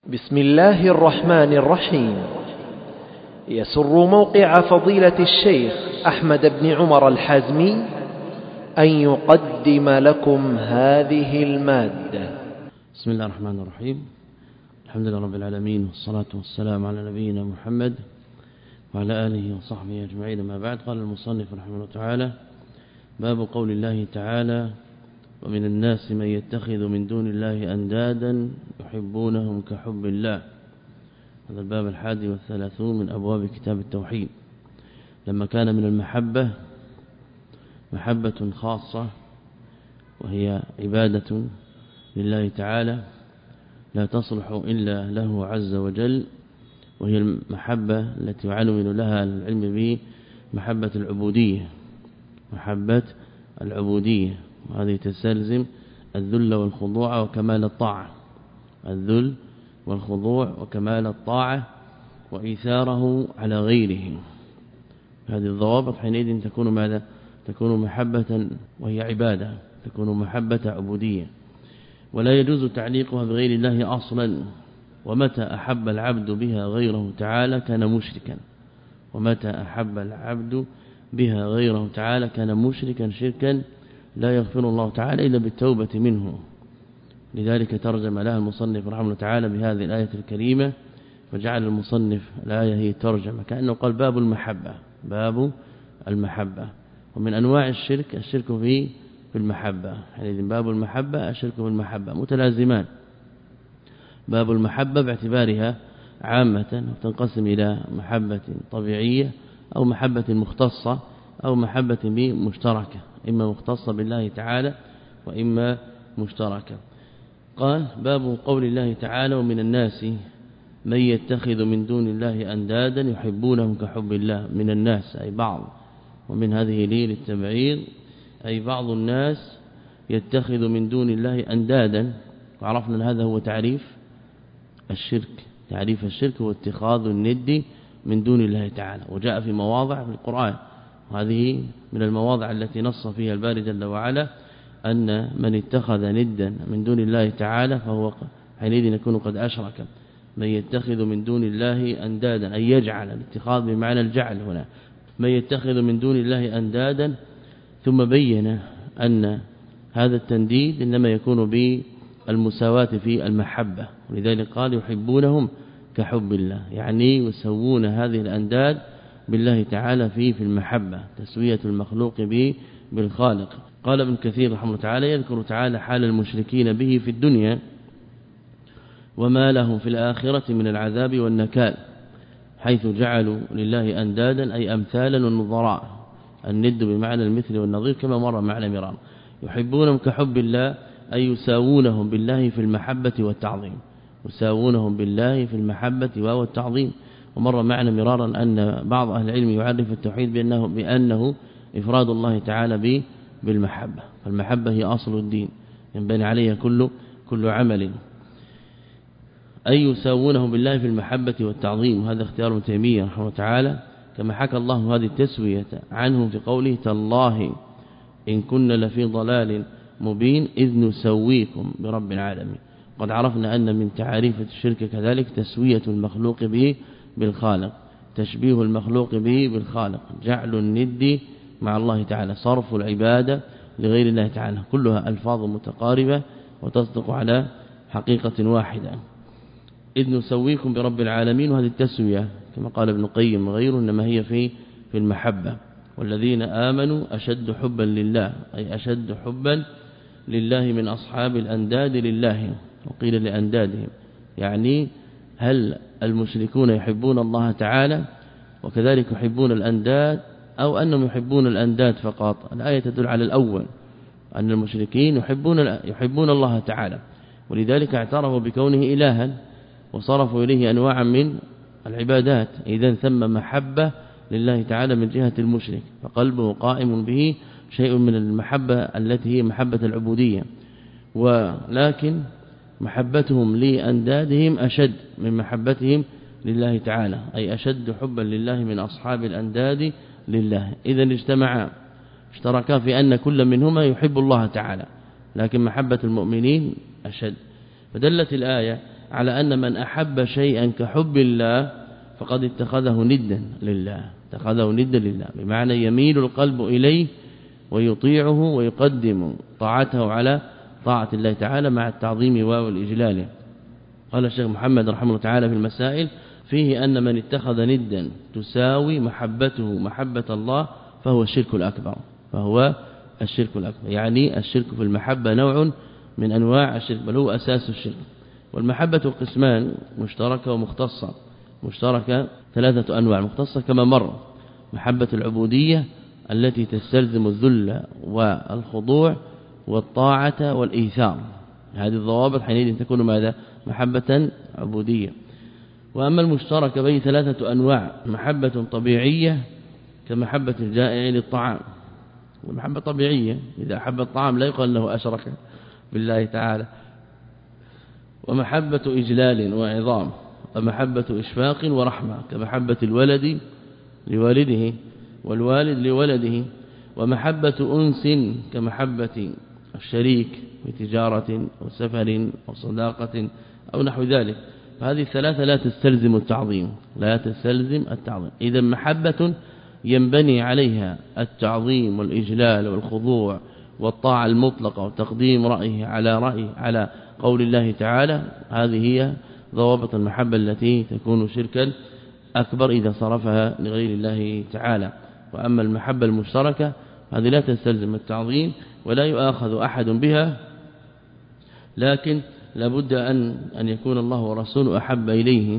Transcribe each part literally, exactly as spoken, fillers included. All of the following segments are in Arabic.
بسم الله الرحمن الرحيم. يسر موقع فضيلة الشيخ أحمد بن عمر الحازمي أن يقدم لكم هذه المادة. بسم الله الرحمن الرحيم. الحمد لله رب العالمين، والصلاة والسلام على نبينا محمد وعلى آله وصحبه أجمعين. ما بعد، قال المصنف رحمه الله تعالى: باب قول الله تعالى: ومن الناس من يتخذ من دون الله أندادا يحبونهم كحب الله. هذا الباب الحادي والثلاثون من أبواب كتاب التوحيد. لما كان من المحبة محبة خاصة وهي عبادة لله تعالى لا تصلح إلا له عز وجل، وهي المحبة التي يعنون لها العلم به محبة العبودية محبة العبودية وهذه تستلزم الذل والخضوع وكمال الطاعة الذل والخضوع وكمال الطاعة وإيثاره على غيره. هذه الضوابط حينئذ تكون ماذا؟ تكون محبة وهي عبادة، تكون محبة عبودية، ولا يجوز تعليقها بغير الله أصلا. ومتى أحب العبد بها غيره تعالى كان مشركا ومتى أحب العبد بها غيره تعالى كان مشركا شركا لا يغفر الله تعالى إلا بالتوبة منه. لذلك ترجم لها المصنف رحمه الله تعالى بهذه الآية الكريمة، وجعل المصنف الآية هي ترجمة، كأنه قال باب المحبة باب المحبة. ومن أنواع الشرك الشرك في في المحبة، يعني باب المحبة الشرك في المحبة متلازمان. باب المحبة باعتبارها عامة تنقسم إلى محبة طبيعية أو محبة مختصة أو محبة مشتركة، إما مختصة بالله تعالى وإما مشتركة. قال: باب قول الله تعالى: ومن الناس من يتخذ من دون الله أندادا يحبونهم كحب الله. من الناس أي بعض، ومن هذه لي للتبعيض أي بعض الناس يتخذ من دون الله أندادا. وعرفنا أن هذا هو تعريف الشرك. تعريف الشرك هو اتخاذ الند من دون الله تعالى، وجاء في مواضع في القرآن، وهذه من المواضع التي نص فيها الباري جل وعلا أن من اتخذ ندا من دون الله تعالى فهو حينئذ يكون قد أشرك. من يتخذ من دون الله أندادا أي يجعل، الاتخاذ بمعنى الجعل هنا. من يتخذ من دون الله أندادا، ثم بين أن هذا التنديد إنما يكون بالمساواة في المحبة، ولذلك قال: يحبونهم كحب الله، يعني يسوون هذه الأنداد بالله تعالى في في المحبة، تسوية المخلوق به بالخالق. قال ابن كثير رحمه الله تعالى: يذكر تعالى حال المشركين به في الدنيا وما لهم في الآخرة من العذاب والنكال، حيث جعلوا لله أندادا أي أمثالا ونظراء. الند بمعنى المثل والنظير كما مر معنا مرارا. يحبونهم كحب الله أي يساوونهم بالله في المحبة والتعظيم، يساوونهم بالله في المحبة والتعظيم. ومر معنا مرارا أن بعض أهل العلم يعرف التوحيد بأنه, بأنه إفراد الله تعالى به بالمحبة، فالمحبة هي أصل الدين ينبني عليها كل كل عمل. أي يساوونهم بالله في المحبة والتعظيم، وهذا اختيار ابن تيمية رحمه الله تعالى، كما حكى الله هذه التسوية عنهم في قوله: تالله إن كنا لفي ضلال مبين إذ نسويكم برب العالمين. قد عرفنا أن من تعاريف الشرك كذلك تسوية المخلوق به بالخالق، تشبيه المخلوق به بالخالق، جعل الند مع الله تعالى، صرف العبادة لغير الله تعالى، كلها ألفاظ متقاربة وتصدق على حقيقة واحدة. إذ نسويكم برب العالمين، وهذه التسوية كما قال ابن القيم وغيره إنما هي في في المحبة. والذين آمنوا أشد حبا لله أي أشد حبا لله من أصحاب الأنداد لله، وقيل لأندادهم، يعني هل المشركون يحبون الله تعالى وكذلك يحبون الأنداد، أو أنهم يحبون الأنداد فقط؟ الآية تدل على الأول، أن المشركين يحبون يحبون الله تعالى، ولذلك اعترفوا بكونه إلها وصرفوا إليه أنواعا من العبادات. إذن ثم محبة لله تعالى من جهة المشرك، فقلبه قائم به شيء من المحبة التي هي محبة العبودية، ولكن محبتهم لأندادهم أشد من محبتهم لله تعالى، أي أشد حبا لله من أصحاب الأنداد لله. إذن اجتمعا اشتركا في أن كل منهما يحب الله تعالى، لكن محبة المؤمنين أشد. فدلت الآية على أن من أحب شيئا كحب الله فقد اتخذه ندا لله اتخذه ندا لله بمعنى يميل القلب إليه ويطيعه ويقدم طاعته على طاعة الله تعالى مع التعظيم والإجلال. قال الشيخ محمد رحمه الله تعالى في المسائل فيه أن من اتخذ ندا تساوي محبته محبة الله فهو الشرك الأكبر فهو الشرك الأكبر يعني الشرك في المحبة نوع من أنواع الشرك بل هو أساس الشرك. والمحبة قسمان مشتركة ومختصة. مشتركة ثلاثة أنواع مختصة كما مر محبة العبودية التي تستلزم الذل والخضوع والطاعة والإيثار هذه الضوابط حينئذ تكون ماذا محبة عبودية. وأما المشترك بين ثلاثة أنواع محبة طبيعية كمحبة الجائع للطعام والمحبة طبيعية إذا أحب الطعام لا يقال له أشرك بالله تعالى. ومحبة إجلال وعظام ومحبة إشفاق ورحمة كمحبة الولد لوالده والوالد لولده. ومحبة أنس كمحبة الشريك بتجارة أو سفر أو صداقة أو نحو ذلك. فهذه الثلاثة لا تستلزم التعظيم لا تستلزم التعظيم. إذا محبة ينبني عليها التعظيم والإجلال والخضوع والطاعة المطلقة وتقديم رأيه على رأيه على قول الله تعالى هذه هي ضوابط المحبة التي تكون شركا أكبر إذا صرفها لغير الله تعالى. وأما المحبة المشتركة هذه لا تستلزم التعظيم ولا يؤاخذ أحد بها لكن لابد أن أن يكون الله ورسوله أحب إليه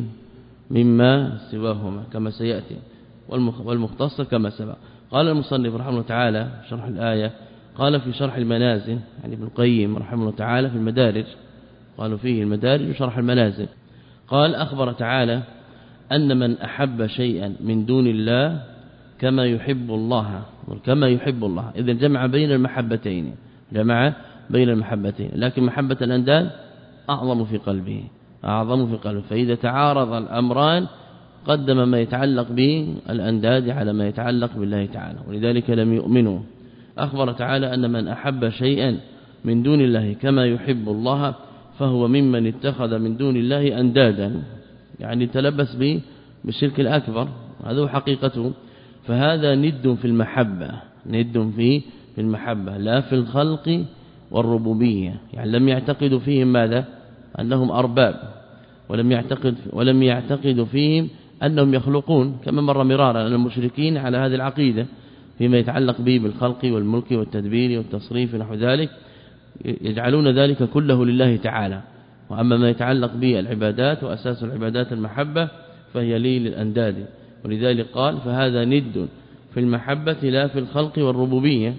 مما سواهما كما سيأتي. والمختصة كما سبق. قال المصنف رحمه الله تعالى في شرح الآية قال في شرح المنازل يعني ابن القيم رحمه الله تعالى في المدارج قالوا فيه المدارج وشرح المنازل قال أخبر تعالى أن من أحب شيئا من دون الله كما يحب الله كما يحب الله إذا جمع بين المحبتين جمع بين المحبتين لكن محبة الأنداد أعظم في قلبه أعظم في قلبه. فإذا تعارض الأمران قدم ما يتعلق بالأنداد على ما يتعلق بالله تعالى ولذلك لم يؤمنوا. أخبر تعالى أن من أحب شيئا من دون الله كما يحب الله فهو ممن اتخذ من دون الله أندادا يعني تلبس به بالشرك الأكبر هذا حقيقته. فهذا ند في المحبة ند في في المحبة لا في الخلق والربوبية يعني لم يعتقدوا فيهم ماذا أنهم أرباب ولم يعتقد ولم يعتقد فيهم أنهم يخلقون كما مر مرارا أن المشركين على هذه العقيدة فيما يتعلق به بالخلق والملك والتدبير والتصريف ونحو ذلك يجعلون ذلك كله لله تعالى. وأما ما يتعلق به العبادات وأساس العبادات المحبة فهي لي للأنداد ولذلك قال فهذا ند في المحبة لا في الخلق والربوبية.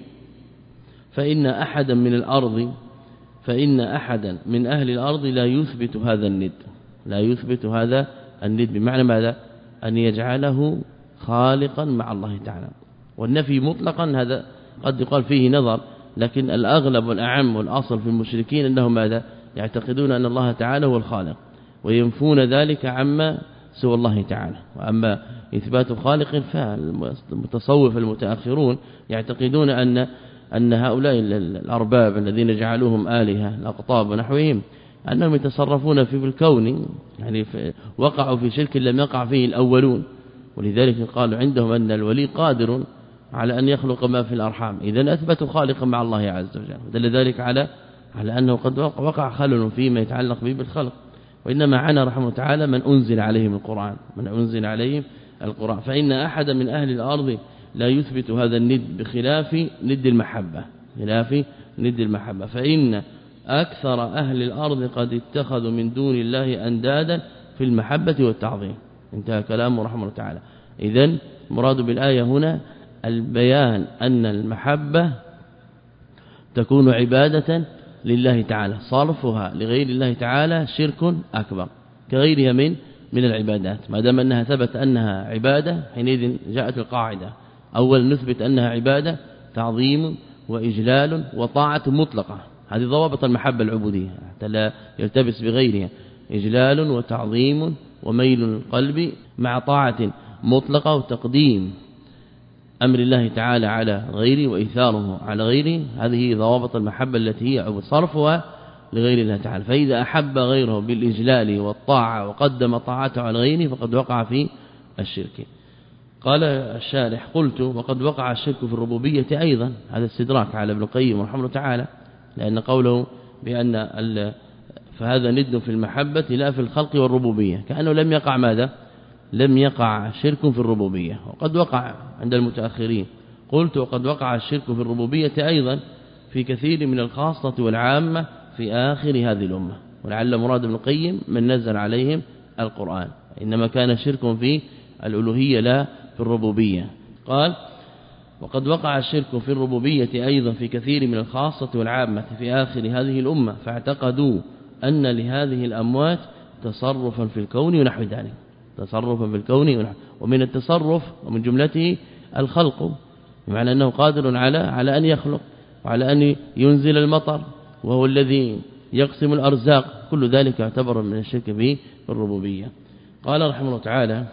فإن أحدا من الأرض فإن أحدا من أهل الأرض لا يثبت هذا الند لا يثبت هذا الند بمعنى ماذا أن يجعله خالقا مع الله تعالى. والنفي مطلقا هذا قد يقال فيه نظر لكن الأغلب والأعم والأصل في المشركين أنهم ماذا يعتقدون أن الله تعالى هو الخالق وينفون ذلك عما سوى الله تعالى. وأما إثبات خالق فالمتصوف المتأخرون يعتقدون أن أن هؤلاء الأرباب الذين جعلوهم آلهة الأقطاب ونحوهم أنهم يتصرفون في الكون يعني وقعوا في شرك لم يقع فيه الأولون. ولذلك قالوا عندهم أن الولي قادر على أن يخلق ما في الأرحام إذن أثبتوا خالقا مع الله عز وجل ودل ذلك على على أنه قد وقع خلل فيما يتعلق به بالخلق. وإنما عنا رحمه تعالى من أنزل عليهم القرآن من أنزل عليهم القرآن. فإن أحد من أهل الأرض لا يثبت هذا الند بخلاف ند المحبة خلاف ند المحبة. فإن أكثر أهل الأرض قد اتخذوا من دون الله أندادا في المحبة والتعظيم. انتهى كلامه رحمه الله تعالى. إذن مراد بالآية هنا البيان أن المحبة تكون عبادة لله تعالى صرفها لغير الله تعالى شرك أكبر كغيرها من من العبادات ما دام أنها ثبت أنها عبادة حينئذ جاءت القاعدة أول نثبت أنها عبادة تعظيم وإجلال وطاعة مطلقة هذه ضوابط المحبة العبودية حتى لا يلتبس بغيرها إجلال وتعظيم وميل القلب مع طاعة مطلقة وتقديم أمر الله تعالى على غيره وإيثاره على غيره. هذه ضوابط المحبة التي هي صرفها لغير الله تعالى. فإذا أحب غيره بالإجلال والطاعة وقدم طاعته على غيره فقد وقع في الشرك. قال الشارح قلت وقد وقع الشرك في الربوبية أيضا. هذا استدراك على ابن القيم رحمه الله تعالى، لأن قوله بأن فهذا ند في المحبة لا في الخلق والربوبية، كأنه لم يقع ماذا؟ لم يقع شرك في الربوبية، وقد وقع عند المتأخرين. قلت وقد وقع الشرك في الربوبية أيضا في كثير من الخاصة والعامة في آخر هذه الأمة، ولعل مراد ابن القيم من نزل عليهم القرآن، إنما كان شرك في الألوهية لا في الربوبية. قال وقد وقع الشرك في الربوبية أيضا في كثير من الخاصة والعامة في آخر هذه الأمة، فاعتقدوا أن لهذه الأموات تصرفا في الكون ونحو ذلك، تصرفا في الكون ونحو، ومن التصرف ومن جملته الخلق، بمعنى أنه قادر على على أن يخلق وعلى أن ينزل المطر وهو الذي يقسم الأرزاق، كل ذلك يعتبر من الشرك في الربوبية. قال رحمه الله تعالى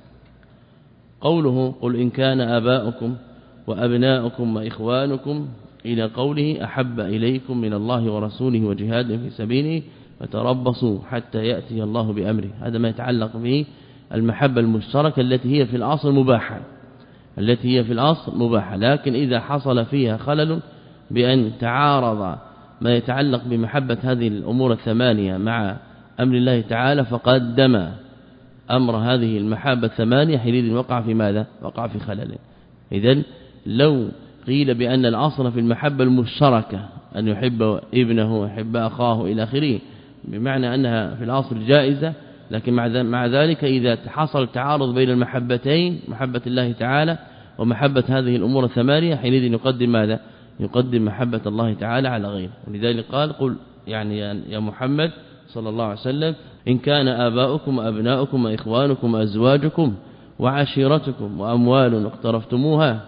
قوله قل إن كان آباؤكم وأبناؤكم وإخوانكم إلى قوله أحب إليكم من الله ورسوله وجهاد في سبيله فتربصوا حتى يأتي الله بأمره. هذا ما يتعلق به المحبة المشتركة التي هي في الأصل مباحة، التي هي في الأصل مباحة، لكن إذا حصل فيها خلل بأن تعارض ما يتعلق بمحبة هذه الأمور الثمانية مع أمر الله تعالى فقدم أمر هذه المحبة الثمانية، حينئذ وقع في ماذا؟ وقع في خلل. إذن لو قيل بأن الأصل في المحبة المشتركة أن يحب ابنه ويحب أخاه إلى آخره، بمعنى أنها في الأصل جائزة، لكن مع ذلك إذا حصل تعارض بين المحبتين، محبة الله تعالى ومحبة هذه الأمور الثمانية، حينئذ يقدم ماذا؟ يقدم محبة الله تعالى على غيره. ولذلك قال قل يعني يا محمد صلى الله عليه وسلم إن كان آباؤكم وأبناؤكم وإخوانكم وأزواجكم وعشيرتكم وأموال اقترفتموها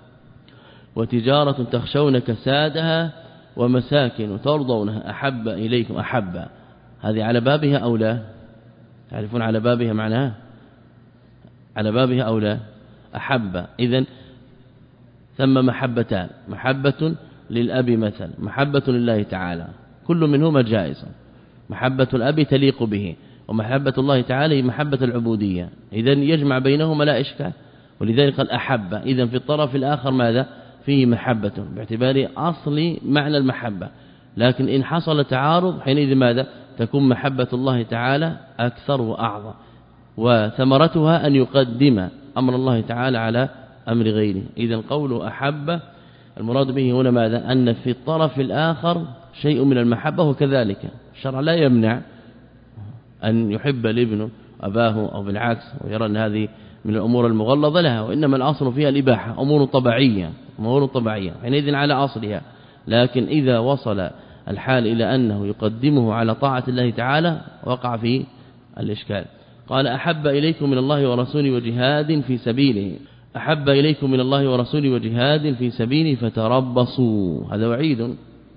وتجارة تخشون كسادها ومساكن ترضونها أحب إليكم. أحب هذه على بابها أو لا؟ تعرفون على بابها معناها؟ على بابها أو لا؟ أحب. إذن ثم محبتان، محبة للأب مثلا، محبة لله تعالى، كل منهما جائز. محبة الأب تليق به، ومحبة الله تعالى محبة العبودية، إذن يجمع بينهما لا إشكال. ولذلك قال أحب. إذن في الطرف الآخر ماذا؟ فيه محبة باعتبار أصل معنى المحبة، لكن إن حصل تعارض حينئذ ماذا؟ تكون محبة الله تعالى أكثر وأعظم، وثمرتها أن يقدم أمر الله تعالى على أمر غيره. إذن قول أحب المراد به هنا ماذا؟ أن في الطرف الآخر شيء من المحبة، وكذلك الشرع لا يمنع أن يحب الابن أباه أو بالعكس، ويرى أن هذه من الأمور المغلظة لها، وإنما الأصل فيها الإباحة، أمور طبيعية، أمور طبيعية حينئذ على أصلها. لكن إذا وصل الحال إلى أنه يقدمه على طاعة الله تعالى وقع في الإشكال. قال أحب إليكم من الله ورسوله وجهاد في سبيله، أحب إليكم من الله ورسوله وجهاد في سبيله فتربصوا. هذا وعيد،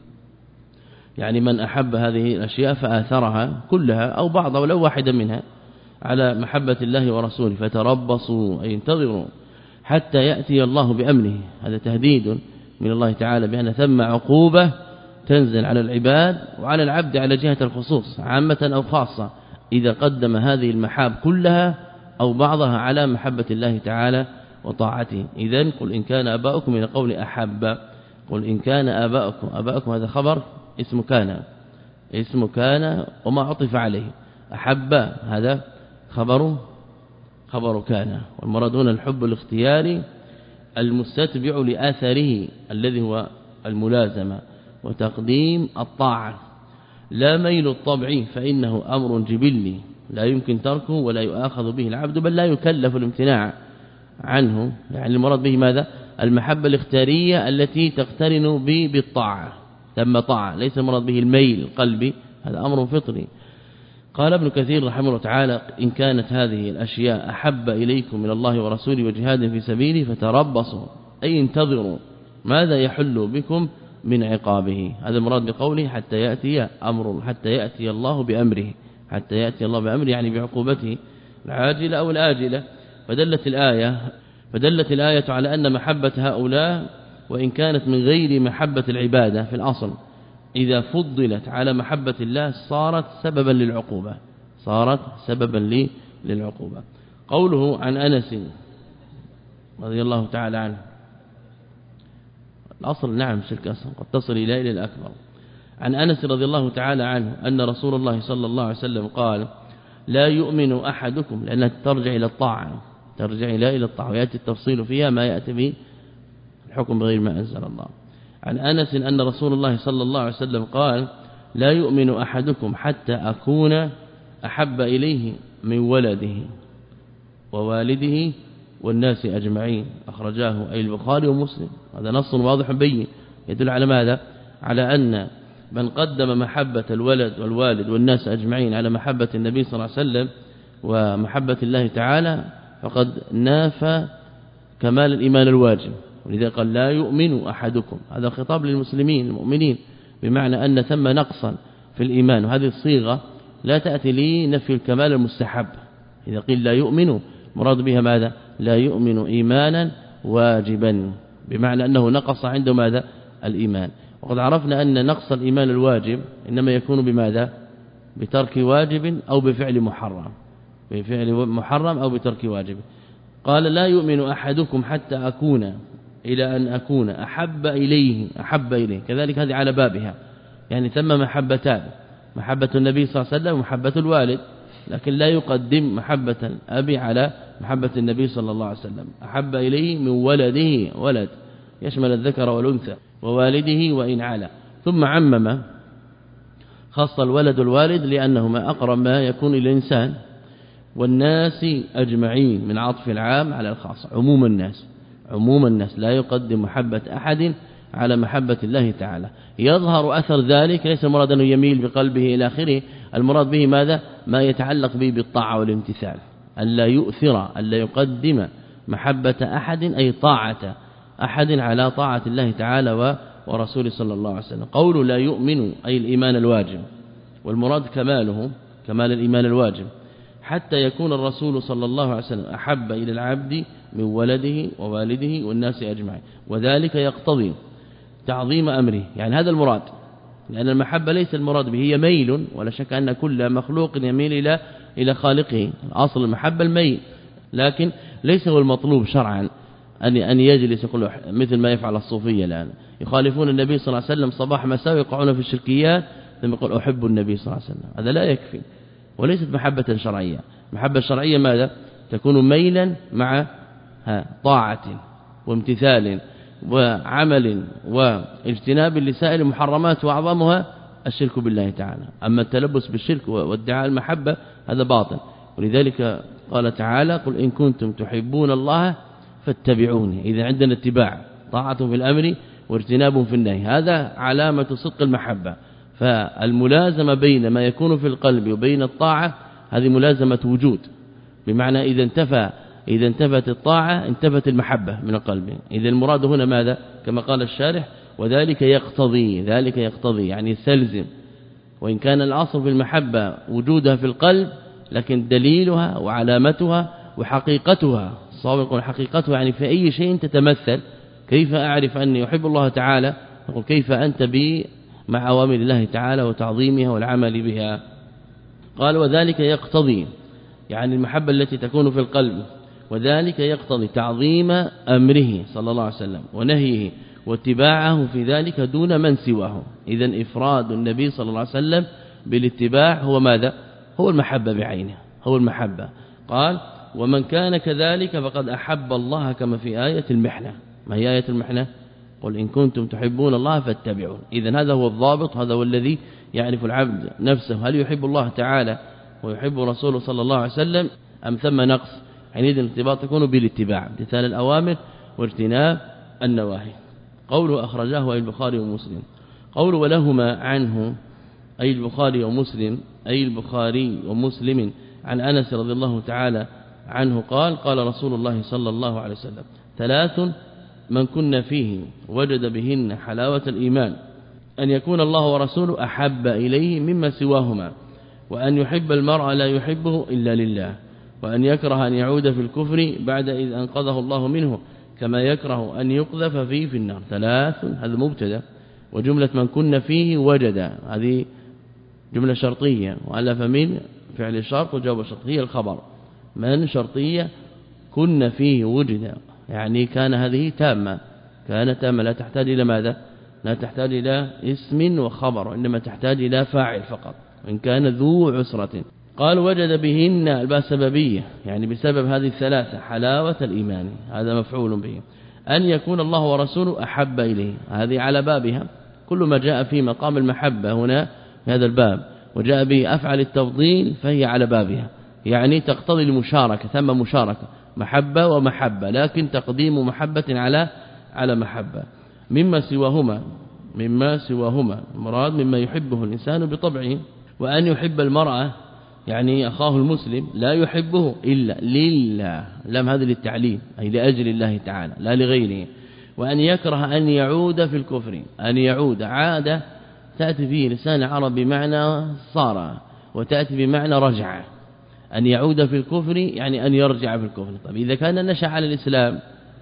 يعني من أحب هذه الأشياء فآثرها كلها أو بعضها ولو واحدا منها على محبة الله ورسوله فتربصوا أي انتظروا حتى يأتي الله بأمره. هذا تهديد من الله تعالى بأن ثم عقوبة تنزل على العباد وعلى العبد على جهة الخصوص عامة أو خاصة، إذا قدم هذه المحاب كلها أو بعضها على محبة الله تعالى وطاعته. إذن قل إن كان آباؤكم من قول أحب، قل إن كان آباؤكم، آباؤكم هذا خبر اسم كان، اسم كان وما عطف عليه. أحب هذا خبر خبر كان، والمراد هنا الحب الاختياري المستتبع لآثاره الذي هو الملازمة وتقديم الطاعة، لا ميل الطبع فإنه أمر جبلي لا يمكن تركه ولا يؤاخذ به العبد، بل لا يكلف الامتناع عنه. يعني المراد به ماذا؟ المحبة الاختيارية التي تقترن به بالطاعة، ثم طاعة، ليس المراد به الميل القلبي، هذا أمر فطري. قال ابن كثير رحمه الله تعالى إن كانت هذه الأشياء أحب إليكم من الله ورسوله وجهاد في سبيله فتربصوا أي انتظروا ماذا يحل بكم من عقابه. هذا المراد بقوله حتى يأتي أمر، حتى يأتي الله بأمره، حتى يأتي الله بأمره يعني بعقوبته العاجلة أو الآجلة. فدلت الآية فدلت الآية على أن محبة هؤلاء وإن كانت من غير محبة العبادة في الأصل، إذا فضلت على محبة الله صارت سببا للعقوبة صارت سببا للعقوبة. قوله عن أنس رضي الله تعالى عنه، الأصل نعم شرك أصغر قد تصل إلى إلى الأكبر. عن أنس رضي الله تعالى عنه أن رسول الله صلى الله عليه وسلم قال: لا يؤمن أحدكم، لأنها ترجع إلى الطاعة ترجع إلى إلى الطاعة ويأتي التفصيل فيها ما يأتي به الحكم بغير ما أنزل الله. عن أنس أن رسول الله صلى الله عليه وسلم قال: لا يؤمن أحدكم حتى أكون أحب إليه من ولده ووالده والناس أجمعين. أخرجاه أي البخاري ومسلم. هذا نص واضح بين يدل على ماذا؟ على أن من قدم محبة الولد والوالد والناس أجمعين على محبة النبي صلى الله عليه وسلم ومحبة الله تعالى فقد نافى كمال الإيمان الواجب. ولذا قال: لا يؤمن أحدكم، هذا خطاب للمسلمين المؤمنين، بمعنى أن ثم نقصا في الإيمان، وهذه الصيغة لا تأتي لي نفي الكمال المستحب. إذا قيل لا يؤمن مراد بها ماذا؟ لا يؤمن إيمانا واجبا، بمعنى أنه نقص عنده ماذا؟ الإيمان. وقد عرفنا أن نقص الإيمان الواجب إنما يكون بماذا؟ بترك واجب أو بفعل محرم بفعل محرم أو بترك واجب. قال: لا يؤمن أحدكم حتى أكون إلى أن أكون أحب إليه أحب إليه كذلك هذه على بابها، يعني ثم محبتان، محبة النبي صلى الله عليه وسلم ومحبة الوالد، لكن لا يقدم محبة الأبي على محبة النبي صلى الله عليه وسلم. أحب إليه من ولده، ولد يشمل الذكر والأنثى، ووالده وإن علا، ثم عمم خاص الولد والوالد لأنهما أقرب ما يكون إلى الإنسان، والناس أجمعين من عطف العام على الخاص، عموم الناس عموم الناس لا يقدم محبة أحد على محبة الله تعالى. يظهر أثر ذلك ليس المراد أنه يميل بقلبه إلى آخره، المراد به ماذا؟ ما يتعلق به بالطاعة والامتثال، ألا يؤثر ألا يقدم محبة أحد أي طاعة أحد على طاعة الله تعالى ورسوله صلى الله عليه وسلم. قول لا يؤمن أي الإيمان الواجب، والمراد كماله كمال الإيمان الواجب، حتى يكون الرسول صلى الله عليه وسلم أحب إلى العبد من ولده ووالده والناس أجمعين، وذلك يقتضي تعظيم أمره. يعني هذا المراد، لأن المحبة ليس المراد به هي ميل، ولا شك أن كل مخلوق يميل إلى إلى خالقه، أصل المحبة الميل، لكن ليس هو المطلوب شرعا أن أن يجلس كل مثل ما يفعل الصوفية الآن، يخالفون النبي صلى الله عليه وسلم صباح مساء ويقعون في الشركيات ثم يقول أحب النبي صلى الله عليه وسلم. هذا لا يكفي، وليست محبة شرعية. محبة شرعية ماذا؟ تكون ميلا مع طاعة وامتثال وعمل واجتناب لسائر المحرمات، وأعظمها الشرك بالله تعالى. أما التلبس بالشرك وادعاء المحبة هذا باطل. ولذلك قال تعالى: قل إن كنتم تحبون الله فاتبعوني. إذا عندنا اتباع، طاعة في الأمر واجتناب في النهي، هذا علامة صدق المحبة. فالملازمة بين ما يكون في القلب وبين الطاعة هذه ملازمة وجود، بمعنى إذا انتفى إذا انتفت الطاعة انتفت المحبة من القلب. إذا المراد هنا ماذا؟ كما قال الشارح: وذلك يقتضي ذلك يقتضي يعني يستلزم، وإن كان الأصل في المحبة وجودها في القلب، لكن دليلها وعلامتها وحقيقتها، الصواب يقول حقيقتها يعني في أي شيء تتمثل. كيف أعرف أني أحب الله تعالى؟ يقول: كيف أنت بي مع أوامر الله تعالى وتعظيمها والعمل بها. قال: وذلك يقتضي يعني المحبة التي تكون في القلب، وذلك يقتضي تعظيم أمره صلى الله عليه وسلم ونهيه واتباعه في ذلك دون من سواه. إذن إفراد النبي صلى الله عليه وسلم بالاتباع هو ماذا؟ هو المحبة بعينه، هو المحبة. قال: ومن كان كذلك فقد أحب الله، كما في آية المحنة. ما هي آية المحنة؟ قل إن كنتم تحبون الله فاتبعون. إذن هذا هو الضابط، هذا هو الذي يعرف العبد نفسه، هل يحب الله تعالى ويحب رسوله صلى الله عليه وسلم أم ثم نقص. حينئذ الارتباط تكون بالاتباع، امتثال الأوامر واجتناب النواهي. قوله أخرجاه أي البخاري ومسلم. قوله ولهما عنه أي البخاري ومسلم أي البخاري ومسلم عن أنس رضي الله تعالى عنه قال: قال رسول الله صلى الله عليه وسلم: ثلاث من كن فيه وجد بهن حلاوة الإيمان: أن يكون الله ورسوله أحب إليه مما سواهما، وأن يحب المرء لا يحبه إلا لله، وأن يكره أن يعود في الكفر بعد إذ أنقذه الله منه، كما يكره أن يقذف فيه في النار. ثلاث، هذا مبتدا، وجملة من كن فيه وجد هذه جملة شرطية، وألف من فعل الشرط وجواب الشرط هي الخبر، من شرطية كن فيه وجد، يعني كان هذه تامة، كان تامة لا تحتاج إلى ماذا؟ لا تحتاج إلى اسم وخبر، إنما تحتاج إلى فاعل فقط وإن كان ذو عسرة. قال وجد بهن الباء سببية، يعني بسبب هذه الثلاثة حلاوة الإيمان، هذا مفعول به. أن يكون الله ورسوله أحب إليه، هذه على بابها، كل ما جاء في مقام المحبة هنا في هذا الباب وجاء به أفعل التفضيل فهي على بابها، يعني تقتضي المشاركة، ثم مشاركة محبة ومحبة، لكن تقديم محبة على على محبة. مما سواهما مما سواهما مراد مما يحبه الإنسان بطبعه، وأن يحب المرأة يعني أخاه المسلم لا يحبه إلا لله، لم هذا للتعليم أي لأجل الله تعالى لا لغيره. وأن يكره أن يعود في الكفر، أن يعود عادة تأتي فيه لسان العرب بمعنى صار، وتأتي بمعنى رجع. أن يعود في الكفر يعني أن يرجع في الكفر. طيب إذا كان نشأ على الإسلام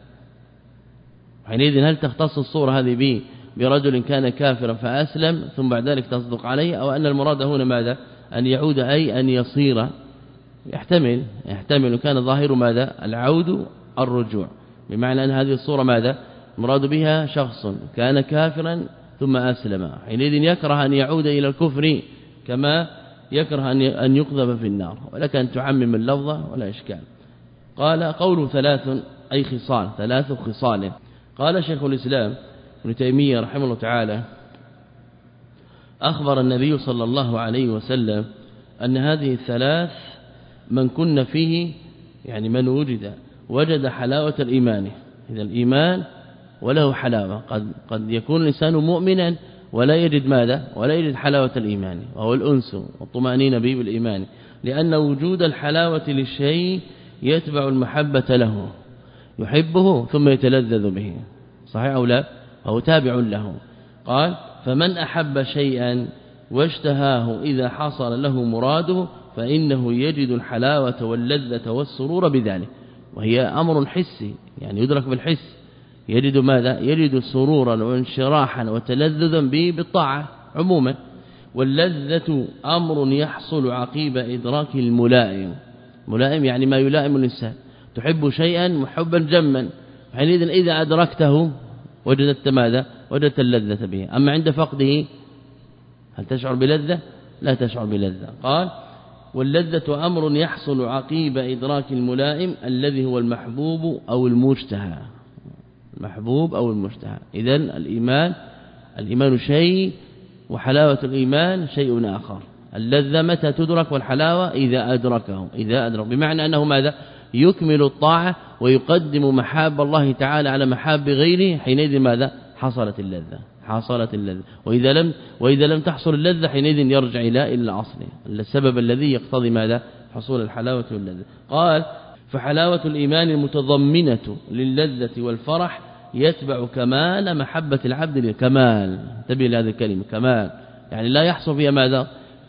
حينئذ هل تختص الصورة هذه به برجل كان كافرا فأسلم ثم بعد ذلك تصدق عليه، أو أن المراد هنا ماذا؟ أن يعود أي أن يصير، يحتمل يحتمل كان ظاهر ماذا؟ العود الرجوع، بمعنى أن هذه الصورة ماذا؟ مراد بها شخص كان كافرا ثم أسلم، حينئذ يكره أن يعود إلى الكفر كما يكره أن يقذف في النار، ولك أن تعمم اللفظة ولا إشكال. قال قول ثلاث أي خصال، ثلاث خصال. قال شيخ الإسلام ابن تيمية رحمه الله تعالى أخبر النبي صلى الله عليه وسلم أن هذه الثلاث من كن فيه، يعني من وجد وجد حلاوة الإيمان. إذا الإيمان وله حلاوة، قد قد يكون الإنسان مؤمنا ولا يجد ماذا؟ ولا يجد حلاوة الإيمان، وهو الأنس والطمأنينة به بالإيمان، لأن وجود الحلاوة للشيء يتبع المحبة له، يحبه ثم يتلذذ به، صحيح أو لا؟ فهو تابع له. قال فمن أحب شيئا واشتهاه إذا حصل له مراده فإنه يجد الحلاوة واللذة والسرور بذلك، وهي أمر حسي يعني يدرك بالحس، يجد ماذا؟ يجد سرورا وانشراحا وتلذذا به بالطاعة عموما. واللذة أمر يحصل عقيب إدراك الملائم، ملائم يعني ما يلائم الإنسان، تحب شيئا محبا جما، حينئذ إذا أدركته وجدت ماذا؟ وجدت اللذة به. أما عند فقده هل تشعر بلذة؟ لا تشعر بلذة. قال واللذة أمر يحصل عقيب إدراك الملائم الذي هو المحبوب أو المشتهى، المحبوب أو المشتهى. إذن الإيمان الإيمان شيء وحلاوة الإيمان شيء آخر. اللذة متى تدرك؟ والحلاوة إذا أدركه، إذا أدرك بمعنى أنه ماذا؟ يكمل الطاعة ويقدم محاب الله تعالى على محاب غيره، حينئذ ماذا؟ حصلت اللذة، حصلت اللذة. وإذا لم وإذا لم تحصل اللذة حينئذ يرجع إلى الأصل، السبب الذي يقتضي ماذا؟ حصول الحلاوة واللذة. قال فحلاوة الإيمان المتضمنة للذة والفرح يتبع كمال محبة العبد للكمال. انتبه لهذه الكلمة كمال، يعني لا يحصل فيها ماذا؟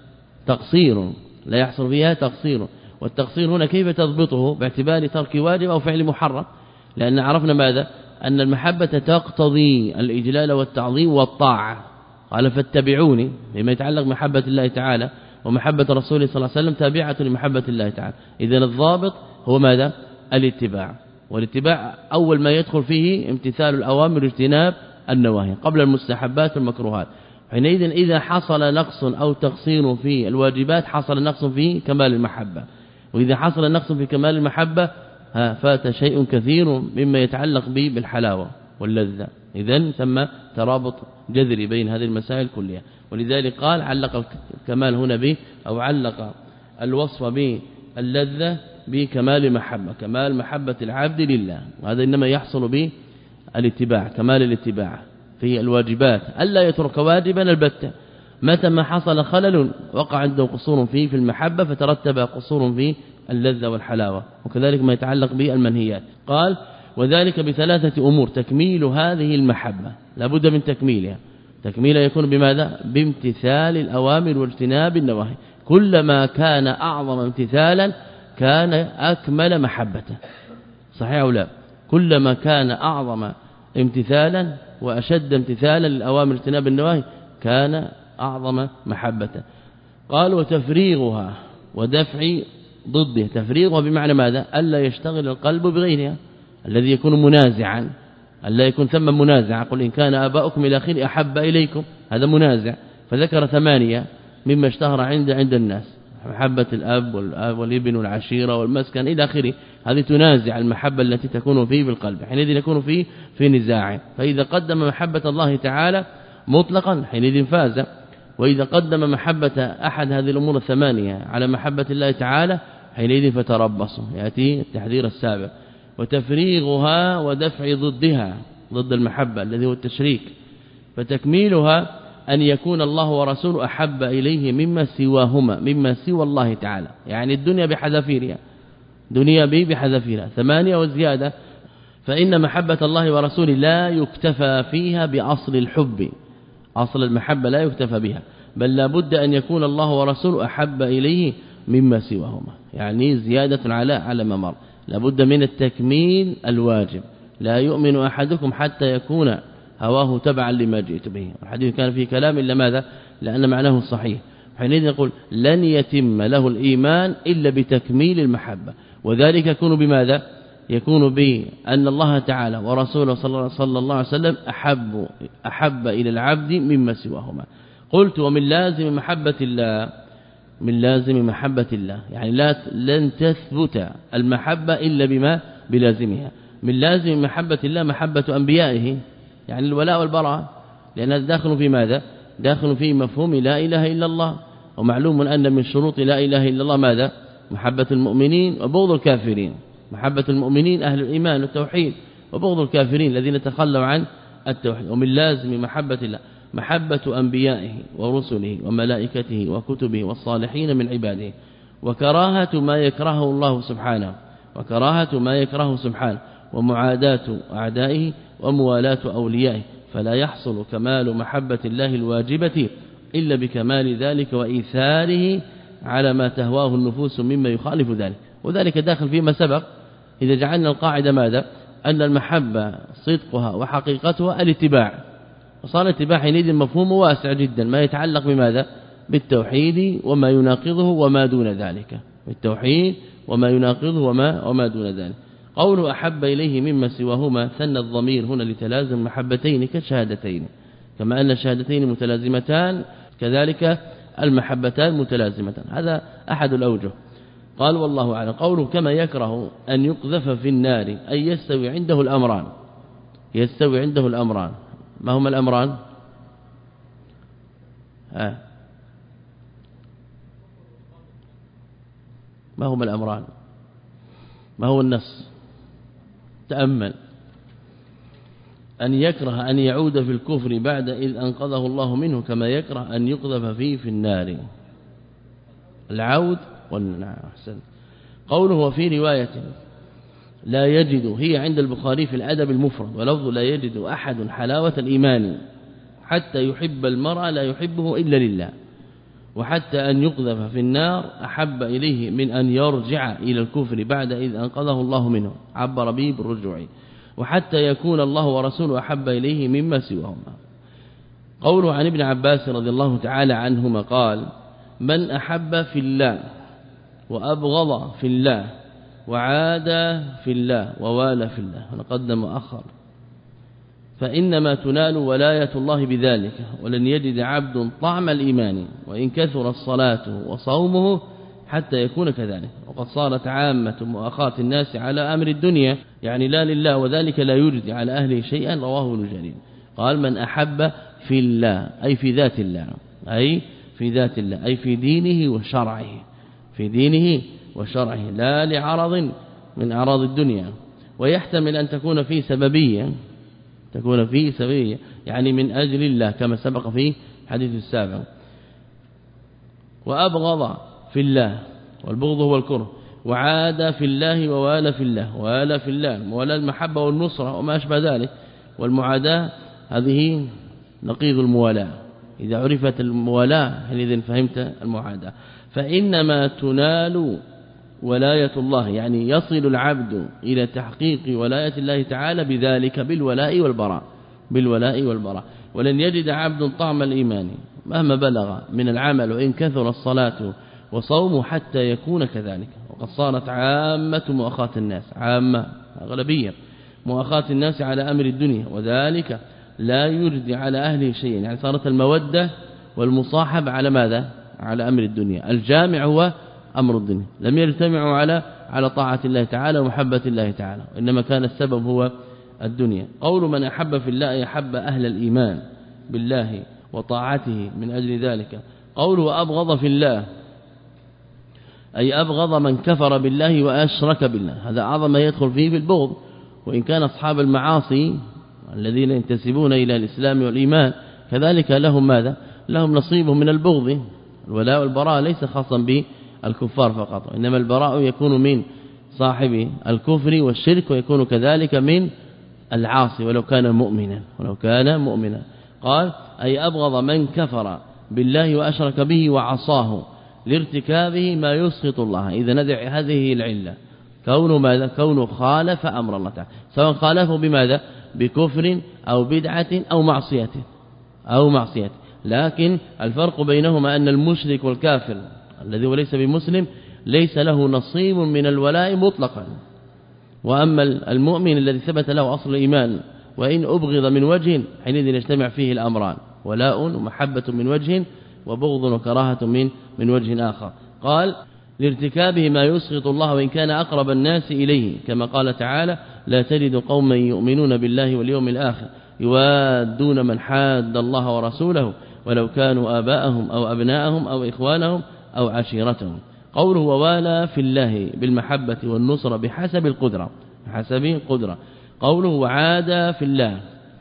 تقصير، لا يحصل فيها تقصير. والتقصير هنا كيف تضبطه؟ باعتبار ترك واجب أو فعل محرم، لأن عرفنا ماذا؟ أن المحبة تقتضي الإجلال والتعظيم والطاعة. قال فاتبعوني، بما يتعلق محبة الله تعالى ومحبة رسوله صلى الله عليه وسلم تابعة لمحبة الله تعالى. إذن الضابط هو ماذا؟ الاتباع، والاتباع أول ما يدخل فيه امتثال الأوامر واجتناب النواهي قبل المستحبات والمكروهات. حينئذ إذا حصل نقص أو تقصير في الواجبات حصل نقص في كمال المحبة، وإذا حصل نقص في كمال المحبة فات شيء كثير مما يتعلق به بالحلاوة واللذة. إذن ثم ترابط جذري بين هذه المسائل كلها. ولذلك قال علق الكمال هنا به، أو علق الوصف باللذة بكمال المحبة، كمال محبة العبد لله، وهذا إنما يحصل به الاتباع، كمال الاتباع في الواجبات، ألا يترك واجبا البتة. متى ما حصل خلل وقع عنده قصور فيه في المحبة فترتب قصور في اللذة والحلاوة، وكذلك ما يتعلق بالمنهيات. قال وذلك بثلاثة أمور تكميل هذه المحبة، لابد من تكميلها. تكميلها يكون بماذا؟ بامتثال الأوامر واجتناب النواهي. كلما كان أعظم امتثالا كان أكمل محبته، صحيح أو لا؟ كلما كان أعظم امتثالا وأشد امتثالا للأوامر اجتناب النواهي كان أعظم محبة. قال وتفريغها ودفع ضده. تفريغها بمعنى ماذا؟ ألا يشتغل القلب بغيرها الذي يكون منازعا، ألا يكون ثم منازع. قل إن كان آباؤكم إلى آخره أحب إليكم، هذا منازع. فذكر ثمانية مما اشتهر عند عند الناس، محبة الأب والأب والابن والعشيرة والمسكن إلى آخره. هذه تنازع المحبة التي تكون فيه بالقلب، حينئذ يكون فيه في نزاع. فإذا قدم محبة الله تعالى مطلقا حينئذ فاز، وإذا قدم محبة أحد هذه الأمور الثمانية على محبة الله تعالى حينئذ فتربصوا. يأتي التحذير السابق. وتفريغها ودفع ضدها، ضد المحبة الذي هو التشريك. فتكميلها أن يكون الله ورسوله أحب إليه مما سواهما، مما سوى الله تعالى، يعني الدنيا بحذافيرها، دنيا به بحذافيرها ثمانية وزيادة. فإن محبة الله ورسوله لا يكتفى فيها بأصل الحب، أصل المحبة لا يكتفى بها، بل لا بد أن يكون الله ورسوله أحب إليه مما سواهما، يعني زيادة على على ما مر. لا بد من التكميل الواجب. لا يؤمن أحدكم حتى يكون هواه تبعا لما جئت به. الحديث كان فيه كلام إلا ماذا؟ لأن معناه صحيح. حينئذ نقول لن يتم له الإيمان إلا بتكميل المحبة، وذلك يكون بماذا؟ يكون بأن الله تعالى ورسوله صلى الله عليه وسلم أحب, أحب إلى العبد مما سواهما. قلت ومن لازم محبة الله، من لازم محبة الله يعني لا لن تثبت المحبة إلا بما بلازمها. من لازم محبة الله محبة أنبيائه، يعني الولاء والبراء، لأن هذا داخل في ماذا؟ داخل في مفهوم لا إله إلا الله. ومعلوم أن من شروط لا إله إلا الله ماذا؟ محبة المؤمنين وبغض الكافرين. محبة المؤمنين أهل الإيمان والتوحيد، وبغض الكافرين الذين تخلوا عن التوحيد. ومن لازم محبة الله محبة أنبيائه ورسله وملائكته وكتبه والصالحين من عباده، وكراهة ما يكرهه الله سبحانه، وكراهة ما يكرهه سبحانه، ومعاداة أعدائه وموالاة أوليائه. فلا يحصل كمال محبة الله الواجبة إلا بكمال ذلك وإيثاره على ما تهواه النفوس مما يخالف ذلك. وذلك داخل فيما سبق. إذا جعلنا القاعدة ماذا؟ أن المحبة صدقها وحقيقتها الاتباع، وصار الاتباع حينئذ مفهوم واسع جدا، ما يتعلق بماذا؟ بالتوحيد وما يناقضه وما دون ذلك، بالتوحيد وما يناقضه وما وما دون ذلك. قول أحب إليه مما سواهما ثنى الضمير هنا لتلازم محبتين كالشهادتين، كما أن الشهادتين متلازمتان كذلك المحبتان متلازمتان. هذا أحد الأوجه. قال والله أعلم. قوله كما يكره أن يقذف في النار أي يستوي عنده الأمران، يستوي عنده الأمران. ما هما الأمران؟ آه. ما هما الأمران؟ ما هو النص؟ تأمل. أن يكره أن يعود في الكفر بعد إذ أنقذه الله منه كما يكره أن يقذف فيه في النار. العود والأحسن. قوله وفي رواية لا يجد، هي عند البخاري في الأدب المفرد، ولفظ لا يجد أحد حلاوة الإيمان حتى يحب المرء لا يحبه إلا لله، وحتى أن يقذف في النار أحب إليه من أن يرجع إلى الكفر بعد إذ أنقذه الله منه، عبر به بالرجوع. وحتى يكون الله ورسوله أحب إليه مما سواهما. قوله عن ابن عباس رضي الله تعالى عنهما قال من أحب في الله وأبغض في الله وعاد في الله ووالى في الله، ونقدم وأخر، فإنما تنال ولاية الله بذلك، ولن يجد عبد طعم الإيمان وإن كثر الصلاة وصومه حتى يكون كذلك. وقد صارت عامة مؤاخاة الناس على أمر الدنيا، يعني لا لله، وذلك لا يجدي على أهله شيئا. رواه ابن جرير. قال من أحب في الله أي في ذات الله، أي في ذات الله أي في دينه وشرعه، في دينه وشرعه، لا لعرض من أعراض الدنيا. ويحتمل أن تكون فيه سببية، تكون فيه سببية يعني من أجل الله كما سبق في حديث السابق. وأبغض في الله، والبغض هو الكره، وعاد في الله ووالى في الله، ووالى في الله موالى المحبة والنصرة وما أشبه ذلك. والمعاداة هذه نقيض الموالاة، إذا عرفت الموالاة حينئذ فهمت المعاداة. فإنما تنال ولاية الله، يعني يصل العبد إلى تحقيق ولاية الله تعالى بذلك بالولاء والبراء، بالولاء والبراء. ولن يجد عبد طعم الإيمان مهما بلغ من العمل وإن كثر الصلاة وصوم حتى يكون كذلك. وقد صارت عامة مؤاخاة الناس عامة أغلبية مؤاخاة الناس على أمر الدنيا، وذلك لا يرجع على أهله شيئا، يعني صارت المودة والمصاحبة على ماذا؟ على أمر الدنيا. الجامع هو أمر الدنيا، لم يجتمعوا على على طاعة الله تعالى ومحبة الله تعالى، إنما كان السبب هو الدنيا. قول من أحب في الله يحب أهل الإيمان بالله وطاعته من أجل ذلك. قوله أبغض في الله أي أبغض من كفر بالله وأشرك بالله، هذا أعظم ما يدخل فيه بالبغض. وإن كان أصحاب المعاصي الذين ينتسبون إلى الإسلام والإيمان كذلك لهم ماذا؟ لهم نصيب من البغض. الولاء والبراء ليس خاصا بالكفار فقط، إنما البراء يكون من صاحب الكفر والشرك، ويكون كذلك من العاصي ولو كان مؤمنا ولو كان مؤمنا. قال أي أبغض من كفر بالله وأشرك به وعصاه لارتكابه ما يسخط الله. إذا ندع هذه العلة كونه ماذا؟ كونه خالف أمر الله تعالى، سواء خالفه بماذا؟ بكفر أو بدعة أو معصية أو معصية. لكن الفرق بينهما أن المشرك والكافر الذي وليس بمسلم ليس له نصيب من الولاء مطلقا، وأما المؤمن الذي ثبت له أصل الإيمان وإن أبغض من وجه حينئذ يجتمع فيه الأمران، ولاء ومحبة من وجه وبغض وكراهة من من وجه آخر. قال لارتكابه ما يسخط الله وإن كان أقرب الناس إليه، كما قال تعالى لا تجد قوما يؤمنون بالله واليوم الآخر يوادون من حاد الله ورسوله ولو كانوا آباءهم أو أبناءهم أو إخوانهم أو عشيرتهم. قوله ووالى في الله بالمحبة والنصرة بحسب القدرة بحسب القدرة. قوله وعاد في الله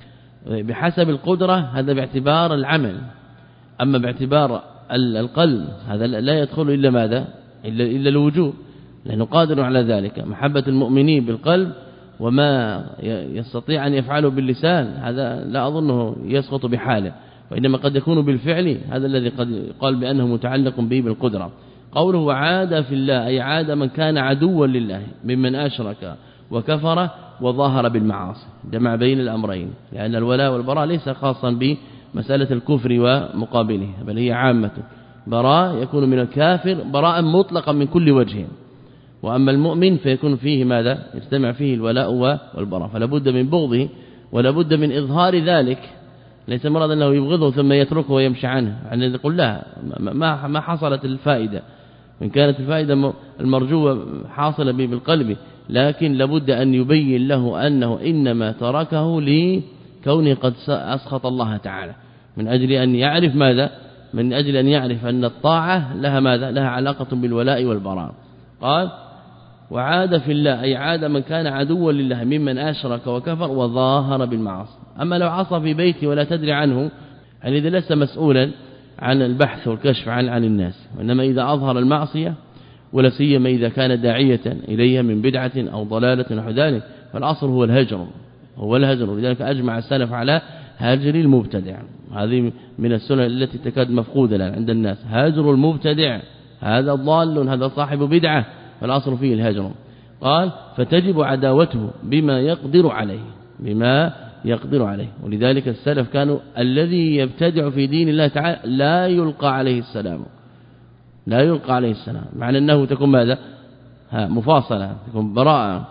بحسب القدرة هذا باعتبار العمل، أما باعتبار القلب هذا لا يدخل إلا ماذا؟ إلا, إلا الوجوب، لأنه قادر على ذلك. محبة المؤمنين بالقلب وما يستطيع أن يفعله باللسان هذا لا أظنه يسقط بحاله، وإنما قد يكون بالفعل، هذا الذي قد قال بأنه متعلق به بالقدرة. قوله وعاد في الله أي عاد من كان عدوا لله ممن أشرك وكفر وظاهر بالمعاصي، جمع بين الأمرين، لأن الولاء والبراء ليس خاصا بمسألة الكفر ومقابله، بل هي عامة. براء يكون من الكافر براء مطلقا من كل وجه، وأما المؤمن فيكون فيه ماذا؟ يجتمع فيه الولاء والبراء، فلا بد من بغضه ولا بد من إظهار ذلك. ليس مراد أنه يبغضه ثم يتركه ويمشي عنه، يعني نقول لا، ما ما حصلت الفائدة، وإن كانت الفائدة المرجوة حاصلة به بالقلب، لكن لابد أن يبين له أنه إنما تركه لكونه قد أسخط الله تعالى، من أجل أن يعرف ماذا؟ من أجل أن يعرف أن الطاعة لها ماذا؟ لها علاقة بالولاء والبراء. قال وعاد في الله أي عاد من كان عدوا لله ممن أشرك وكفر وظاهر بالمعاصي. أما لو عصى في بيته ولا تدري عنه يعني إذا لست مسؤولا عن البحث والكشف عن عن الناس، وإنما إذا أظهر المعصية ولا سيما إذا كان داعية إليها من بدعة أو ضلالة نحو ذلك، فالأصل هو الهجر هو الهجر لذلك أجمع السلف على هاجر المبتدع. هذه من السنن التي تكاد مفقودة الآن عند الناس، هاجر المبتدع، هذا ضال هذا صاحب بدعة، فالأصل فيه الهجر. قال فتجب عداوته بما يقدر عليه بما يقدر عليه. ولذلك السلف كانوا الذي يبتدع في دين الله تعالى لا يلقى عليه السلام لا يلقى عليه السلام، معنى أنه تكون ماذا؟ ها مفاصلة، تكون براءة،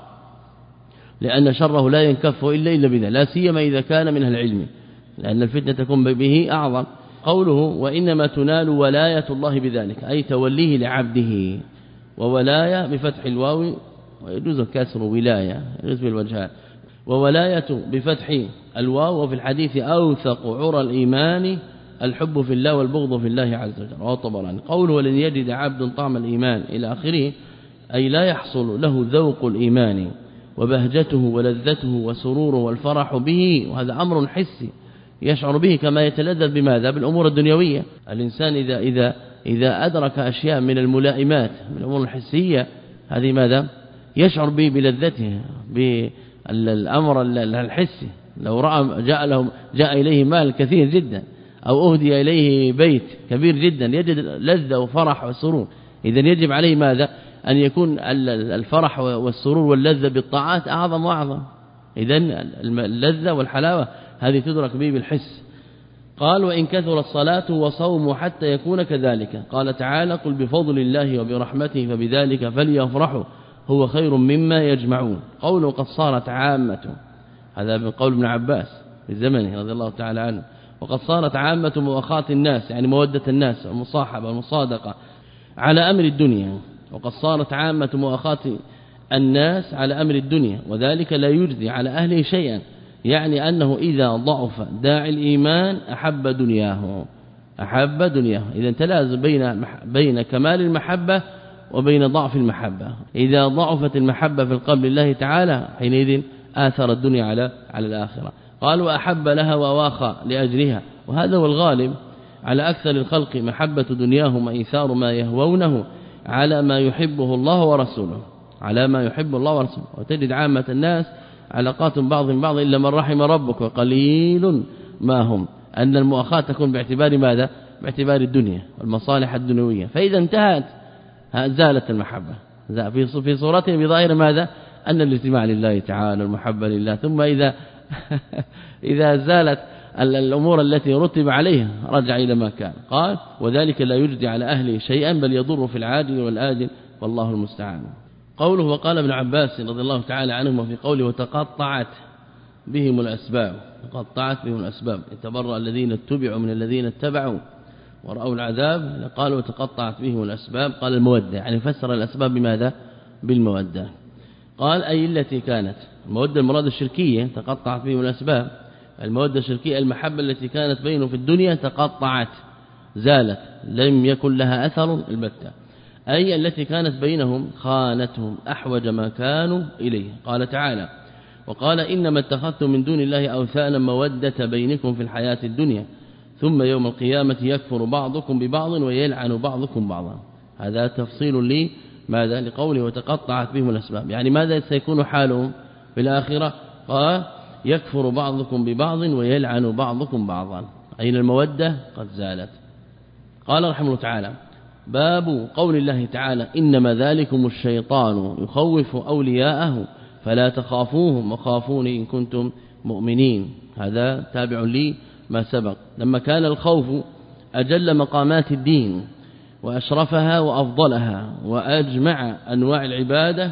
لأن شره لا ينكف إلا إلا بذلك، لا سيما إذا كان من العلم، لأن الفتنة تكون به أعظم. قوله وإنما تنال ولاية الله بذلك أي توليه لعبده، وولاية بفتح الواو ويجوز كسر ولاية يجوز بالوجهان، وولاية بفتح الواو. وفي الحديث أوثق عرى الإيمان الحب في الله والبغض في الله عز وجل، رواه الطبراني. قوله ولن يجد عبد طعم الإيمان إلى آخره أي لا يحصل له ذوق الإيمان وبهجته ولذته وسروره والفرح به، وهذا أمر حسي يشعر به كما يتلذذ بماذا؟ بالأمور الدنيوية. الإنسان إذا إذا إذا أدرك أشياء من الملائمات من الأمور الحسية هذه ماذا؟ يشعر به بلذته بالأمر الحسي. لو رأى جاء له جاء إليه مال كثير جدا أو أهدي إليه بيت كبير جدا يجد لذة وفرح وسرور، إذن يجب عليه ماذا؟ أن يكون الفرح والسرور واللذة بالطاعات أعظم وأعظم. إذن اللذة والحلاوة هذه تدرك به بالحس. قال وإن كثر الصلاة وصوم حتى يكون كذلك. قال تعالى قل بفضل الله وبرحمته فبذلك فليفرحوا هو خير مما يجمعون. قوله قد صارت عامة، هذا من قول ابن عباس في زمنه رضي الله تعالى عنه. وقد صارت عامة مؤاخاة الناس يعني مودة الناس والمصاحبة والمصادقة على أمر الدنيا. وقد صارت عامة مؤاخاة الناس على أمر الدنيا وذلك لا يجزي على أهله شيئا، يعني أنه إذا ضعف داعي الإيمان أحب دنياه أحب دنياه. إذا تلازم بين بين كمال المحبة وبين ضعف المحبة. إذا ضعفت المحبة في القلب لله تعالى حينئذ آثر الدنيا على على الآخرة. قال وأحب لها وواخى لأجلها، وهذا هو الغالب على أكثر الخلق، محبة دنياهم وإيثار ما يهوونه على ما يحبه الله ورسوله على ما يحب الله ورسوله. وتجد عامة الناس علاقات بعض بعض إلا من رحم ربك وقليل ما هم، أن المؤاخاة تكون باعتبار ماذا؟ باعتبار الدنيا والمصالح الدنيوية. فإذا انتهت زالت المحبة في صورتها بظاهر ماذا؟ أن الاجتماع لله تعالى والمحبة لله. ثم إذا إذا زالت الأمور التي رتب عليها رجع إلى ما كان. قال وذلك لا يجدي على أهله شيئا بل يضر في العاجل والآجل والله المستعان. قوله وقال ابن عباس رضي الله تعالى عنهما في قوله وتقطعت بهم الأسباب. تقطعت بهم الأسباب يتبرأ الذين اتبعوا من الذين اتبعوا ورأوا العذاب. قال وتقطعت بهم الأسباب قال المودة، يعني فسر الأسباب بماذا؟ بالمودة. قال أي التي كانت المودة المراد الشركية تقطعت بهم الأسباب. المودة الشركية المحبة التي كانت بينه في الدنيا تقطعت زالت لم يكن لها أثر البتة. أي التي كانت بينهم خانتهم أحوج ما كانوا إليه. قال تعالى وقال إنما اتخذتم من دون الله أوثانا مودة بينكم في الحياة الدنيا ثم يوم القيامة يكفر بعضكم ببعض ويلعن بعضكم بعضا. هذا تفصيل لي ماذا؟ لقوله وتقطعت بهم الأسباب، يعني ماذا سيكون حالهم في الآخرة؟ قال يكفر بعضكم ببعض ويلعن بعضكم بعضا، أين المودة؟ قد زالت. قال رحمه الله تعالى باب قول الله تعالى إنما ذلكم الشيطان يخوف أولياءه فلا تخافوهم وخافوني إن كنتم مؤمنين. هذا تابع لي ما سبق. لما كان الخوف أجل مقامات الدين وأشرفها وأفضلها وأجمع أنواع العبادة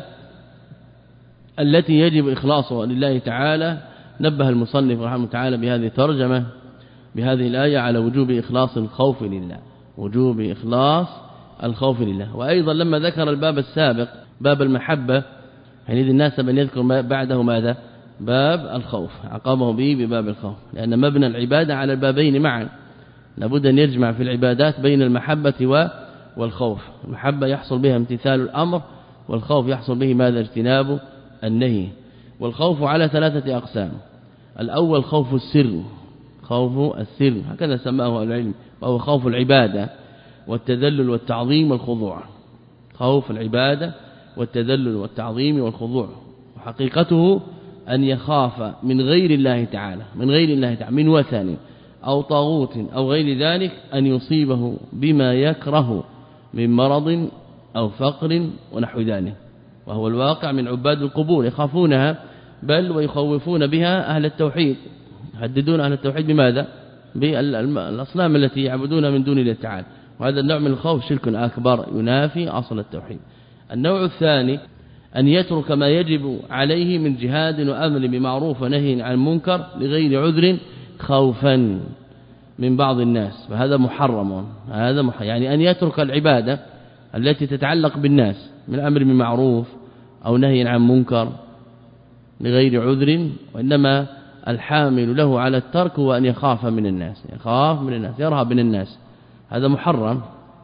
التي يجب إخلاصها لله تعالى، نبه المصنف رحمه الله تعالى بهذه الترجمة بهذه الآية على وجوب إخلاص الخوف لله، وجوب إخلاص الخوف لله. وأيضا لما ذكر الباب السابق باب المحبة حينئذ الناس من يذكر بعده ماذا؟ باب الخوف، عقبه به بباب الخوف، لأن مبنى العبادة على البابين معا، لابد أن يجمع في العبادات بين المحبة والخوف. المحبة يحصل بها امتثال الأمر، والخوف يحصل به ماذا؟ اجتناب النهي. والخوف على ثلاثة أقسام. الأول خوف السر، خوف السر هكذا سماه العلم، وهو خوف العبادة والتذلل والتعظيم والخضوع. خوف العبادة والتذلل والتعظيم والخضوع، وحقيقته أن يخاف من غير الله تعالى من غير الله تعالى من وثن أو طاغوت أو غير ذلك أن يصيبه بما يكره من مرض أو فقر ونحو ذلك، وهو الواقع من عباد القبور، يخافونها بل ويخوفون بها أهل التوحيد، يهددون أهل التوحيد بماذا؟ بالأصنام التي يعبدونها من دون الله تعالى. وهذا النوع من الخوف شرك أكبر ينافي أصل التوحيد. النوع الثاني أن يترك ما يجب عليه من جهاد وأمر بمعروف ونهي عن منكر لغير عذر خوفا من بعض الناس، فهذا محرم. هذا مح... يعني أن يترك العبادة التي تتعلق بالناس من أمر بمعروف أو نهي عن منكر لغير عذر، وإنما الحامل له على الترك هو أن يخاف من الناس، يخاف من الناس، يرهب من الناس. هذا محرم،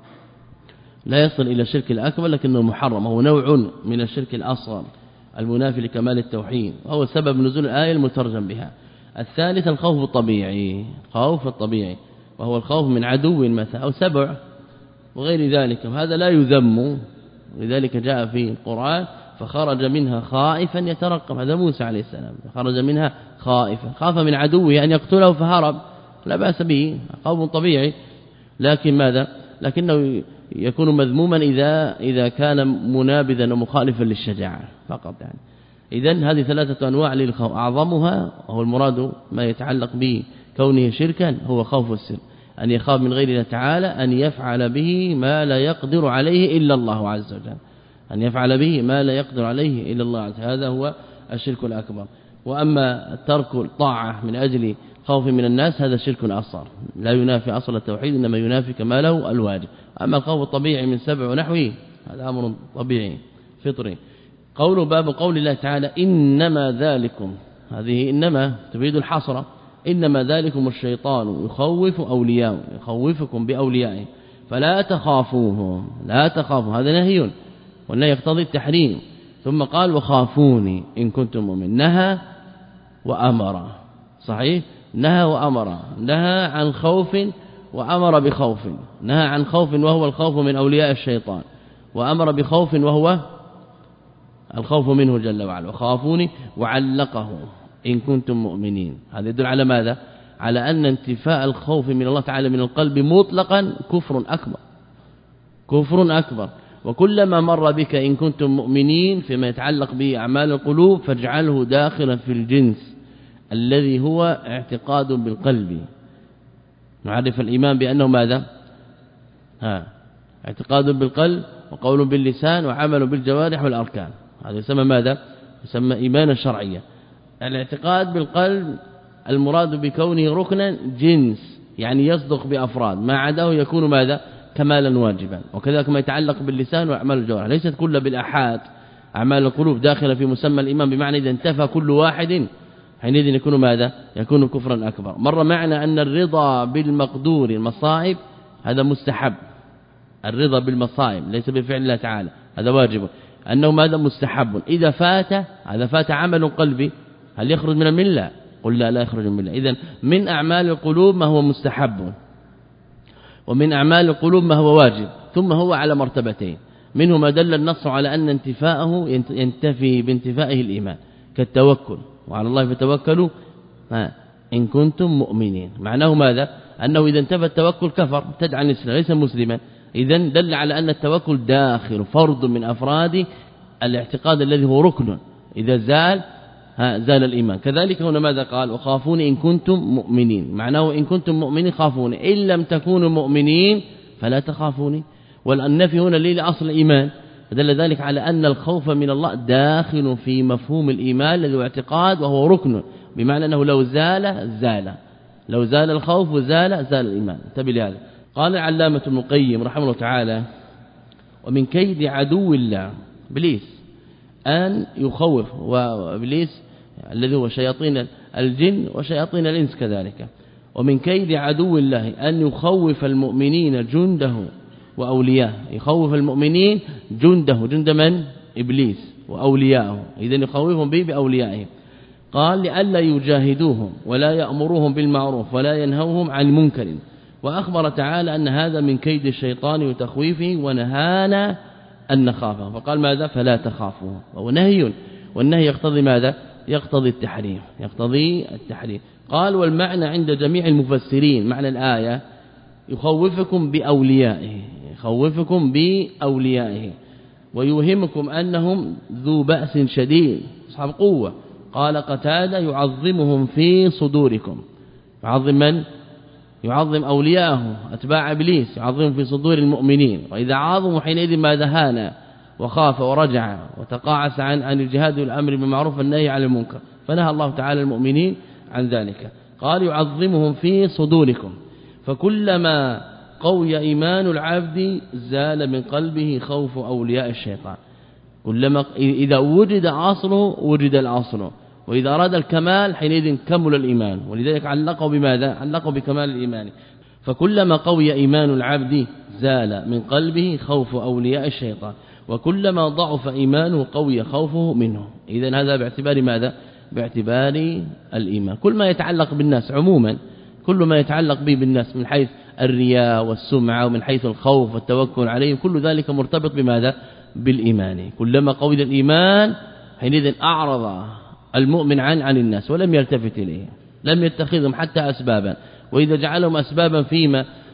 لا يصل إلى الشرك الأكبر لكنه محرم، هو نوع من الشرك الأصغر المنافي لكمال التوحيد، وهو سبب نزول الآية المترجم بها. الثالث الخوف الطبيعي، خوف الطبيعي وهو الخوف من عدو مثلا أو سبع وغير ذلك، وهذا لا يذم، لذلك جاء في القرآن فخرج منها خائفا يترقب. هذا موسى عليه السلام خرج منها خائفا، خاف من عدوه أن يقتله فهرب، لا بأس به، خوف طبيعي. لكن ماذا؟ لكنه يكون مذموما إذا إذا كان منابذا ومخالفا للشجاعة فقط، يعني إذن هذه ثلاثة أنواع للخوف، أعظمها وهو المراد ما يتعلق بكونه شركا هو خوف السر، أن يخاف من غير الله تعالى أن يفعل به ما لا يقدر عليه إلا الله عز وجل، أن يفعل به ما لا يقدر عليه إلا الله عز وجل، هذا هو الشرك الأكبر. وأما ترك الطاعة من أجل خوف من الناس هذا شرك أصغر لا ينافي أصل التوحيد، إنما ينافي كماله الواجب. أما الخوف الطبيعي من سبع ونحوه هذا أمر طبيعي فطري. قول باب قول الله تعالى إنما ذلكم، هذه إنما تفيد الحصر، إنما ذلكم الشيطان يخوف أولياءه، يخوفكم بأوليائه فلا تخافوهم، لا تخافوا، هذا نهي والنهي يقتضي التحريم. ثم قال وخافوني إن كنتم مؤمنين، نهى وأمر، صحيح، نهى وأمر، نهى عن خوف وأمر بخوف، نهى عن خوف وهو الخوف من أولياء الشيطان، وأمر بخوف وهو الخوف منه جل وعلا، وخافوني وعلقه إن كنتم مؤمنين. هذا يدل على ماذا؟ على أن انتفاء الخوف من الله تعالى من القلب مطلقا كفر أكبر، كفر أكبر. وكلما مر بك إن كنتم مؤمنين فيما يتعلق بأعمال القلوب فاجعله داخلا في الجنس الذي هو اعتقاد بالقلب. نعرف الإيمان بأنه ماذا؟ ها اعتقاد بالقلب وقول باللسان وعمل بالجوارح والأركان، هذا يسمى ماذا؟ يسمى إيمانا شرعيا. الاعتقاد بالقلب المراد بكونه ركنا جنس، يعني يصدق بأفراد، ما عداه يكون ماذا؟ كمالا واجبا. وكذلك ما يتعلق باللسان وأعمال الجوارح، ليست كل بالأحاد أعمال القلوب داخله في مسمى الإيمان، بمعنى إذا انتفى كل واحد حينئذ يكون ماذا؟ يكون كفرا أكبر. مر معنى أن الرضا بالمقدور المصائب هذا مستحب، الرضا بالمصائب ليس بفعل الله تعالى، هذا واجب، أنه ماذا؟ مستحب. إذا فات هذا فات عمل قلبي هل يخرج من الملة؟ قل لا لا يخرج من الملة. إذن من أعمال القلوب ما هو مستحب، ومن أعمال القلوب ما هو واجب، ثم هو على مرتبتين، منه ما دل النص على أن انتفاءه ينتفي بانتفائه الإيمان كالتوكل، وعلى الله فتوكلوا إن كنتم مؤمنين. معناه ماذا؟ أنه إذا انتفى التوكل كفر ابتدع عن الإسلام ليس مسلما. إذن دل على أن التوكل داخل فرض من أفراد الاعتقاد الذي هو ركن، إذا زال زال الإيمان. كذلك هنا ماذا قال؟ وخافوني إن كنتم مؤمنين، معناه إن كنتم مؤمنين خافوني، إن لم تكونوا مؤمنين فلا تخافوني. والنفي هنا ليه لأصل الإيمان، فدل ذلك على أن الخوف من الله داخل في مفهوم الإيمان الذي هو اعتقاد وهو ركن، بمعنى أنه لو زال زال، لو زال الخوف زال زال الإيمان. انتبه لهذا. قال العلامة ابن القيم رحمه الله تعالى ومن كيد عدو الله إبليس أن يخوف، وإبليس الذي هو شياطين الجن وشياطين الإنس كذلك، ومن كيد عدو الله أن يخوف المؤمنين جنده وأولياءه، يخوف المؤمنين جنده، جند من؟ إبليس وأولياءه، إذن يخوفهم به بأوليائهم. قال لئلا يجاهدوهم ولا يأمروهم بالمعروف ولا ينهوهم عن المنكر، وأخبر تعالى أن هذا من كيد الشيطان وتخويفه ونهانا أن نخافه، فقال ماذا؟ فلا تخافوا، وهو نهي، والنهي يقتضي ماذا؟ يقتضي التحريم، يقتضي التحريم. قال والمعنى عند جميع المفسرين معنى الآية يخوفكم بأوليائه، يخوفكم بأوليائه ويوهمكم أنهم ذو بأس شديد أصحاب قوة. قال قتادة يعظمهم في صدوركم، يعظم من؟ يعظم أولياءه أتباع إبليس، يعظم في صدور المؤمنين، وإذا عاظموا حينئذ ما دهانا وخاف ورجع وتقاعس عن عن الجهاد والأمر بالمعروف والنهي عن المنكر، فنهى الله تعالى المؤمنين عن ذلك. قال يعظمهم في صدوركم، فكلما قوي إيمان العبد زال من قلبه خوف أولياء الشيطان، كلما إذا وجد أصله وجد الأصل، وإذا أراد الكمال حينئذ كمل الإيمان، ولذلك علقوا بماذا؟ علقوا بكمال الإيمان. فكلما قوي إيمان العبد زال من قلبه خوف أولياء الشيطان، وكلما ضعف إيمانه قوي خوفه منه. إذن هذا باعتبار ماذا؟ باعتبار الإيمان. كل ما يتعلق بالناس عموما، كل ما يتعلق به بالناس من حيث الرياء والسمعة ومن حيث الخوف والتوكل عليهم، كل ذلك مرتبط بماذا؟ بالإيمان. كلما قوي الإيمان حينئذ أعرض المؤمن عن عن الناس ولم يلتفت إليه، لم يتخذهم حتى أسبابا، وإذا جعلهم أسبابا فيما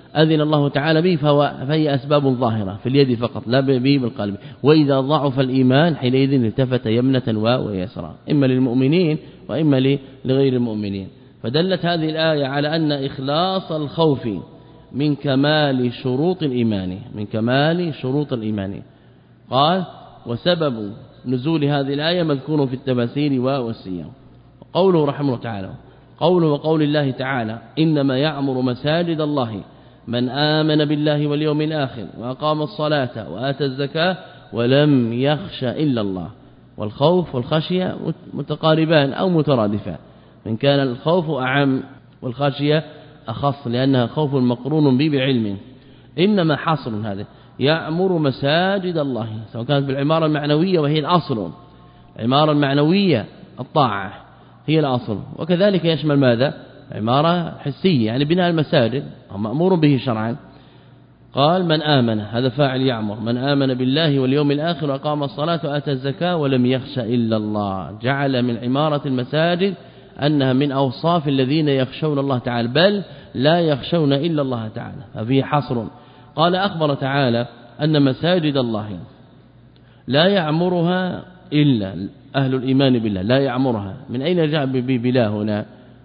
أذن الله تعالى به فهو فهي أسباب ظاهرة في اليد فقط لا به بالقلب. وإذا ضعف الإيمان حينئذ التفت يمنة ويسرى إما للمؤمنين وإما لغير المؤمنين. فدلت هذه الآية على أن إخلاص الخوف من كمال شروط الإيمان من كمال شروط الإيمان. قال وسبب نزول هذه الآية مذكور في التفاسير والسير. قوله رحمه الله تعالى قوله وقول الله تعالى إنما يعمر مساجد الله من آمن بالله واليوم الآخر وأقام الصلاة وآتى الزكاة ولم يخش إلا الله. والخوف والخشية متقاربان أو مترادفان، من كان الخوف أعم والخشية أخص لأنها خوف مقرون به بعلم. إنما حصر هذا يعمر مساجد الله سواء كانت بالعمارة المعنوية وهي الأصل، العمارة المعنوية الطاعة هي الأصل، وكذلك يشمل ماذا؟ عمارة حسية يعني بناء المساجد مأمور به شرعا. قال من آمن هذا فاعل يعمر، من آمن بالله واليوم الآخر وأقام الصلاة وآتى الزكاة ولم يخش إلا الله. جعل من عمارة المساجد أنها من أوصاف الذين يخشون الله تعالى بل لا يخشون إلا الله تعالى، ففيه حصر. قال أخبر تعالى أن مساجد الله لا يعمرها إلا أهل الإيمان بالله، لا يعمرها. من أين جاء بلا هنا؟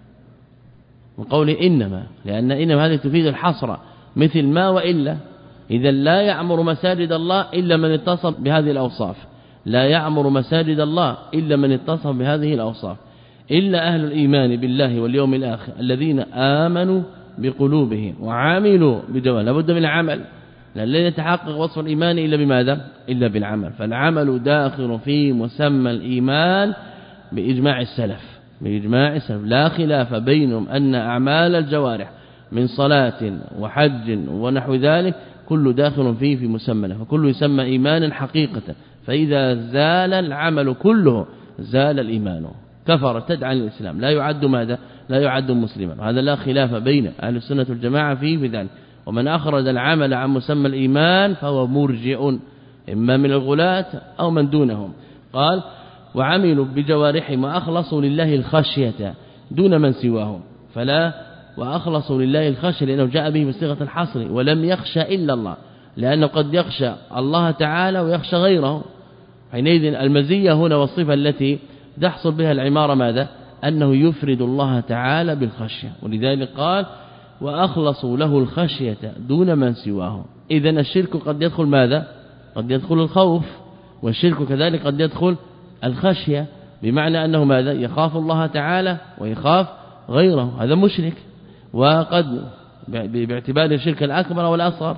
من قوله إنما، لأن إنما هذه تفيد الحصر مثل ما وإلا. إذا لا يعمر مساجد الله إلا من اتصف بهذه الأوصاف، لا يعمر مساجد الله إلا من اتصف بهذه الأوصاف، إلا أهل الإيمان بالله واليوم الآخر الذين آمنوا بقلوبهم وعملوا بجوارحهم. لابد من العمل، لا يتحقق وصف الإيمان إلا بماذا؟ إلا بالعمل. فالعمل داخل في مسمى الإيمان بإجماع السلف، بإجماع السلف لا خلاف بينهم أن أعمال الجوارح من صلاة وحج ونحو ذلك كل داخل فيه في مسمى، فكل يسمى إيمانا حقيقة. فإذا زال العمل كله زال الإيمان، كفر ارتد عن الإسلام، لا يعد ماذا؟ لا يعد مسلما. وهذا لا خلاف بين أهل السنة والجماعة فيه بذلك. ومن أخرج العمل عن مسمى الإيمان فهو مرجئ إما من الغلاة أو من دونهم. قال وعملوا بجوارحهم وأخلصوا لله الخشية دون من سواهم، فلا وأخلصوا لله الخشية لأنه جاء به بصيغة الحصر ولم يخشى إلا الله، لأنه قد يخشى الله تعالى ويخشى غيره. حينئذ المزية هنا والصفة التي تحصل بها العمارة ماذا؟ أنه يفرد الله تعالى بالخشية، ولذلك قال وأخلصوا له الخشية دون من سواه. إذن الشرك قد يدخل ماذا؟ قد يدخل الخوف، والشرك كذلك قد يدخل الخشية، بمعنى أنه ماذا؟ يخاف الله تعالى ويخاف غيره، هذا مشرك. وقد باعتبار الشرك الأكبر والأصغر.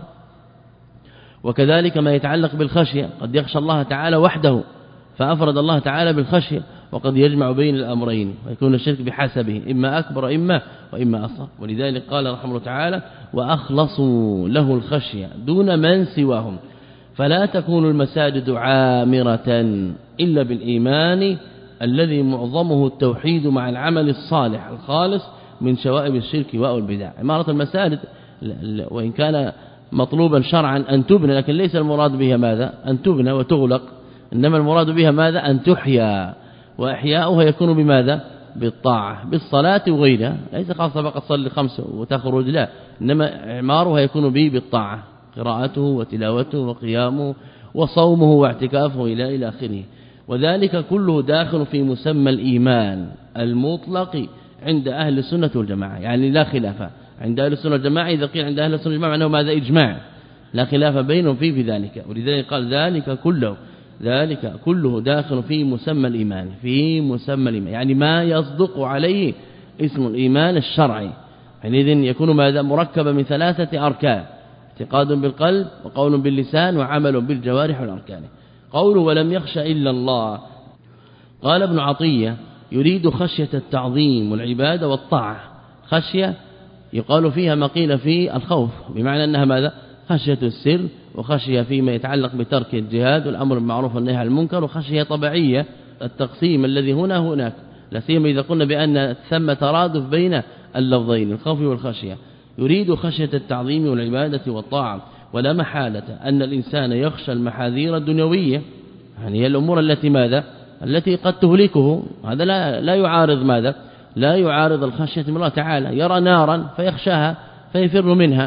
وكذلك ما يتعلق بالخشية قد يخشى الله تعالى وحده فأفرد الله تعالى بالخشية، وقد يجمع بين الأمرين ويكون الشرك بحسبه إما أكبر إما وإما أصغر. ولذلك قال رحمه الله تعالى وأخلصوا له الخشية دون من سواهم. فلا تكون المساجد عامرة إلا بالإيمان الذي معظمه التوحيد مع العمل الصالح الخالص من شوائب الشرك والبدع. عمارة المساجد وإن كان مطلوبا شرعا أن تبنى، لكن ليس المراد بها ماذا؟ أن تبنى وتغلق، إنما المراد بها ماذا؟ أن تحيا، وإحياؤها يكون بماذا؟ بالطاعة بالصلاة وغيرها، ليس خاصة فقط صلي خمس وتخرج، لا، إنما إعمارها يكون به بالطاعة، قراءته وتلاوته وقيامه وصومه واعتكافه إلى إلى آخره. وذلك كله داخل في مسمى الإيمان المطلق عند أهل السنة والجماعة، يعني لا خلاف عند أهل السنة والجماعة. إذا قيل عند أهل السنة والجماعة أنه ماذا؟ إجماع، لا خلاف بينهم فيه في ذلك. ولذلك قال ذلك كله ذلك كله داخل في مسمى الإيمان، في مسمى الإيمان يعني ما يصدق عليه اسم الإيمان الشرعي. حينئذ يكون ماذا؟ مركبا من ثلاثة أركان: اعتقاد بالقلب وقول باللسان وعمل بالجوارح والأركان. قوله ولم يخش إلا الله، قال ابن عطية يريد خشية التعظيم والعبادة والطاعة. خشية يقال فيها ما قيل في الخوف، بمعنى أنها ماذا؟ خشية السر، وخشية فيما يتعلق بترك الجهاد والأمر بالمعروف والنهي عن المنكر، وخشية طبيعية التقسيم الذي هنا هناك، لا سيما إذا قلنا بأن ثم ترادف بين اللفظين الخوف والخشية. يريد خشية التعظيم والعبادة والطاعة، ولا محالة أن الإنسان يخشى المحاذير الدنيوية، يعني هي الأمور التي ماذا؟ التي قد تهلكه. هذا لا لا يعارض ماذا؟ لا يعارض الخشية من الله تعالى. يرى نارا فيخشاها فيفر منها،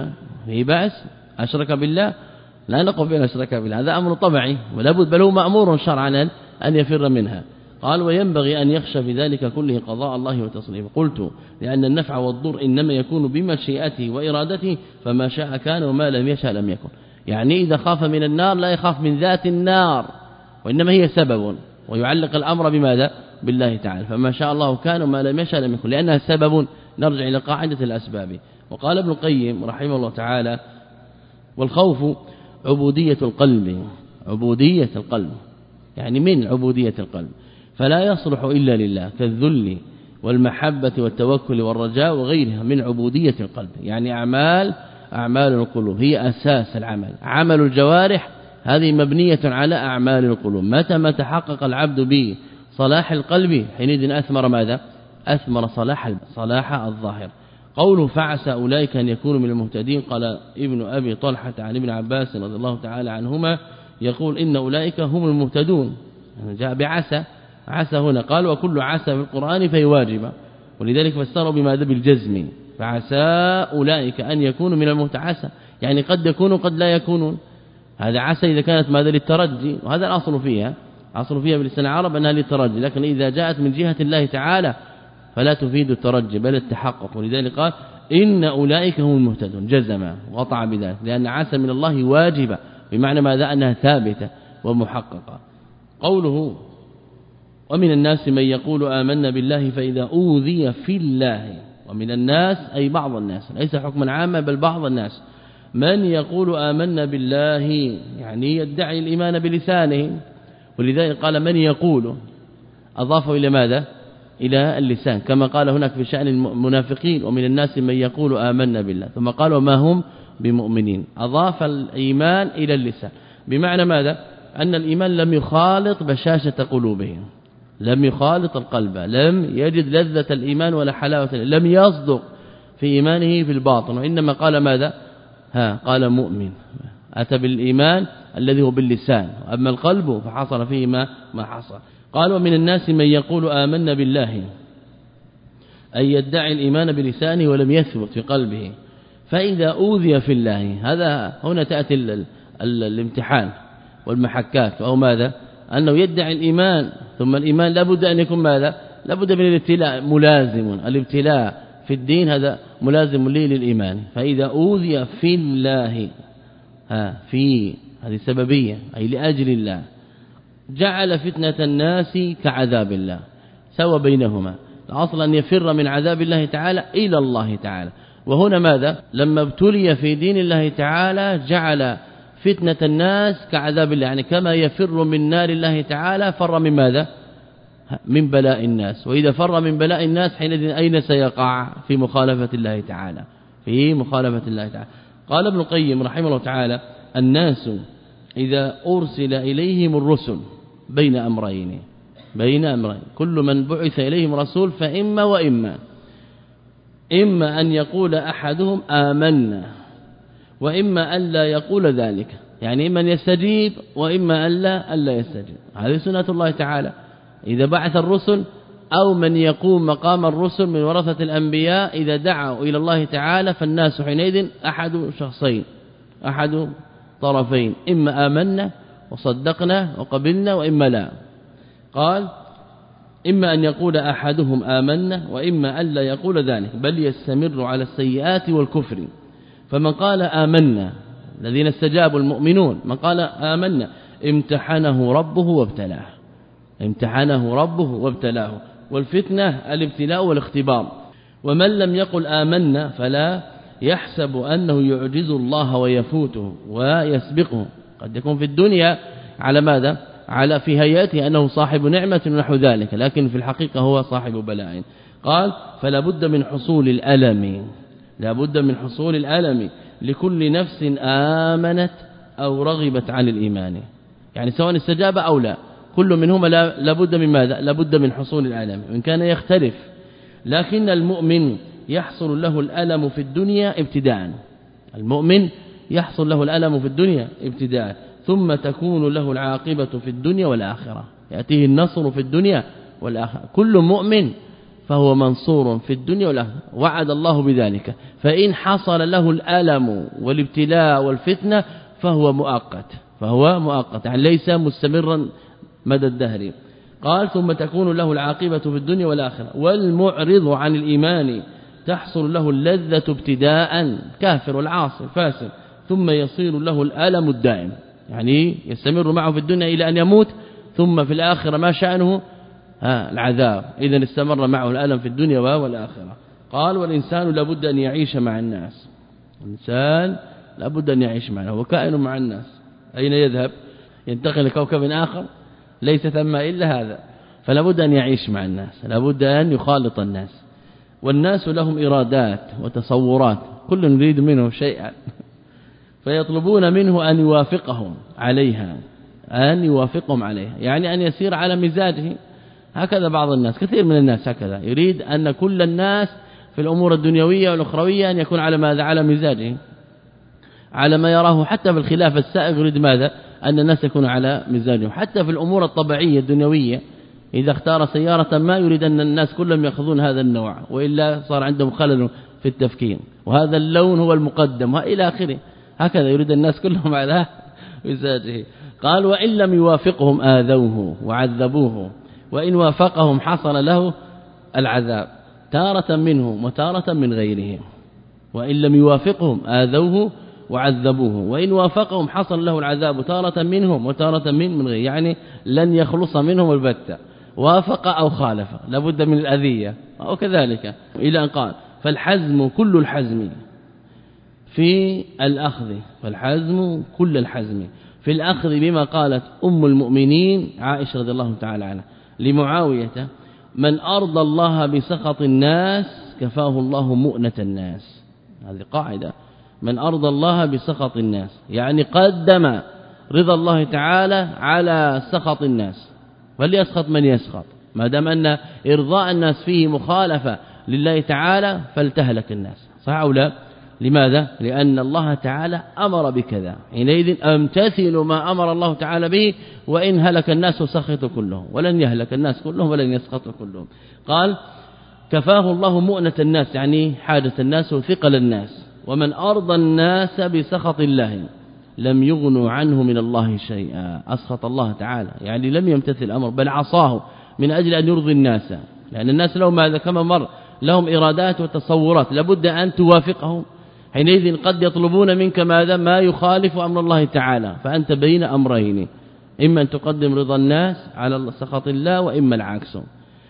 فيه بأس أشرك بالله لا نقول بأن أشرك بالله هذا أمر طبيعي ولا بد بل هو مأمور شرعا أن يفر منها. قال وينبغي أن يخشى في ذلك كله قضاء الله وتصريفه. قلت لأن النفع والضر إنما يكون بمشيئته وإرادته فما شاء كان وما لم يشاء لم يكن. يعني إذا خاف من النار لا يخاف من ذات النار وإنما هي سبب ويعلق الأمر بماذا بالله تعالى فما شاء الله كان وما لم يشاء لم يكن لأنها سبب نرجع إلى قاعدة الأسباب. وقال ابن القيم رحمه الله تعالى والخوف عبودية القلب عبودية القلب يعني من عبودية القلب فلا يصلح إلا لله كالذل والمحبة والتوكل والرجاء وغيرها من عبودية القلب. يعني أعمال أعمال القلوب هي أساس العمل. عمل الجوارح هذه مبنية على أعمال القلوب. متى ما تحقق العبد بصلاح القلب حينئذ أثمر ماذا أثمر صلاح صلاح الظاهر. قوله فعسى أولئك أن يكونوا من المهتدين. قال ابن أبي طلحة عن ابن عباس رضي الله تعالى عنهما يقول إن أولئك هم المهتدون جاء بعسى عسى هنا قال وكل عسى في القرآن فهي واجبة ولذلك فسروا بماذا بالجزم فعسى أولئك أن يكونوا من المهتعسى يعني قد يكونوا قد لا يكونون. هذا عسى إذا كانت ماذا للترجي وهذا الأصل فيها أصل فيها بلسان العرب أنها للترجي لكن إذا جاءت من جهة الله تعالى فلا تفيد الترجي بل التحقق ولذلك قال إن أولئك هم المهتدون جزم وقطع بذلك لأن عسى من الله واجبة بمعنى ماذا أنها ثابتة ومحققة. قوله ومن الناس من يقول آمنا بالله فإذا أوذي في الله ومن الناس أي بعض الناس ليس حكما عاما بل بعض الناس من يقول آمنا بالله يعني يدعي الإيمان بلسانه ولذلك قال من يقول أضافه إلى ماذا إلى اللسان كما قال هناك في شأن المنافقين ومن الناس من يقول آمنا بالله ثم قال وما هم بمؤمنين أضاف الإيمان إلى اللسان بمعنى ماذا أن الإيمان لم يخالط بشاشة قلوبهم لم يخالط القلب لم يجد لذة الإيمان ولا حلاوة لم يصدق في إيمانه في الباطن وإنما قال ماذا ها قال مؤمن أتى بالإيمان الذي هو باللسان أما القلب فحصل فيه ما, ما حصل. قال ومن الناس من يقول آمنا بالله أي يدعي الإيمان بلسانه ولم يثبت في قلبه فإذا أوذي في الله هذا هنا تأتي ال ال ال الامتحان والمحكات أو ماذا أنه يدعي الإيمان ثم الإيمان لابد أن يكون ماذا لابد من الابتلاء ملازم الابتلاء في الدين هذا ملازم لي للإيمان فإذا أوذي في الله ها في هذه سببية أي لأجل الله جعل فتنة الناس كعذاب الله سوى بينهما الأصل أن يفر من عذاب الله تعالى إلى الله تعالى وهنا ماذا لما ابتلي في دين الله تعالى جعل فتنة الناس كعذاب الله يعني كما يفر من نار الله تعالى فر من ماذا من بلاء الناس وإذا فر من بلاء الناس حينئذ أين سيقع في مخالفة الله تعالى في مخالفة الله تعالى. قال ابن القيم رحمه الله تعالى الناس إذا أرسل إليهم الرسل بين أمرين بين أمرين كل من بعث إليهم رسول فإما وإما إما أن يقول أحدهم آمنا وإما أن لا يقول ذلك يعني إما أن يستجيب وإما أن لا, أن لا يستجيب. هذه سنة الله تعالى إذا بعث الرسل أو من يقوم مقام الرسل من ورثة الأنبياء إذا دعوا إلى الله تعالى فالناس حينئذ أحد شخصين أحد طرفين إما آمنا وصدقنا وقبلنا وإما لا. قال إما أن يقول أحدهم آمنا وإما أن لا يقول ذلك بل يستمر على السيئات والكفر. فمن قال آمنا الذين استجابوا المؤمنون من قال آمنا امتحنه ربه وابتلاه امتحنه ربه وابتلاه والفتنة الابتلاء والاختبار. ومن لم يقل آمنا فلا يحسب أنه يعجز الله ويفوته ويسبقه قد يكون في الدنيا على ماذا على في هيئته أنه صاحب نعمة ونحو ذلك لكن في الحقيقة هو صاحب بلاء. قال فلا بد من حصول الألم لا بد من حصول الألم لكل نفس آمنت أو رغبت عن الإيمان يعني سواء استجاب أو لا كل منهما لا بد من ماذا لا بد من حصول الألم وإن كان يختلف لكن المؤمن يحصل له الألم في الدنيا ابتداء المؤمن يحصل له الألم في الدنيا ابتداء ثم تكون له العاقبة في الدنيا والآخرة يأتيه النصر في الدنيا والآخرة. كل مؤمن فهو منصور في الدنيا والآخرة، وعد الله بذلك. فإن حصل له الألم والابتلاء والفتنة فهو مؤقت فهو مؤقت يعني ليس مستمرا مدى الدهر. قال ثم تكون له العاقبة في الدنيا والآخرة. والمعرض عن الإيمان تحصل له اللذة ابتداء، كافر والعاصي الفاسق، ثم يصير له الألم الدائم، يعني يستمر معه في الدنيا إلى أن يموت، ثم في الآخرة ما شأنه ها العذاب. إذن استمر معه الألم في الدنيا والآخرة. قال والإنسان لابد أن يعيش مع الناس، الإنسان لابد أن يعيش معه، هو كائن مع الناس. أين يذهب؟ ينتقل لكوكب آخر؟ ليس ثم إلا هذا. فلابد أن يعيش مع الناس، لابد أن يخالط الناس. والناس لهم إرادات وتصورات، كل يريد منه شيئا فيطلبون منه أن يوافقهم عليها أن يوافقهم عليها يعني أن يسير على مزاجه. هكذا بعض الناس، كثير من الناس هكذا، يريد أن كل الناس في الأمور الدنيوية والأخروية أن يكون على ماذا؟ على مزاجه، على ما يراه. حتى في الخلاف السائغ يريد ماذا؟ أن الناس يكون على مزاجه. حتى في الأمور الطبيعية الدنيوية إذا اختار سيارة ما يريد أن الناس كلهم يأخذون هذا النوع، وإلا صار عندهم خلل في التفكير، وهذا اللون هو المقدم وإلى آخره. هكذا يريد الناس كلهم على مزاجه. قال وإن لم يوافقهم آذوه وعذبوه، وإن وافقهم حصل له العذاب تارة منهم وتارة من غيرهم. وإن لم يوافقهم آذوه وعذبوه، وإن وافقهم حصل له العذاب تارة منهم وتارة من من غير، يعني لن يخلص منهم البتة، وافق أو خالف لابد من الأذية أو كذلك. إلى أن قال فالحزم كل الحزم في الأخذ، فالحزم كل الحزم في الأخذ بما قالت أم المؤمنين عائشة رضي الله تعالى عنها لمعاوية: من أرضى الله بسخط الناس كفاه الله مؤنة الناس. هذه قاعدة، من أرضى الله بسخط الناس، يعني قدم رضا الله تعالى على سخط الناس، فليسخط من يسخط، ما دام أن إرضاء الناس فيه مخالفة لله تعالى فلتهلك الناس، صح أو لا؟ لماذا؟ لأن الله تعالى أمر بكذا، حينئذ أمتثل ما أمر الله تعالى به، وإن هلك الناس سخطوا كلهم، ولن يهلك الناس كلهم ولن يسخطوا كلهم. قال كفاه الله مؤنة الناس، يعني حاجة الناس وثقل الناس. ومن أرضى الناس بسخط الله لم يغنوا عنه من الله شيئا، أسخط الله تعالى، يعني لم يمتثل الأمر بل عصاه من أجل أن يرضي الناس، لأن الناس لهم ماذا كما مر لهم إرادات وتصورات، لابد أن توافقهم. حينئذ قد يطلبون منك ماذا؟ ما يخالف أمر الله تعالى، فأنت بين أمرين، إما أن تقدم رضا الناس على سخط الله، وإما العكس.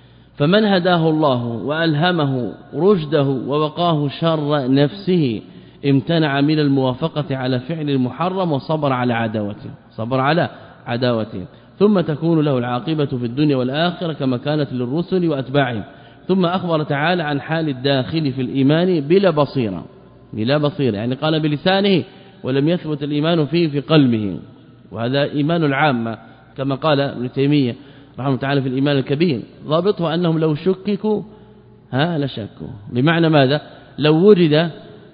فمن هداه الله وألهمه رشده ووقاه شر نفسه امتنع من الموافقة على فعل المحرم وصبر على عداوته، صبر على عداوته. ثم تكون له العاقبة في الدنيا والآخرة كما كانت للرسل وأتباعهم. ثم أخبر تعالى عن حال الداخل في الإيمان بلا بصيرة، بلا بصيرة يعني قال بلسانه ولم يثبت الإيمان فيه في قلبه، وهذا إيمان العامة كما قال ابن تيمية رحمه الله تعالى في الإيمان الكبير، ضابطه أنهم لو شككوا ها لشكوا، بمعنى ماذا؟ لو وجد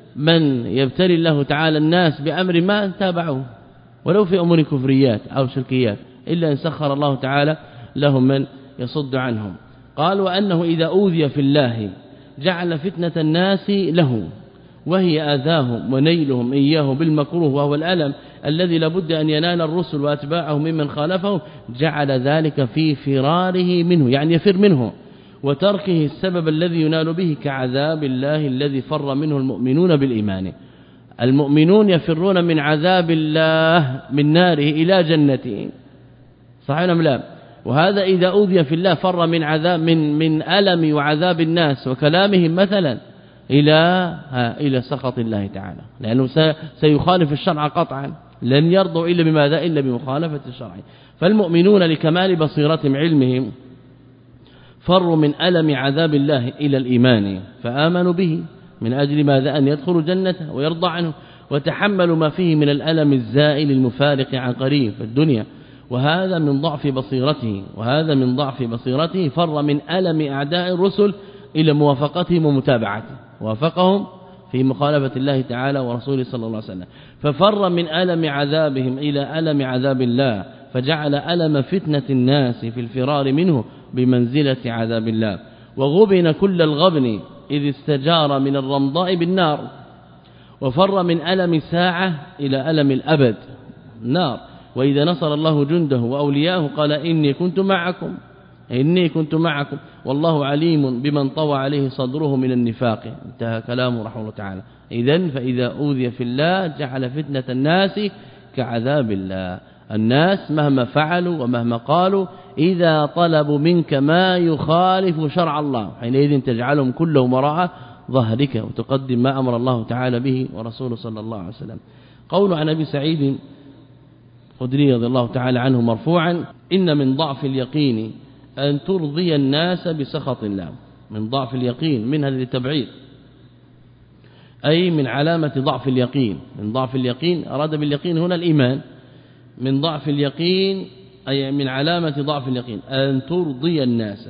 من يبتلي الله تعالى الناس بأمر ما تابعوه ولو في أمور كفريات أو شركيات، إلا أن سخر الله تعالى لهم من يصد عنهم. قال وأنه إذا أوذي في الله جعل فتنة الناس له، وهي آذاهم ونيلهم إياه بالمكروه، وهو الألم الذي لابد أن ينال الرسل وأتباعه ممن خالفه، جعل ذلك في فراره منه، يعني يفر منه، وتركه السبب الذي ينال به كعذاب الله الذي فر منه المؤمنون بالإيمان. المؤمنون يفرون من عذاب الله من ناره إلى جنته، صحيح أم لا؟ وهذا إذا أوذي في الله فر من عذاب من من ألم وعذاب الناس وكلامهم مثلا إلى ها إلى سخط الله تعالى، لأنه سيخالف الشرع قطعا، لن يرضوا إلا بماذا؟ إلا بمخالفة الشرع. فالمؤمنون لكمال بصيرتهم علمهم فروا من ألم عذاب الله إلى الإيمان، فآمنوا به من أجل ماذا؟ أن يدخلوا جنته ويرضى عنه، وتحملوا ما فيه من الألم الزائل المفارق عن قريب في الدنيا. وهذا من ضعف بصيرته وهذا من ضعف بصيرته فر من ألم أعداء الرسل إلى موافقتهم ومتابعتهم، وافقهم في مخالفة الله تعالى ورسوله صلى الله عليه وسلم، ففر من ألم عذابهم إلى ألم عذاب الله، فجعل ألم فتنة الناس في الفرار منه بمنزلة عذاب الله. وغبن كل الغبن إذ استجار من الرمضاء بالنار وفر من ألم ساعة إلى ألم الأبد النار. وإذا نصر الله جنده وأولياءه قال إني كنت معكم إني كنت معكم والله عليم بمن طوى عليه صدره من النفاق. انتهى كلامه رحمه الله تعالى. إذن فإذا أوذي في الله جعل فتنة الناس كعذاب الله. الناس مهما فعلوا ومهما قالوا إذا طلبوا منك ما يخالف شرع الله حينئذ تجعلهم كلهم وراء ظهرك وتقدم ما أمر الله تعالى به ورسوله صلى الله عليه وسلم. قول عن أبي سعيد خدري رضي الله تعالى عنه مرفوعا إن من ضعف اليقين أن ترضي الناس بسخط الله. من ضعف اليقين من هذا التبعير أي من علامة ضعف اليقين. من ضعف اليقين أراد باليقين هنا الإيمان. من ضعف اليقين أي من علامة ضعف اليقين أن ترضي الناس.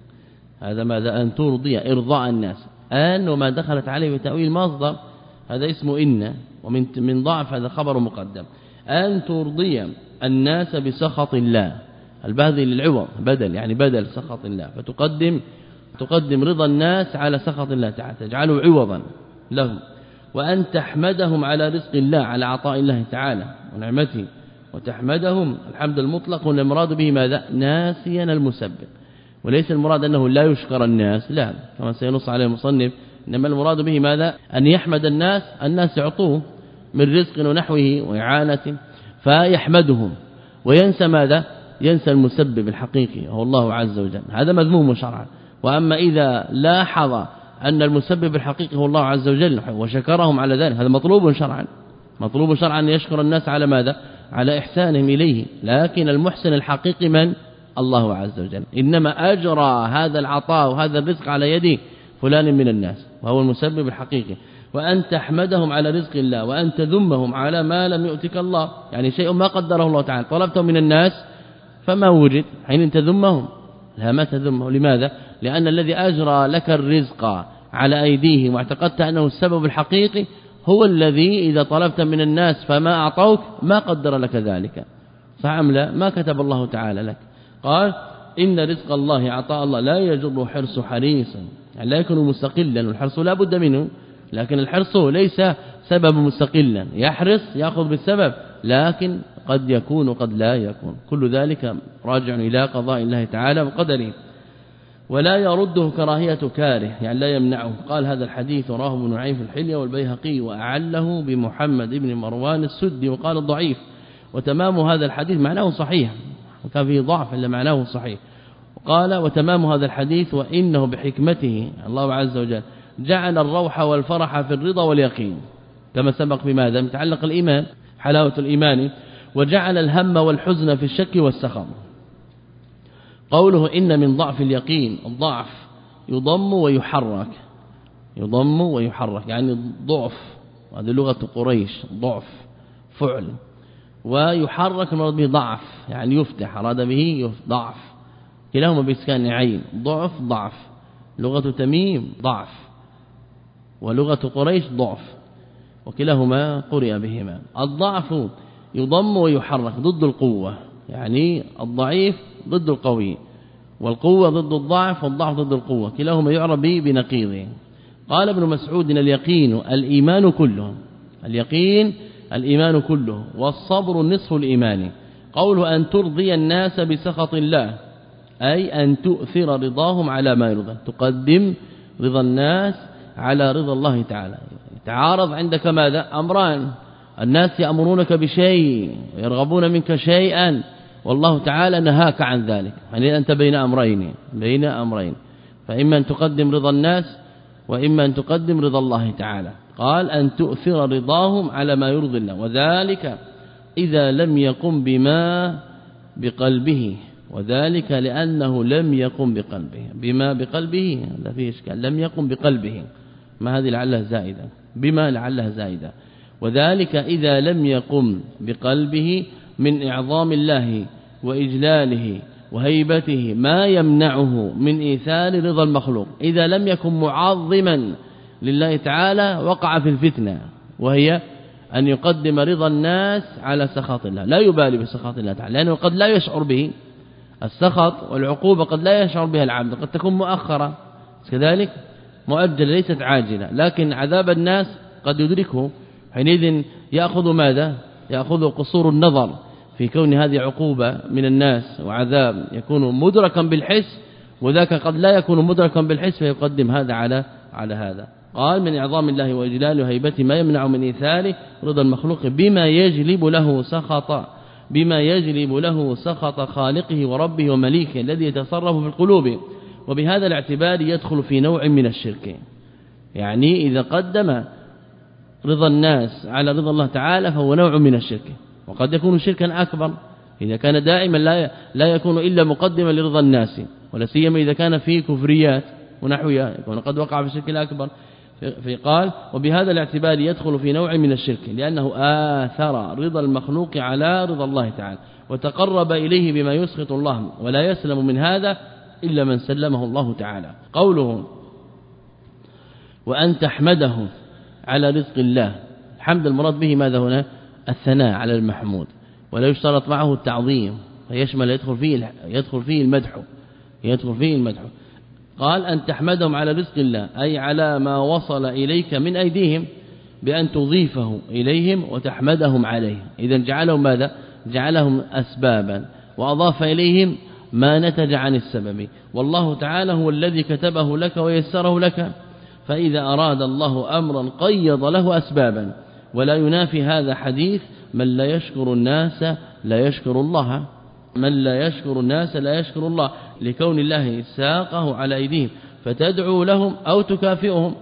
هذا ماذا؟ أن ترضي إرضاء الناس. أن وما دخلت عليه بتأويل مصدر هذا اسمه إن ومن من ضعف هذا خبر مقدم. أن ترضي الناس بسخط الله. البهذي للعوض بدل يعني بدل سخط الله فتقدم تقدم رضا الناس على سخط الله تعالى تجعله عوضا لهم. وأن تحمدهم على رزق الله على عطاء الله تعالى ونعمته وتحمدهم الحمد المطلق والمراد به ماذا؟ ناسيا المسبب. وليس المراد أنه لا يشكر الناس لا كما سينص عليه المصنف إنما المراد به ماذا؟ أن يحمد الناس الناس يعطوه من رزق ونحوه وإعانة فيحمدهم وينسى ماذا؟ ينسى المسبب الحقيقي هو الله عز وجل. هذا مذموم شرعا. وأما إذا لاحظ أن المسبب الحقيقي هو الله عز وجل وشكرهم على ذلك هذا مطلوب شرعا. مطلوب شرعا أن يشكر الناس على ماذا؟ على إحسانهم إليه. لكن المحسن الحقيقي من؟ الله عز وجل. إنما أجرى هذا العطاء وهذا الرزق على يد فلان من الناس وهو المسبب الحقيقي. وأن تحمدهم على رزق الله وأن تذمهم على ما لم يؤتك الله يعني شيء ما قدره الله تعالى طلبته من الناس فما وجد حين تذمهم لا ما تذمه. لماذا؟ لأن الذي أجرى لك الرزق على أيديهم واعتقدت أنه السبب الحقيقي هو الذي إذا طلبت من الناس فما أعطوك ما قدر لك ذلك فعمل ما كتب الله تعالى لك. قال إن رزق الله عطاء الله لا يجر حرص حريصا يعني لا يكون مستقلا والحرص لا بد منه لكن الحرص ليس سبب مستقلا يحرص يأخذ بالسبب لكن قد يكون قد لا يكون كل ذلك راجع إلى قضاء الله تعالى وقدره. ولا يرده كراهية كاره يعني لا يمنعه. قال هذا الحديث راه ابن نعيم في الحلية والبيهقي وأعله بمحمد بن مروان السدي وقال الضعيف. وتمام هذا الحديث معناه صحيح وكان فيه ضعف إلا معناه صحيح. قال وتمام هذا الحديث وإنه بحكمته الله عز وجل جعل الروح والفرح في الرضا واليقين كما سبق بماذا متعلق الإيمان حلاوة الإيمان وجعل الهم والحزن في الشك والسخط. قوله إن من ضعف اليقين الضعف يضم ويحرك يضم ويحرك يعني ضعف وهذه لغة قريش ضعف فعل ويحرك المراد به ضعف يعني يفتح أراد به ضعف كلاهما بإسكان عين ضعف ضعف لغة تميم ضعف ولغة قريش ضعف وكلاهما قرئ بهما. الضعف يضم ويحرك ضد القوة يعني الضعيف ضد القوي والقوة ضد الضعف والضعف ضد القوة كلاهما يعرف به بنقيضه. قال ابن مسعود اليقين الإيمان كله اليقين الإيمان كله والصبر نصف الإيمان. قوله أن ترضي الناس بسخط الله أي أن تؤثر رضاهم على ما يرضى تقدم رضا الناس على رضا الله تعالى. تعارض عندك ماذا؟ أمران الناس يأمرونك بشيء ويرغبون منك شيئا والله تعالى نهاك عن ذلك يعني أنت بين أمرين بين أمرين فإما أن تقدم رضا الناس وإما أن تقدم رضا الله تعالى. قال أن تؤثر رضاهم على ما يرضي الله وذلك إذا لم يقم بما بقلبه وذلك لأنه لم يقم بقلبه بما بقلبه لا فيه إشكال لم يقم بقلبه ما هذه لعلها زائدة بما لعلها زائدة وذلك إذا لم يقم بقلبه من إعظام الله وإجلاله وهيبته ما يمنعه من إيثار رضا المخلوق. إذا لم يكن معظما لله تعالى وقع في الفتنة وهي أن يقدم رضا الناس على سخط الله لا يبالي بسخط الله تعالى لأنه قد لا يشعر به السخط والعقوبة قد لا يشعر بها العبد قد تكون مؤخرة كذلك مؤجلة ليست عاجلة، لكن عذاب الناس قد يدركه حينئذ يأخذ ماذا؟ يأخذ قصور النظر في كون هذه عقوبة من الناس وعذاب يكون مدركا بالحس، وذاك قد لا يكون مدركا بالحس فيقدم هذا على على هذا. قال من إعظام الله وإجلاله وهيبته ما يمنع من إيثاره رضا المخلوق بما يجلب له سخط بما يجلب له سخط خالقه وربه ومليكه الذي يتصرف في القلوب، وبهذا الاعتبار يدخل في نوع من الشرك. يعني إذا قدم رضا الناس على رضا الله تعالى فهو نوع من الشرك، وقد يكون شركا أكبر إذا كان دائما لا لا يكون إلا مقدما لرضا الناس، ولا سيما إذا كان فيه كفريات ونحوها يكون قد وقع في الشرك الأكبر. فقال وبهذا الاعتبار يدخل في نوع من الشرك لأنه آثر رضا المخلوق على رضا الله تعالى وتقرب إليه بما يسخط الله، ولا يسلم من هذا إلا من سلمه الله تعالى. قوله وأن تحمده على رزق الله، حمد المراد به ماذا هنا؟ الثناء على المحمود، ولا يشترط معه التعظيم، فيشمل يدخل فيه يدخل فيه المدح يدخل فيه المدح. قال أن تحمدهم على رزق الله أي على ما وصل إليك من أيديهم بأن تضيفه إليهم وتحمدهم عليه. إذا جعلهم ماذا؟ جعلهم أسبابا وأضاف إليهم ما نتج عن السبب، والله تعالى هو الذي كتبه لك ويسره لك، فإذا أراد الله أمرا قيض له أسبابا. ولا ينافي هذا حديث من لا يشكر الناس لا يشكر الله، من لا يشكر الناس لا يشكر الله، لكون الله ساقه على أيديهم فتدعو لهم أو تكافئهم،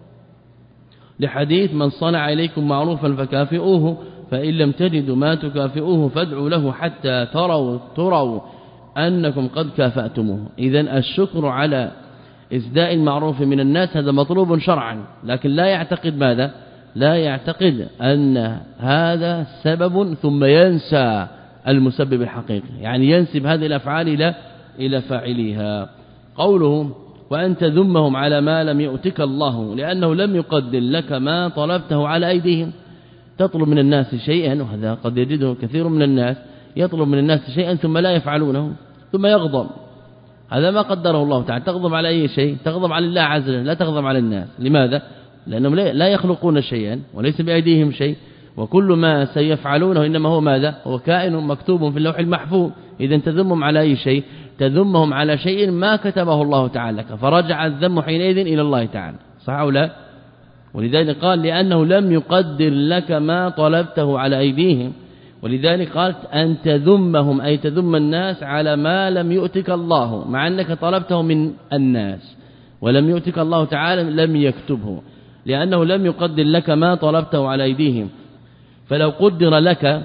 لحديث من صنع إليكم معروفا فكافئوه فإن لم تجدوا ما تكافئوه فادعوا له حتى تروا تروا أنكم قد كافأتموه. إذن الشكر على إسداء المعروف من الناس هذا مطلوب شرعا، لكن لا يعتقد ماذا؟ لا يعتقد أن هذا سبب ثم ينسى المسبب الحقيقي، يعني ينسب هذه الأفعال إلى إلى فاعليها. قوله وأن تذمهم على ما لم يؤتك الله لأنه لم يقدر لك ما طلبته على أيديهم. تطلب من الناس شيئا، وهذا قد يجده كثير من الناس، يطلب من الناس شيئا ثم لا يفعلونه ثم يغضب، هذا ما قدره الله تعالى. تغضب على أي شيء؟ تغضب على الله عز وجل، لا تغضب على الناس. لماذا؟ لأنهم لا يخلقون شيئا وليس بأيديهم شيء، وكل ما سيفعلونه إنما هو ماذا؟ هو كائن مكتوب في اللوح المحفوظ. إذا تذمهم على أي شيء؟ تذمهم على شيء ما كتبه الله تعالى لك، فرجع الذم حينئذ إلى الله تعالى، صح أو لا؟ ولذلك قال لأنه لم يقدر لك ما طلبته على أيديهم، ولذلك قالت أن تذمهم أي تذم الناس على ما لم يؤتك الله، مع أنك طلبته من الناس ولم يؤتك الله تعالى لم يكتبه، لأنه لم يقدر لك ما طلبته على أيديهم. فلو قدر لك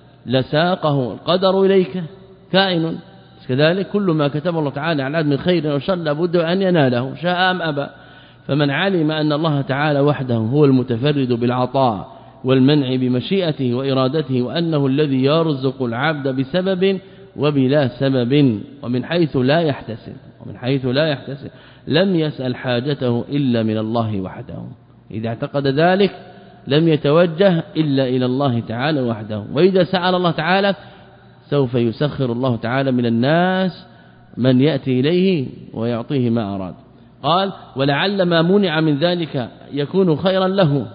لساقه القدر إليك كائن، كذلك كل ما كتب الله تعالى على من خير وشر لابد أن يناله شاء أم أبى. فمن علم أن الله تعالى وحده هو المتفرد بالعطاء والمنع بمشيئته وإرادته، وأنه الذي يرزق العبد بسبب وبلا سبب ومن حيث لا يحتسب ومن حيث لا يحتسب لم يسأل حاجته إلا من الله وحده. إذا اعتقد ذلك لم يتوجه إلا إلى الله تعالى وحده، وإذا سأل الله تعالى سوف يسخر الله تعالى من الناس من يأتي إليه ويعطيه ما أراد. قال ولعل ما منع من ذلك يكون خيرا له،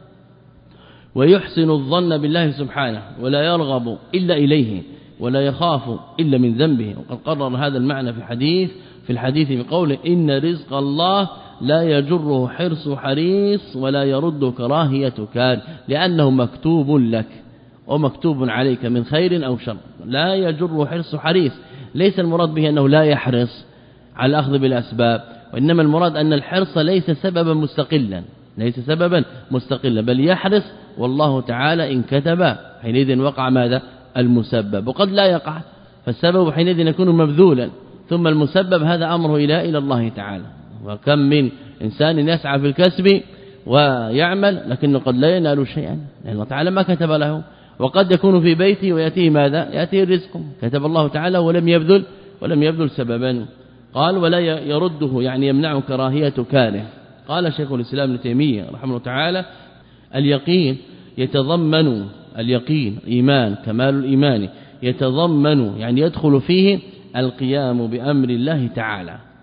ويحسن الظن بالله سبحانه ولا يرغب إلا إليه ولا يخاف إلا من ذنبه. وقد قرر هذا المعنى في الحديث في الحديث بقوله إن رزق الله لا يجره حرص حريص ولا يرد كراهية كار، لأنه مكتوب لك ومكتوب عليك من خير أو شر. لا يجر حرص حريص، ليس المراد به أنه لا يحرص على الأخذ بالأسباب، وإنما المراد أن الحرص ليس سببا مستقلا ليس سببا مستقلا بل يحرص والله تعالى إن كتب حينئذ وقع ماذا؟ المسبب، وقد لا يقع فالسبب حينئذ يكون مبذولا، ثم المسبب هذا أمره إلى إلى الله تعالى. وكم من إنسان يسعى في الكسب ويعمل لكنه قد لا ينال شيئا لأن الله تعالى ما كتب له، وقد يكون في بيته ويأتيه ماذا؟ يأتيه الرزق كتب الله تعالى ولم يبذل ولم يبذل سببا. قال ولا يرده يعني يمنع كراهية كاره. قال شيخ الإسلام ابن تيمية رحمه الله تعالى اليقين يتضمن اليقين إيمان كمال الإيمان يتضمن يعني يدخل فيه القيام بأمر الله تعالى،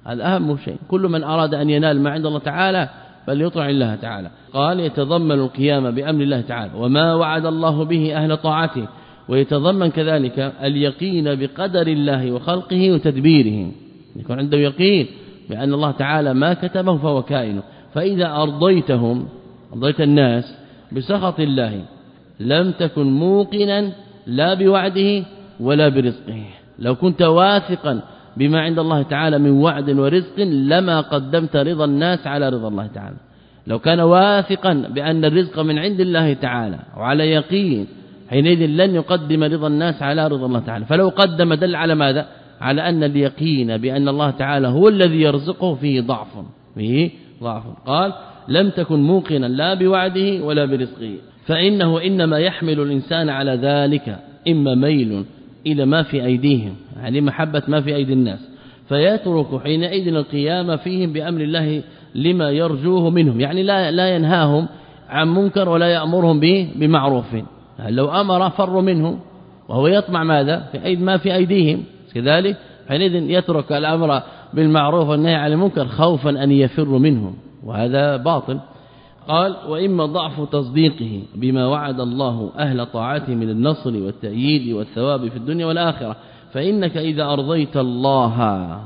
هذا أهم شيء. كل من أراد أن ينال ما عند الله تعالى فليطع الله تعالى. قال يتضمن القيام بأمر الله تعالى وما وعد الله به أهل طاعته، ويتضمن كذلك اليقين بقدر الله وخلقه وتدبيره، يكون عنده يقين بأن الله تعالى ما كتبه فهو كائن. فإذا أرضيتهم أرضيت الناس بسخط الله لم تكن موقنا لا بوعده ولا برزقه. لو كنت واثقا بما عند الله تعالى من وعد ورزق لما قدمت رضا الناس على رضا الله تعالى. لو كان واثقا بأن الرزق من عند الله تعالى وعلى يقين حينئذ لن يقدم رضا الناس على رضا الله تعالى. فلو قدم دل على ماذا؟ على أن اليقين بأن الله تعالى هو الذي يرزقه فيه ضعف فيه ضعف. قال لم تكن موقنا لا بوعده ولا برزقه، فإنه إنما يحمل الإنسان على ذلك إما ميل إلى ما في أيديهم، يعني محبة ما في أيدي الناس، فيترك حينئذ القيام فيهم بأمر الله لما يرجوه منهم، يعني لا لا ينهاهم عن منكر ولا يأمرهم به بمعروف. لو أمر فروا منه وهو يطمع ماذا في أيد ما في أيديهم، كذلك حينئذ يترك الأمر بالمعروف والنهي عن المنكر خوفا أن يفر منهم، وهذا باطل. قال وإما ضعف تصديقه بما وعد الله أهل طاعته من النصر والتأييد والثواب في الدنيا والآخرة، فإنك إذا أرضيت الله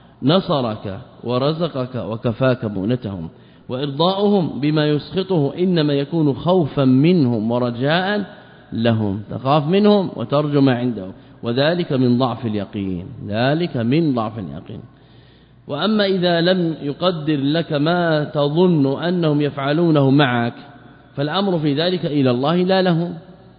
نصرك ورزقك وكفاك مؤنتهم، وإرضاؤهم بما يسخطه إنما يكون خوفا منهم ورجاء لهم، تخاف منهم وترجو ما عندهم، وذلك من ضعف اليقين، ذلك من ضعف اليقين. وأما إذا لم يقدر لك ما تظن أنهم يفعلونه معك فالأمر في ذلك إلى الله لا له.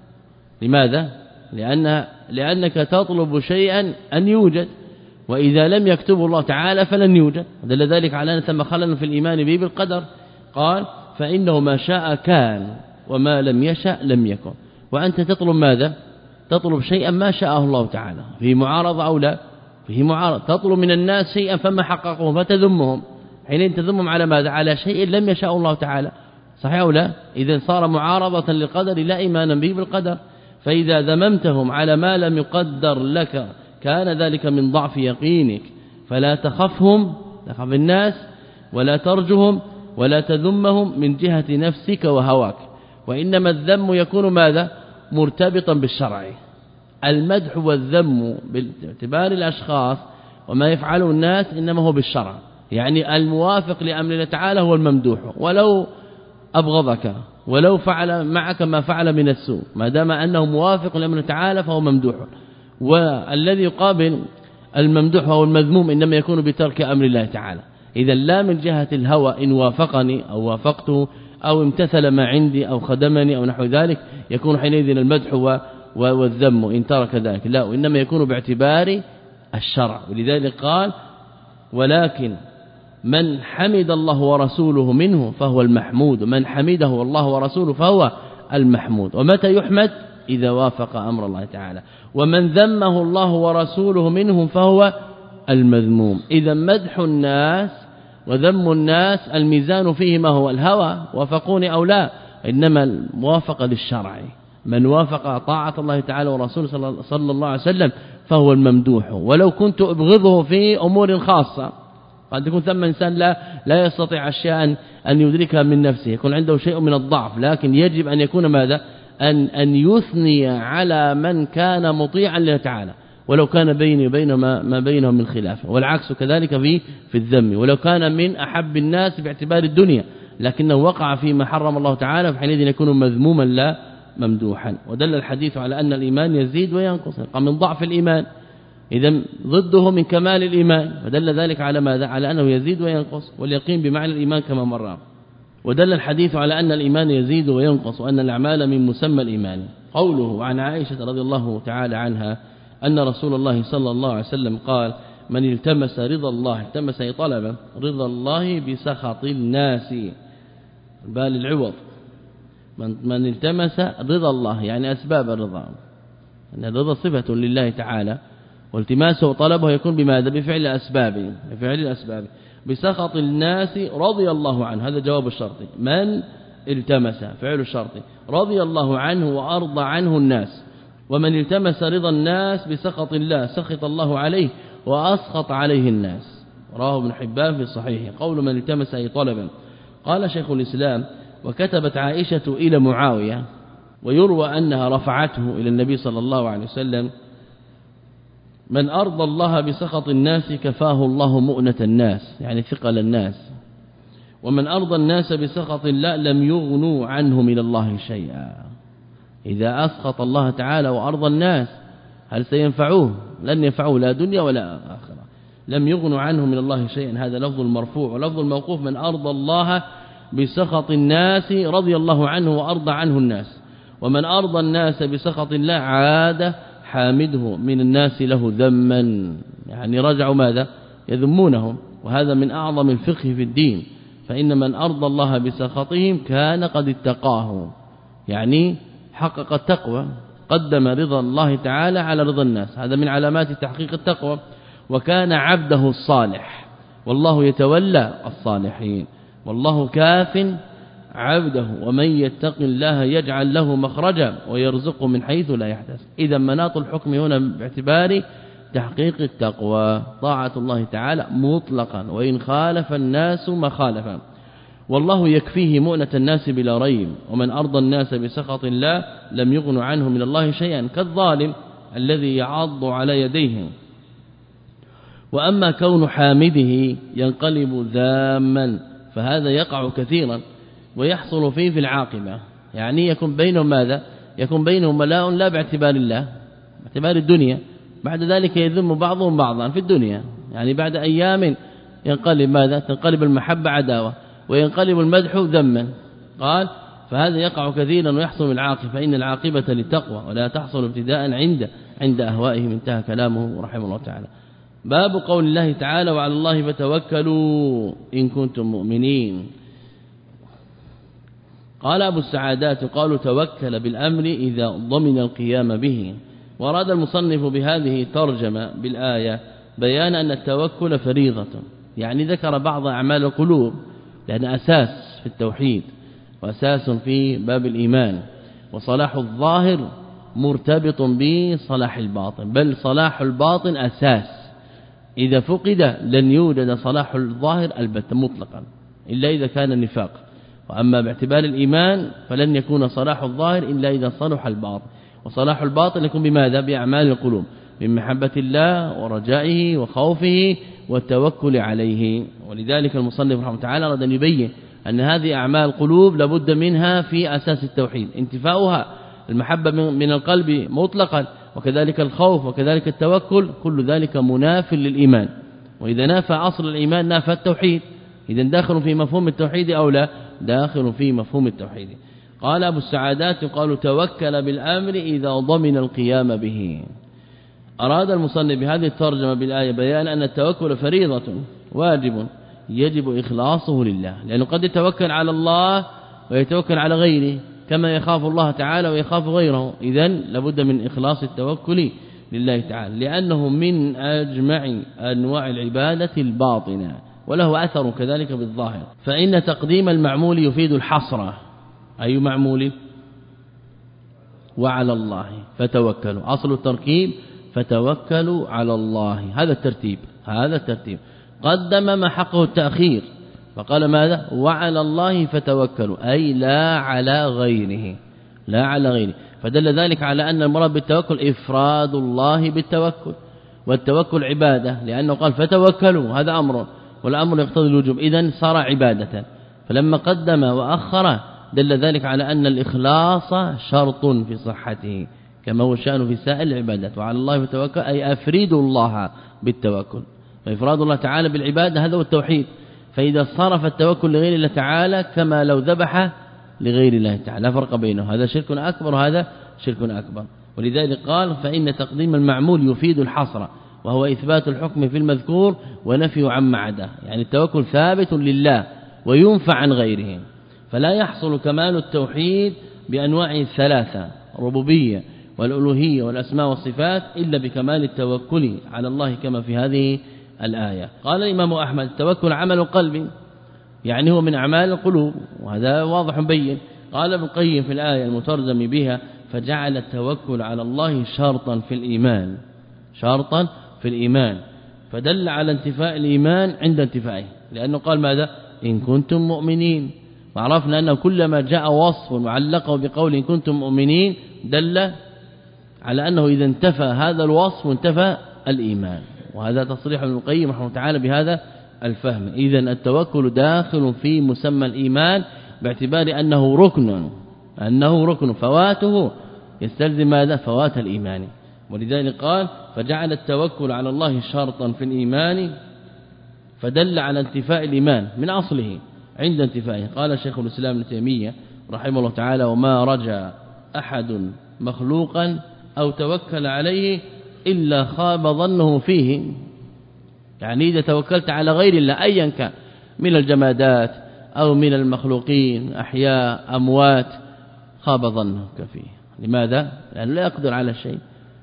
لماذا؟ لأن لأنك تطلب شيئا أن يوجد، وإذا لم يكتبه الله تعالى فلن يوجد، دل ذلك على أن ثم خلل في الإيمان به بالقدر. قال فإنه ما شاء كان وما لم يشأ لم يكن، وأنت تطلب ماذا؟ تطلب شيئا ما شاءه الله تعالى، في معارضة أو لا فيه معارضة. تطلب من الناس شيئا فما حققوه فتذمهم، حين تذمهم على ماذا؟ على شيء لم يشاء الله تعالى، صحيح أو لا؟ إذا صار معارضة للقدر لا إيمانا به بالقدر. فإذا ذممتهم على ما لم يقدر لك كان ذلك من ضعف يقينك، فلا تخفهم تخف الناس ولا ترجهم ولا تذمهم من جهة نفسك وهواك، وإنما الذم يكون ماذا؟ مرتبطا بالشرع. المدح والذم باعتبار الأشخاص وما يفعله الناس إنما هو بالشرع، يعني الموافق لأمر الله تعالى هو الممدوح، ولو أبغضك ولو فعل معك ما فعل من السوء ما دام أنه موافق لأمر الله تعالى فهو ممدوح. والذي يقابل الممدوح هو المذموم إنما يكون بترك أمر الله تعالى. إذا لا من جهة الهوى إن وافقني أو وافقته أو امتثل ما عندي أو خدمني أو نحو ذلك يكون حينئذ المدح والذم إن ترك ذلك، لا، وإنما يكون باعتبار الشرع. ولذلك قال ولكن من حمد الله ورسوله منه فهو المحمود، من حمده الله ورسوله فهو المحمود. ومتى يحمد؟ إذا وافق أمر الله تعالى. ومن ذمه الله ورسوله منهم فهو المذموم. إذا مدح الناس وذم الناس الميزان فيه ما هو؟ الهوى، وافقوني أو لا، إنما الموافقة للشرع. من وافق طاعة الله تعالى ورسوله صلى الله عليه وسلم فهو الممدوح. ولو كنت أبغضه في أمور خاصة، قد يكون ثم إنسان لا لا يستطيع أشياء أن يدركها من نفسه، يكون عنده شيء من الضعف، لكن يجب أن يكون ماذا؟ أن أن يثني على من كان مطيعا لله تعالى، ولو كان بيني وبينه ما, ما بينهم من خلاف، والعكس كذلك في في الذم، ولو كان من أحب الناس باعتبار الدنيا لكنه وقع فيما حرم الله تعالى فحينئذ يكون مذموما لا ممدوحا. ودل الحديث على أن الإيمان يزيد وينقص، من ضعف الإيمان، إذا ضده من كمال الإيمان، ودل ذلك على ماذا؟ على أنه يزيد وينقص، واليقين بمعنى الإيمان كما مر. ودل الحديث على أن الإيمان يزيد وينقص، وأن الأعمال من مسمى الإيمان. قوله عن عائشة رضي الله تعالى عنها أن رسول الله صلى الله عليه وسلم قال من التمس رضا الله، التمس أي طلب رضا الله بسخط الناس، بال العوض، من, من التمس رضا الله يعني أسباب الرضا، أن الرضا صفة لله تعالى، والتماسه وطلبه يكون بماذا؟ بفعل أسبابه، بفعل الأسباب. بسخط الناس رضي الله عنه، هذا جواب الشرط، من التمس فعل الشرط، رضي الله عنه وأرضى عنه الناس. ومن التمس رضا الناس بسخط الله سخط الله عليه وأسخط عليه الناس. رواه ابن حبان في صحيحه. قول من التمس أي طلبا. قال شيخ الإسلام: وكتبت عائشة إلى معاوية، ويروى أنها رفعته إلى النبي صلى الله عليه وسلم: من أرضى الله بسخط الناس كفاه الله مؤنة الناس، يعني ثقل الناس، ومن أرضى الناس بسخط الله لم يغنوا عنه من الله شيئا. إذا أسخط الله تعالى وأرضى الناس هل سينفعوه؟ لن ينفعوه لا دنيا ولا آخرة. لم يغنوا عنه من الله شيئا، هذا لفظ المرفوع. ولفظ الموقوف: من أرضى الله بسخط الناس رضي الله عنه وأرضى عنه الناس، ومن أرضى الناس بسخط الله عاد حامده من الناس له ذما، يعني رجعوا ماذا؟ يذمونهم. وهذا من أعظم الفقه في الدين، فإن من أرضى الله بسخطهم كان قد اتقاه، يعني حقق التقوى، قدم رضا الله تعالى على رضا الناس، هذا من علامات تحقيق التقوى. وكان عبده الصالح، والله يتولى الصالحين، والله كاف عبده، ومن يتق الله يجعل له مخرجا ويرزقه من حيث لا يحتسب. إذا مناط الحكم هنا باعتبار تحقيق التقوى طاعة الله تعالى مطلقا، وإن خالف الناس مخالفا. والله يكفيه مؤنة الناس بلا ريب، ومن أرضى الناس بسخط الله لم يغن عنه من الله شيئا، كالظالم الذي يعض على يديه. وأما كون حامده ينقلب ذاما فهذا يقع كثيرا ويحصل فيه في العاقبة، يعني يكون بينهم ماذا؟ يكون بينهم ملاء لا باعتبار الله، باعتبار الدنيا، بعد ذلك يذم بعضهم بعضا في الدنيا، يعني بعد أيام ينقلب ماذا؟ تنقلب المحبة عداوة، وينقلب المدح ذما. قال: فهذا يقع كثيرا ويحصل العاقبة، فإن العاقبة للتقوى ولا تحصل ابتداء عند عند أهوائهم. انتهى كلامه رحمه الله تعالى. باب قول الله تعالى: وعلى الله فتوكلوا إن كنتم مؤمنين. قال أبو السعادات: قالوا توكل بالأمر إذا ضمن القيام به. وأراد المصنف بهذه الترجمة بالآية بيان أن التوكل فريضة، يعني ذكر بعض أعمال القلوب لأن أساس في التوحيد وأساس في باب الإيمان، وصلاح الظاهر مرتبط بصلاح الباطن، بل صلاح الباطن أساس، إذا فقد لن يوجد صلاح الظاهر البتة مطلقا إلا إذا كان النفاق. وأما باعتبار الإيمان فلن يكون صلاح الظاهر إلا إذا صلح الباطن، وصلاح الباطن يكون بماذا؟ بأعمال القلوب، من محبة الله ورجائه وخوفه والتوكل عليه. ولذلك المصنف رحمه الله تعالى أراد أن يبين أن هذه أعمال القلوب لابد منها في أساس التوحيد، انتفاؤها المحبة من القلب مطلقا، وكذلك الخوف، وكذلك التوكل، كل ذلك مناف للإيمان. وإذا نافى أصل الإيمان نافى التوحيد، إذا داخل في مفهوم التوحيد أو لا؟ داخل في مفهوم التوحيد. قال أبو السعادات: قالوا توكل بالأمر إذا ضمن القيام به. أراد المصنف بهذه الترجمة بالآية بيان أن التوكل فريضة واجب يجب إخلاصه لله، لأنه قد يتوكل على الله ويتوكل على غيره كما يخاف الله تعالى ويخاف غيره، إذن لابد من إخلاص التوكل لله تعالى، لأنه من أجمع أنواع العبادة الباطنة، وله أثر كذلك بالظاهر. فإن تقديم المعمول يفيد الحصر. أي معمول؟ وعلى الله فتوكلوا، أصل التركيب فتوكلوا على الله، هذا الترتيب، هذا الترتيب. قدم ما حقه التأخير فقال ماذا؟ وعلى الله فتوكلوا، أي لا على غيره، لا على غيره. فدل ذلك على أن المراد بالتوكل إفراد الله بالتوكل، والتوكل عبادة، لأنه قال فتوكلوا، هذا أمر، والأمر يقتضي الوجوب، إذن صار عبادة. فلما قدم وأخر دل ذلك على أن الإخلاص شرط في صحته، كما هو الشأن في سائر العبادات. وعلى الله فتوكل أي أفريدوا الله بالتوكل، فإفراد الله تعالى بالعبادة هذا هو التوحيد. فإذا صرف التوكل لغير الله تعالى كما لو ذبح لغير الله تعالى، لا فرق بينه، هذا شرك أكبر وهذا شرك أكبر. ولذلك قال: فإن تقديم المعمول يفيد الحصر، وهو إثبات الحكم في المذكور ونفي عما عداه، يعني التوكل ثابت لله وينفع عن غيره. فلا يحصل كمال التوحيد بأنواع الثلاثة، الربوبية والألوهية والأسماء والصفات، إلا بكمال التوكل على الله كما في هذه الآية. قال الإمام أحمد: التوكل عمل القلب، يعني هو من أعمال القلوب، وهذا واضح بين. قال ابن القيم في الآية المترجم بها: فجعل التوكل على الله شرطا في الإيمان، شرطا في الإيمان، فدل على انتفاء الإيمان عند انتفائه، لأنه قال ماذا؟ إن كنتم مؤمنين. وعرفنا أنه كلما جاء وصف وعلقه بقول إن كنتم مؤمنين دل على أنه إذا انتفى هذا الوصف انتفى الإيمان. وهذا تصريح ابن القيم رحمه الله تعالى بهذا الفهم. إذن التوكل داخل في مسمى الإيمان باعتبار أنه ركن أنه ركن فواته يستلزم ماذا؟ فوات الإيمان. ولذلك قال فجعل التوكل على الله شرطا في الإيمان فدل على انتفاء الإيمان من أصله عند انتفائه. قال شيخ الإسلام ابن تيمية رحمه الله تعالى وما رجا أحد مخلوقا أو توكل عليه إلا خاب ظنه فيه. يعني إذا توكلت على غير الله أيا كان من الجمادات أو من المخلوقين أحياء أموات خاب ظنك فيه. لماذا؟ لأنه لا يقدر على شيء.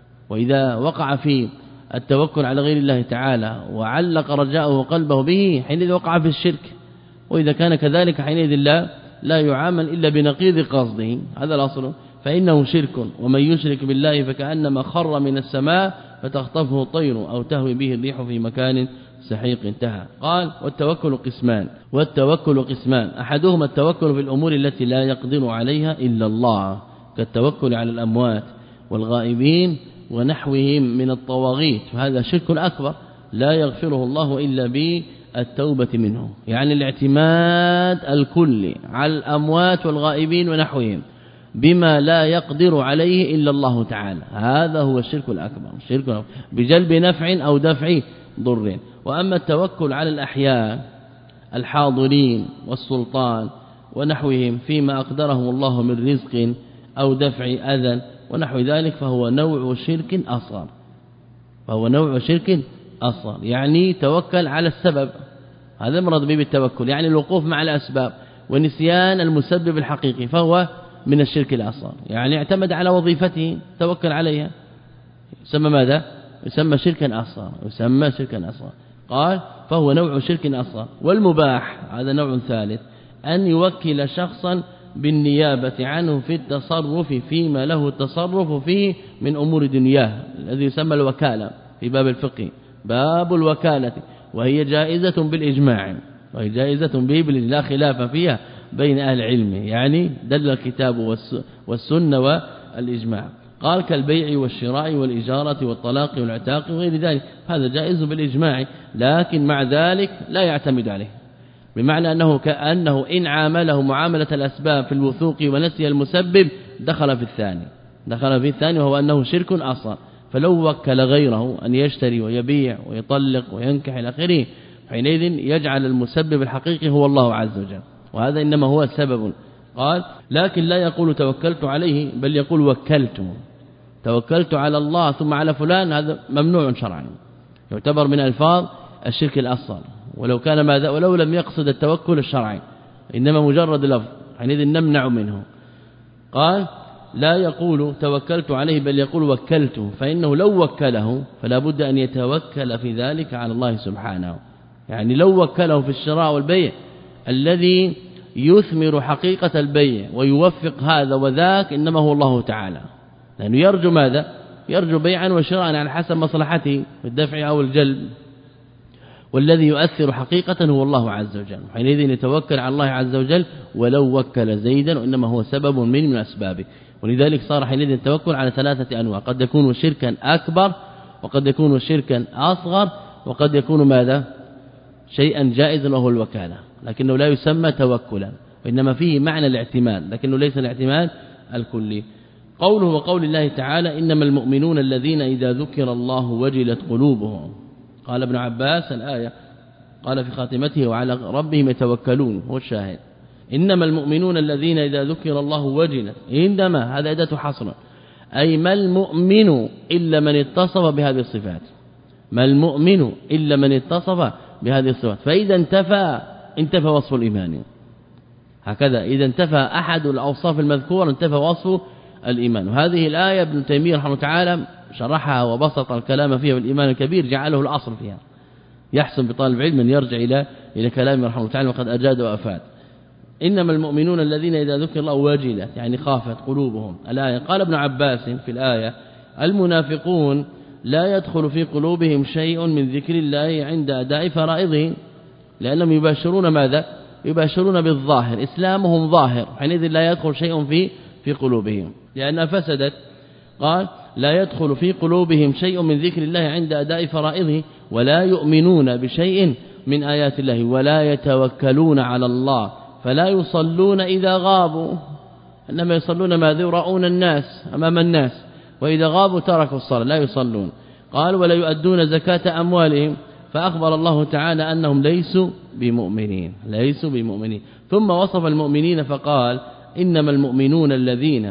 وإذا وقع في التوكل على غير الله تعالى وعلق رجاءه قلبه به حينئذ وقع في الشرك. وإذا كان كذلك حينئذ لا لا يعامل إلا بنقيض قصده. هذا الأصل. فإنه شرك ومن يشرك بالله فكأنما خر من السماء فتخطفه الطير أو تهوي به الريح في مكان سحيق. انتهى. قال والتوكل قسمان والتوكل قسمان أحدهما التوكل في الأمور التي لا يقدر عليها إلا الله كالتوكل على الأموات والغائبين ونحوهم من الطواغيت، فهذا شرك أكبر لا يغفره الله إلا بالتوبة منه. يعني الاعتماد الكلي على الأموات والغائبين ونحوهم بما لا يقدر عليه إلا الله تعالى، هذا هو الشرك الأكبر، الشرك بجلب نفع أو دفع ضر. وأما التوكل على الأحياء الحاضرين والسلطان ونحوهم فيما أقدرهم الله من رزق أو دفع أذى ونحو ذلك فهو نوع شرك أصغر فهو نوع شرك أصغر. يعني توكل على السبب، هذا مراد به بالتوكل، يعني الوقوف مع الأسباب ونسيان المسبب الحقيقي، فهو من الشرك الأصغر. يعني اعتمد على وظيفته توكل عليها، يسمى ماذا؟ يسمى شركا أصغر، يسمى شركا أصغر. قال فهو نوع شرك أصغر. والمباح هذا نوع ثالث، أن يوكل شخصا بالنيابة عنه في التصرف فيما له التصرف فيه من أمور دنياه، الذي يسمى الوكالة في باب الفقه، باب الوكالة، وهي جائزة بالإجماع، وهي جائزة به لا خلاف فيها بين أهل العلم. يعني دل الكتاب والسنة والإجماع. قال كالبيع والشراء والإجارة والطلاق والعتاق وغير ذلك، هذا جائز بالإجماع، لكن مع ذلك لا يعتمد عليه، بمعنى أنه كأنه إن عامله معاملة الأسباب في الوثوق ونسي المسبب دخل في الثاني دخل في الثاني وهو أنه شرك أصغر. فلو وكل غيره أن يشتري ويبيع ويطلق وينكح إلى آخره حينئذ يجعل المسبب الحقيقي هو الله عز وجل، وهذا إنما هو سبب. قال لكن لا يقول توكلت عليه بل يقول وكلت توكلت على الله ثم على فلان، هذا ممنوع شرعا، يعتبر من ألفاظ الشرك الأصغر. ولو كان ماذا ولو لم يقصد التوكل الشرعي إنما مجرد لفظ حينئذ نمنع منه. قال لا يقول توكلت عليه بل يقول وكلته، فإنه لو وكله فلا بد أن يتوكل في ذلك على الله سبحانه. يعني لو وكله في الشراء والبيع الذي يثمر حقيقة البيع ويوفق هذا وذاك إنما هو الله تعالى، لأنه يرجو ماذا؟ يرجو بيعا وشراء على حسب مصلحته في الدفع أو الجلب، والذي يؤثر حقيقة هو الله عز وجل. حينئذ يتوكل على الله عز وجل ولو وكل زيدا، وإنما هو سبب من من أسبابه. ولذلك صار حينئذ التوكل على ثلاثة أنواع، قد يكون شركا أكبر وقد يكون شركا أصغر وقد يكون ماذا؟ شيئا جائزا وهو الوكالة، لكنه لا يسمى توكلا، وإنما فيه معنى الاعتماد لكنه ليس الاعتماد الكلي. قوله وقول الله تعالى إنما المؤمنون الذين إذا ذكر الله وجلت قلوبهم. قال ابن عباس الآية قال في خاتمته وعلى ربهم يتوكلون، هو الشاهد. إنما المؤمنون الذين إذا ذكر الله وجلت، إنما هذا أداة حصر، أي ما المؤمن إلا من اتصف بهذه الصفات، ما المؤمن إلا من اتصف بهذه الصفات. فإذا انتفى انتفى وصف الإيمان، هكذا إذا انتفى أحد الأوصاف المذكورة انتفى وصف الإيمان. وهذه الآية ابن تيمية رحمه الله تعالى شرحها وبسط الكلام فيها بالإيمان الكبير، جعله الأصل فيها. يحسن بطالب علم أن يرجع إلى إلى كلامه رحمه الله تعالى وقد أجاد وأفاد. إنما المؤمنون الذين إذا ذكر الله وجلت، يعني خافت قلوبهم الآية. قال ابن عباس في الآية المنافقون لا يدخل في قلوبهم شيء من ذكر الله عند أداء فرائضه، لأنهم يباشرون ماذا؟ يباشرون بالظاهر، إسلامهم ظاهر، حينئذ لا يدخل شيء في في قلوبهم لأنها فسدت. قال لا يدخل في قلوبهم شيء من ذكر الله عند أداء فرائضه، ولا يؤمنون بشيء من آيات الله، ولا يتوكلون على الله، فلا يصلون إذا غابوا، إنما يصلون ماذا؟ يراؤون الناس أمام الناس، وإذا غابوا تركوا الصلاة لا يصلون. قال ولا يؤدون زكاة أموالهم، فأخبر الله تعالى أنهم ليسوا بمؤمنين ليسوا بمؤمنين ثم وصف المؤمنين فقال إنما المؤمنون الذين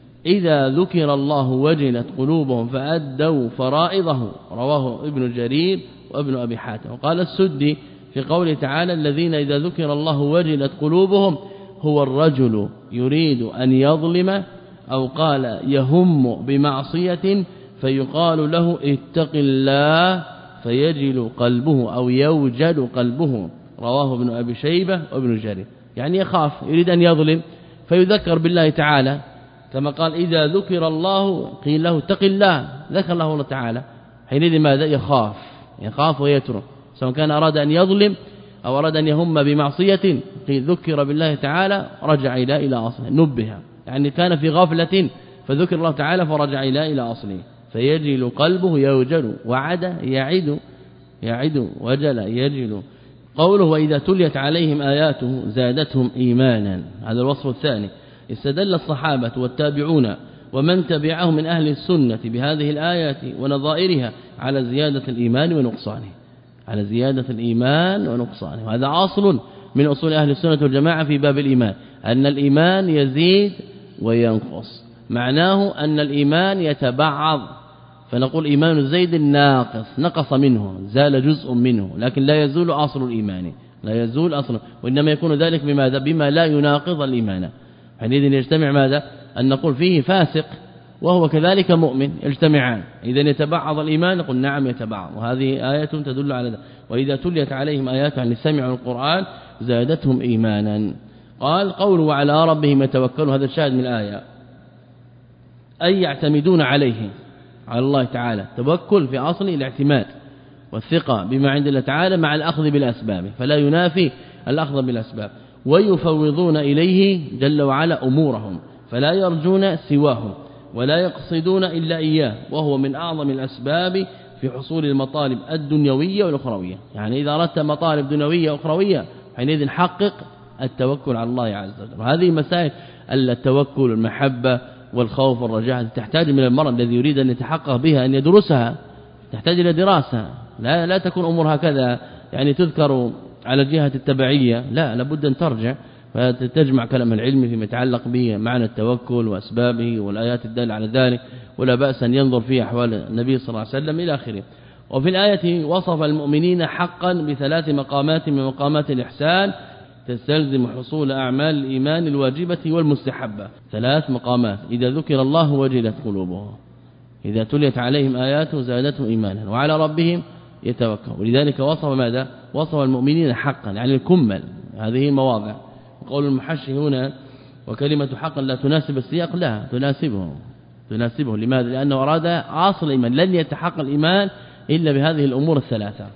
إذا ذكر الله وجلت قلوبهم فأدوا فرائضه، رواه ابن جرير وابن أبي حاتم. وقال السدي في قوله تعالى الذين إذا ذكر الله وجلت قلوبهم هو الرجل يريد أن يظلم، أو قال يهم بمعصية فيقال له اتق الله فيجل قلبه أو يوجل قلبه، رواه ابن أبي شيبة وابن جرير. يعني يخاف يريد أن يظلم فيذكر بالله تعالى، كما قال إذا ذكر الله قيل له اتق الله، ذكر له الله تعالى، حينئذ ماذا؟ يخاف يخاف ويترك، سواء كان أراد أن يظلم أو أراد أن يهم بمعصية قيل ذكر بالله تعالى رجع إلى إلى أصله، نبه، يعني كان في غفلة فذكر الله تعالى فرجع إلى إلى أصله، فيجل قلبه يوجل، وعد يعد يعد وجل يجل. قوله وإذا تليت عليهم آياته زادتهم إيمانا، هذا الوصف الثاني. استدل الصحابة والتابعون ومن تبعهم من أهل السنة بهذه الآيات ونظائرها على زيادة الإيمان ونقصانه، على زيادة الإيمان ونقصانه. وهذا أصل من أصول أهل السنة والجماعة في باب الإيمان، أن الإيمان يزيد وينقص، معناه أن الإيمان يتبعض، فنقول إيمان زيد ناقص، نقص منه، زال جزء منه، لكن لا يزول أصل الإيمان، لا يزول أصله، وإنما يكون ذلك بماذا؟ بما لا يناقض الإيمان. حينئذ يجتمع ماذا؟ أن نقول فيه فاسق وهو كذلك مؤمن، يجتمعان، إذا يتبعض الإيمان نقول نعم يتبعض، وهذه آية تدل على ذلك. وإذا تليت عليهم آيات عن سمعوا القرآن زادتهم إيمانا. قال قوله وعلى ربهم يتوكلون، هذا الشاهد من الآية، أي يعتمدون عليه، على الله تعالى. توكل في أصل الاعتماد والثقة بما عند الله تعالى مع الأخذ بالأسباب، فلا ينافي الأخذ بالأسباب. ويفوضون إليه جل وعلا أمورهم، فلا يرجون سواه ولا يقصدون إلا إياه، وهو من أعظم الأسباب في حصول المطالب الدنيوية والأخروية. يعني إذا أردت مطالب دنيوية وأخروية حينئذ حقق التوكل على الله عز وجل. وهذه مسائل التوكل، المحبة والخوف والرجاء تحتاج من المرء الذي يريد أن يتحقق بها أن يدرسها، تحتاج إلى دراسة، لا لا تكون أمور هكذا يعني تذكر على جهة التبعية، لا لابد أن ترجع فتجمع كلام العلم فيما يتعلق به معنى التوكل وأسبابه والآيات الدالة على ذلك، ولا بأس أن ينظر في أحوال النبي صلى الله عليه وسلم إلى آخره. وفي الآية وصف المؤمنين حقا بثلاث مقامات من مقامات الإحسان تستلزم حصول أعمال الإيمان الواجبة والمستحبة، ثلاث مقامات. إذا ذكر الله وجلت قلوبهم، إذا تليت عليهم آياته زادتهم إيمانا، وعلى ربهم يتوكلون. ولذلك وصف ماذا؟ وصف المؤمنين حقا، يعني الكمل. هذه المواضع. قول المحشي هنا وكلمة حقا لا تناسب السياق، لا تناسبه تناسبه لماذا؟ لأنه أراد أصل الإيمان، لن يتحقق الإيمان إلا بهذه الأمور الثلاثة.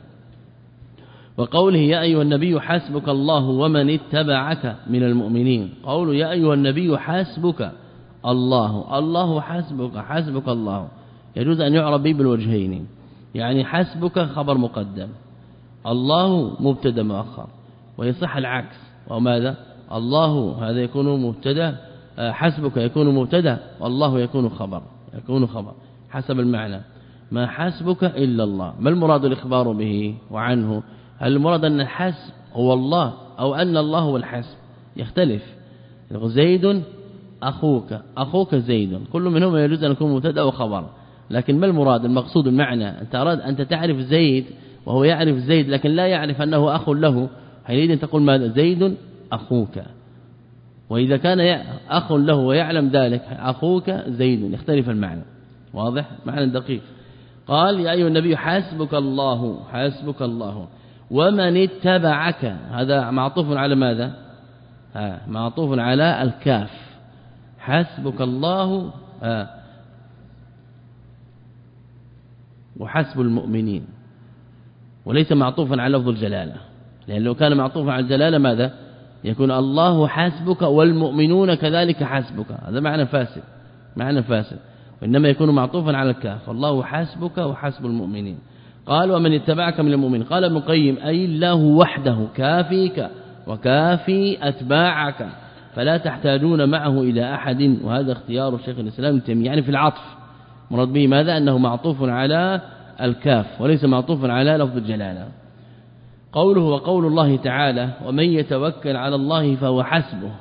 وقوله يا أيها النبي حسبك الله ومن اتبعك من المؤمنين، قوله يا أيها النبي حسبك الله، الله حسبك، حسبك الله يجوز أن يعرب به بالوجهين، يعني حسبك خبر مقدم، الله مبتدا مؤخر، ويصح العكس، وماذا؟ الله هذا يكون مبتدا، حسبك يكون مبتدا والله يكون خبر، يكون خبر حسب المعنى. ما حسبك إلا الله، ما المراد الإخبار به وعنه؟ هل المراد أن الحسب هو الله أو أن الله هو الحسب؟ يختلف. زيد أخوك، أخوك زيد، كل منهما يجوز أن يكون مبتدا وخبر، لكن ما المراد المقصود المعنى؟ أنت أراد أنت تعرف زيد وهو يعرف زيد لكن لا يعرف أنه أخ له، حينئذ تقول ماذا؟ زيد أخوك. وإذا كان أخ له ويعلم ذلك أخوك زيد، يختلف المعنى. واضح؟ معنى دقيق. قال يا أيها النبي حسبك الله، حسبك الله ومن اتبعك، هذا معطوف على ماذا؟ ها معطوف على الكاف، حسبك الله ها وحسب المؤمنين، وليس معطوفا على لفظ الجلالة، لأن لو كان معطوفا على الجلالة ماذا يكون؟ الله حسبك والمؤمنون كذلك حسبك، هذا معنى فاسد، معنى فاسد، وإنما يكون معطوفا على الكاف، الله حسبك وحسب المؤمنين. قال ومن اتبعك من المؤمنين. قال ابن القيم أي الله وحده كافيك وكافي أتباعك، فلا تحتاجون معه إلى أحد، وهذا اختيار الشيخ الإسلام ابن تيمية. يعني في العطف مراد به ماذا؟ أنه معطوف على الكاف وليس معطوف على لفظ الجلالة. قوله وقول الله تعالى ومن يتوكل على الله فهو حسبه.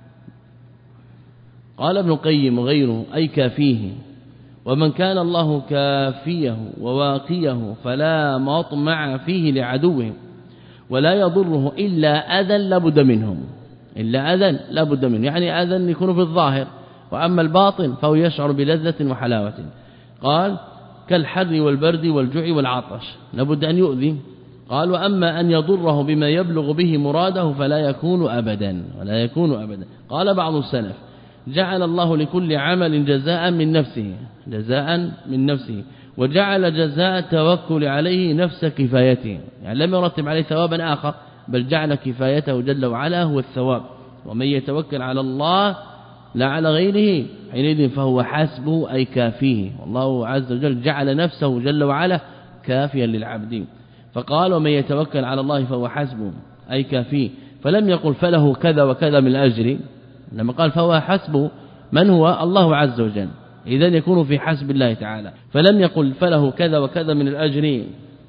قال ابن القيم وغيره أي كافيه، ومن كان الله كافيه وواقيه فلا مطمع فيه لعدوه ولا يضره إلا أذى لابد منهم، إلا أذى لابد منه، يعني أذى يكون في الظاهر، وأما الباطن فهو يشعر بلذة وحلاوة. قال كالحر والبرد والجوع والعطش لابد أن يؤذي. قال وأما أن يضره بما يبلغ به مراده فلا يكون أبدا، ولا يكون أبدا. قال بعض السلف جعل الله لكل عمل جزاء من نفسه، جزاء من نفسه، وجعل جزاء التوكل عليه نفس كفايته، يعني لم يرتب عليه ثوابا آخر، بل جعل كفايته جل وعلا هو الثواب. ومن يتوكل على الله لا على غيره حينئذ فهو حسبه أي كافيه، والله عز وجل جعل نفسه جل وعلا كافيا للعبد. فقال ومن يتوكل على الله فهو حسبه أي كافيه، فلم يقل فله كذا وكذا من الأجر، لما قال فهو حسبه من هو؟ الله عز وجل، إذن يكون في حسب الله تعالى، فلم يقل فله كذا وكذا من الأجر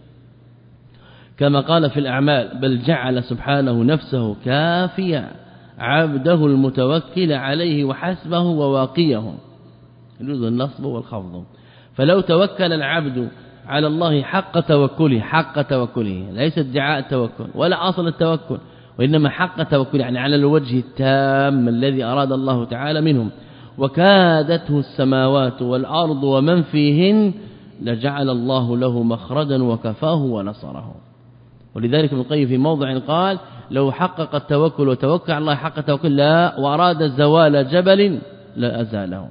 كما قال في الأعمال، بل جعل سبحانه نفسه كافيا عبده المتوكل عليه وحسبه وواقيه، يجوز النصب والخفض. فلو توكل العبد على الله حق توكله، حق توكله ليس ادعاء التوكل ولا أصل التوكل، وإنما حق توكل يعني على الوجه التام الذي أراد الله تعالى منهم، وكادته السماوات والأرض ومن فيهن لجعل الله له مخرجا وكفاه ونصره. ولذلك ابن القيم في موضع قال لو حقق التوكل وتوكل على الله حق توكل لا وأراد زوال جبل لا أزاله.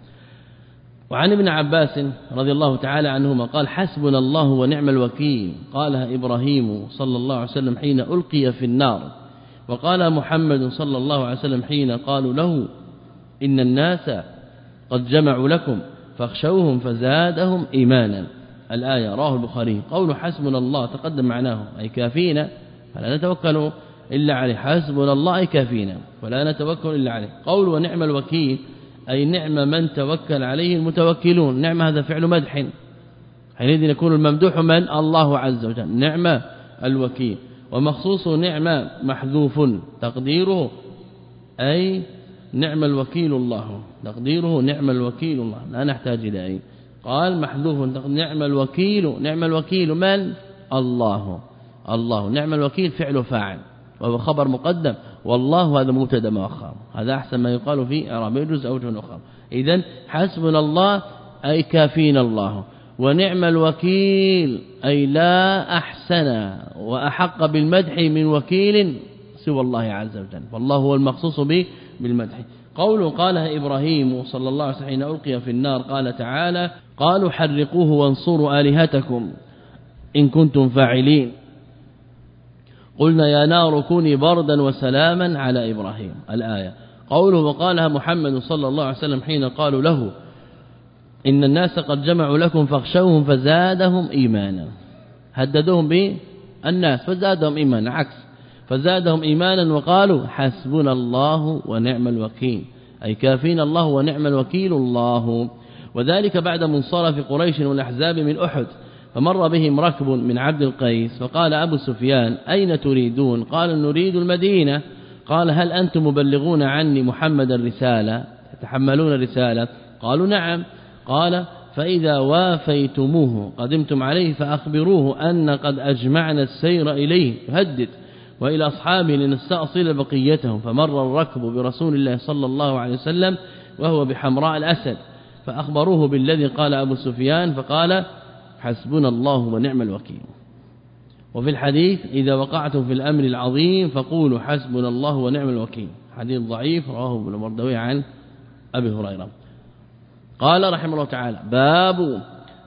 وعن ابن عباس رضي الله تعالى عنهما قال حسبنا الله ونعم الوكيل، قالها إبراهيم صلى الله عليه وسلم حين ألقي في النار، وقال محمد صلى الله عليه وسلم حين قالوا له إن الناس قد جمعوا لكم فاخشوهم فزادهم إيمانا، الآية رواه البخاري. قول حسبنا الله تقدم معناه أي كافينا فلا نتوكل إلا عليه، حسبنا الله أي كافينا فلا نتوكل إلا عليه. قول ونعم الوكيل أي نعم من توكل عليه المتوكلون، نعم هذا فعل مدح، حينئذ يكون الممدوح من؟ الله عز وجل، نعم الوكيل. ومخصوص نعم محذوف تقديره أي نعم الوكيل الله، تقديره نعم الوكيل الله، لا نحتاج إلى أي. قال محذوف نعم الوكيل، نعم الوكيل من؟ الله، الله نعم الوكيل فعل فاعل وهو خبر مقدم، والله هذا مبتدا مؤخر، هذا أحسن ما يقال في إعراب يجوز أوجه أخرى. إذن حسبنا الله أي كافينا الله، ونعم الوكيل أي لا أحسن وأحق بالمدح من وكيل سوى الله عز وجل، والله هو المخصوص به بالمدح. قوله قالها إبراهيم صلى الله عليه وسلم حين ألقي في النار قال تعالى قالوا حرقوه وانصروا آلهتكم إن كنتم فاعلين، قلنا يا نار كوني بردا وسلاما على إبراهيم، الآية. قوله وقالها محمد صلى الله عليه وسلم حين قالوا له إن الناس قد جمعوا لكم فاخشوهم فزادهم إيمانا، هددوهم بالناس فزادهم إيمانا، عكس فزادهم إيمانا وقالوا حسبنا الله ونعم الوكيل أي كافينا الله ونعم الوكيل الله. وذلك بعد منصرف قريش والأحزاب من أحد، فمر بهم ركب من عبد القيس فقال أبو سفيان أين تريدون؟ قال نريد المدينة. قال هل أنتم مبلغون عني محمد الرسالة، تتحملون الرسالة؟ قالوا نعم. قال فإذا وافيتموه قدمتم عليه فأخبروه أن قد أجمعنا السير إليه، يهدد وإلى أصحابه لنستأصل بقيتهم. فمر الركب برسول الله صلى الله عليه وسلم وهو بحمراء الأسد، فأخبروه بالذي قال أبو سفيان فقال حسبنا الله ونعم الوكيل. وفي الحديث إذا وقعتم في الأمر العظيم فقولوا حسبنا الله ونعم الوكيل، حديث ضعيف رواه ابن مردوي عن أبي هريرة. قال رحمه الله تعالى باب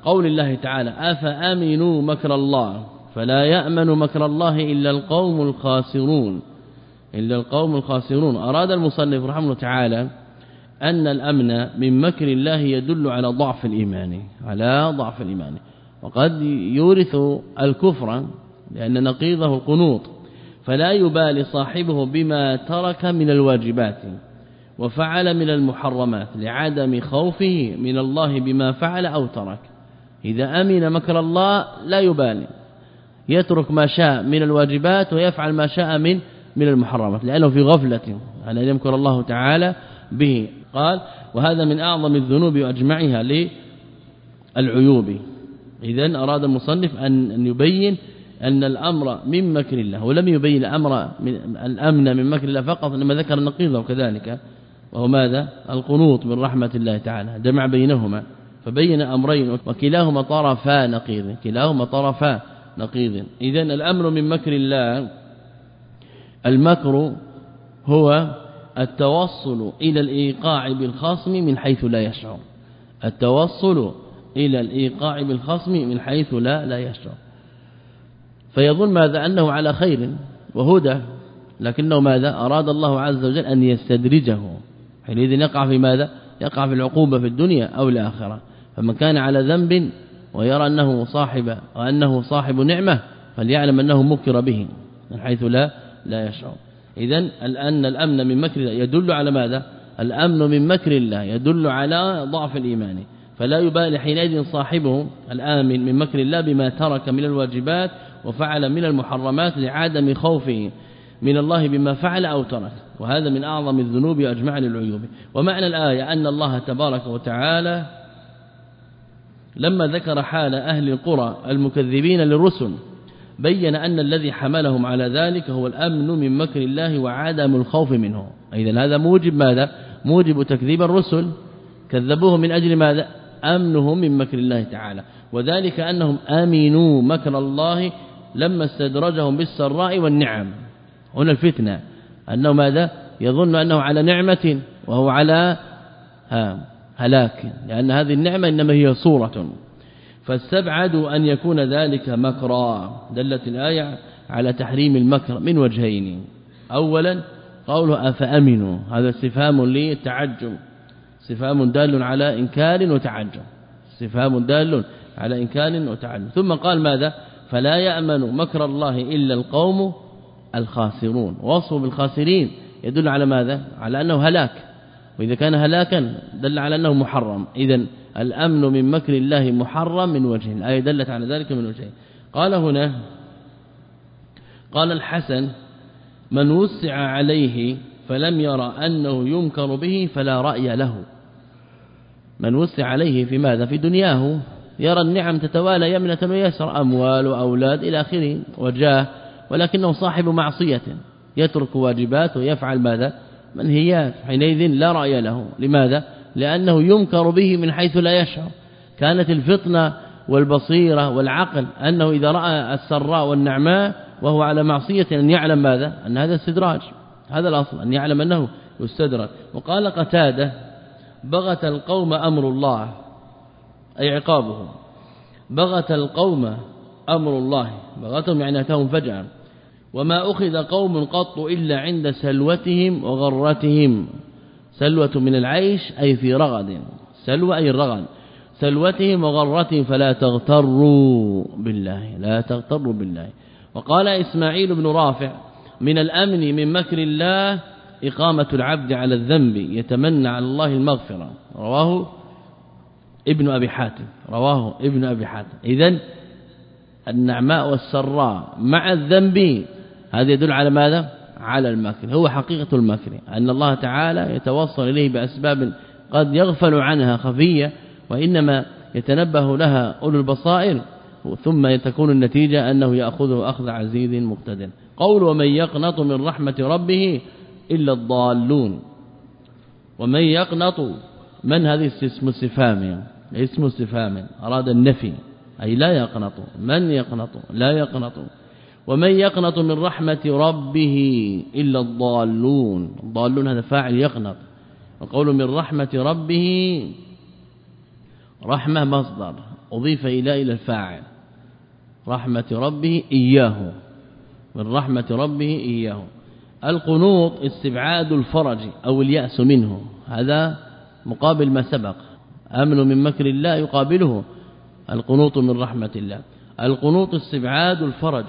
قول الله تعالى أفأمنوا مكر الله فلا يأمن مكر الله إلا القوم الخاسرون إلا القوم الخاسرون. أراد المصنف رحمه الله تعالى أن الأمن من مكر الله يدل على ضعف الإيمان على ضعف الإيمان وقد يورث الكفر لأن نقيضه القنوط، فلا يبالي صاحبه بما ترك من الواجبات وفعل من المحرمات لعدم خوفه من الله بما فعل أو ترك. إذا أمن مكر الله لا يبالي، يترك ما شاء من الواجبات ويفعل ما شاء من من المحرمات لأنه في غفلة أن يمكر الله تعالى به. قال وهذا من أعظم الذنوب وأجمعها للعيوب. إذن أراد المصنف أن يبين أن الأمر من مكر الله، ولم يبين الأمر من الأمن من مكر الله فقط، إنما ذكر النقيض وكذلك وهو ماذا؟ القنوط من رحمة الله تعالى، جمع بينهما فبين أمرين وكلاهما طرفا نقيض كلاهما طرفا نقيض. إذن الأمر من مكر الله، المكر هو التوصل إلى الإيقاع بالخصم من حيث لا يشعر، التوصل إلى الإيقاع بالخصم من حيث لا لا يشعر، فيظن ماذا أنه على خير وهدى، لكنه ماذا أراد الله عز وجل أن يستدرجه، حينئذ يقع في ماذا؟ يقع في العقوبة في الدنيا أو الآخرة. فمن كان على ذنب ويرى أنه صاحب وأنه صاحب نعمة فليعلم أنه مكر به من حيث لا لا يشعر. إذن الآن الأمن من مكر الله يدل على ماذا؟ الأمن من مكر الله يدل على ضعف الإيمان، فلا يبالي حينئذ صاحبه الآمن من مكر الله بما ترك من الواجبات وفعل من المحرمات لعدم خوفه من الله بما فعل أو ترك، وهذا من أعظم الذنوب وأجمع العيوب. ومعنى الآية أن الله تبارك وتعالى لما ذكر حال أهل القرى المكذبين للرسل بين أن الذي حملهم على ذلك هو الأمن من مكر الله وعدم الخوف منه. إذن هذا موجب ماذا؟ موجب تكذيب الرسل، كذبوه من أجل ماذا؟ أمنهم من مكر الله تعالى، وذلك أنهم آمنوا مكر الله لما استدرجهم بالسراء والنعم. هنا الفتنة أنه ماذا؟ يظن أنه على نعمة وهو على هلاك، لأن هذه النعمة إنما هي صورة، فاستبعدوا أن يكون ذلك مكرا. دلت الآية على تحريم المكر من وجهين: أولا قوله أفأمنوا، هذا استفهام للتعجب، استفهام دال على إنكار وتعجب، استفهام دال على إنكار وتعجب. ثم قال ماذا؟ فلا يأمن مكر الله إلا القوم الخاسرون. وصفه بالخاسرين يدل على ماذا؟ على أنه هلاك، وإذا كان هلاكا دل على أنه محرم. إذن الأمن من مكر الله محرم من وجه، الآية دلت على ذلك من وجهين. قال هنا قال الحسن: من وسع عليه فلم يرى أنه ينكر به فلا رأي له. من وسع عليه في ماذا؟ في دنياه، يرى النعم تتوالى يمنة ويسر، أموال وأولاد إلى آخره وجاه، ولكنه صاحب معصية يترك واجبات ويفعل ماذا؟ منهيات، حينئذ لا رأي له. لماذا؟ لأنه ينكر به من حيث لا يشعر. كانت الفطنة والبصيرة والعقل أنه إذا رأى السراء والنعماء وهو على معصية أن يعلم ماذا؟ أن هذا استدراج، هذا الأصل، أن يعلم أنه يستدرج. وقال قتادة: بغت القوم أمر الله، أي عقابه، بغت القوم أمر الله، بغتهم يعني أتاهم فجأة، وما أخذ قوم قط إلا عند سلوتهم وغرتهم. سلوة من العيش أي في رغد، سلوة أي الرغد، سلوتهم وغرتهم، فلا تغتروا بالله، لا تغتروا بالله. وقال إسماعيل بن رافع: من الأمن من مكر الله إقامة العبد على الذنب يتمنى على الله المغفرة. رواه ابن أبي حاتم، رواه ابن أبي حاتم. إذن النعماء والسراء مع الذنب هذا يدل على ماذا؟ على المكر. هو حقيقة المكر أن الله تعالى يتوصل إليه بأسباب قد يغفل عنها خفية، وإنما يتنبه لها أولو البصائر، ثم تكون النتيجة أنه يأخذه أخذ عزيز مقتدر. قول: ومن يقنط من رحمة ربه إلا الضالون. ومن يقنط، من هذه اسم استفهام، اسم استفهام أراد النفي، أي لا يقنط، من يقنط لا يقنط. ومن يقنط من رحمة ربه إلا الضالون. الضالون هذا فاعل يقنط. وقول من رحمة ربه، رحمة مصدر، أضيف إلى إلى الفاعل رحمة ربه إياه من رحمة ربه إياه. القنوط استبعاد الفرج أو اليأس منه، هذا مقابل ما سبق. أمن من مكر الله يقابله القنوط من رحمة الله. القنوط استبعاد الفرج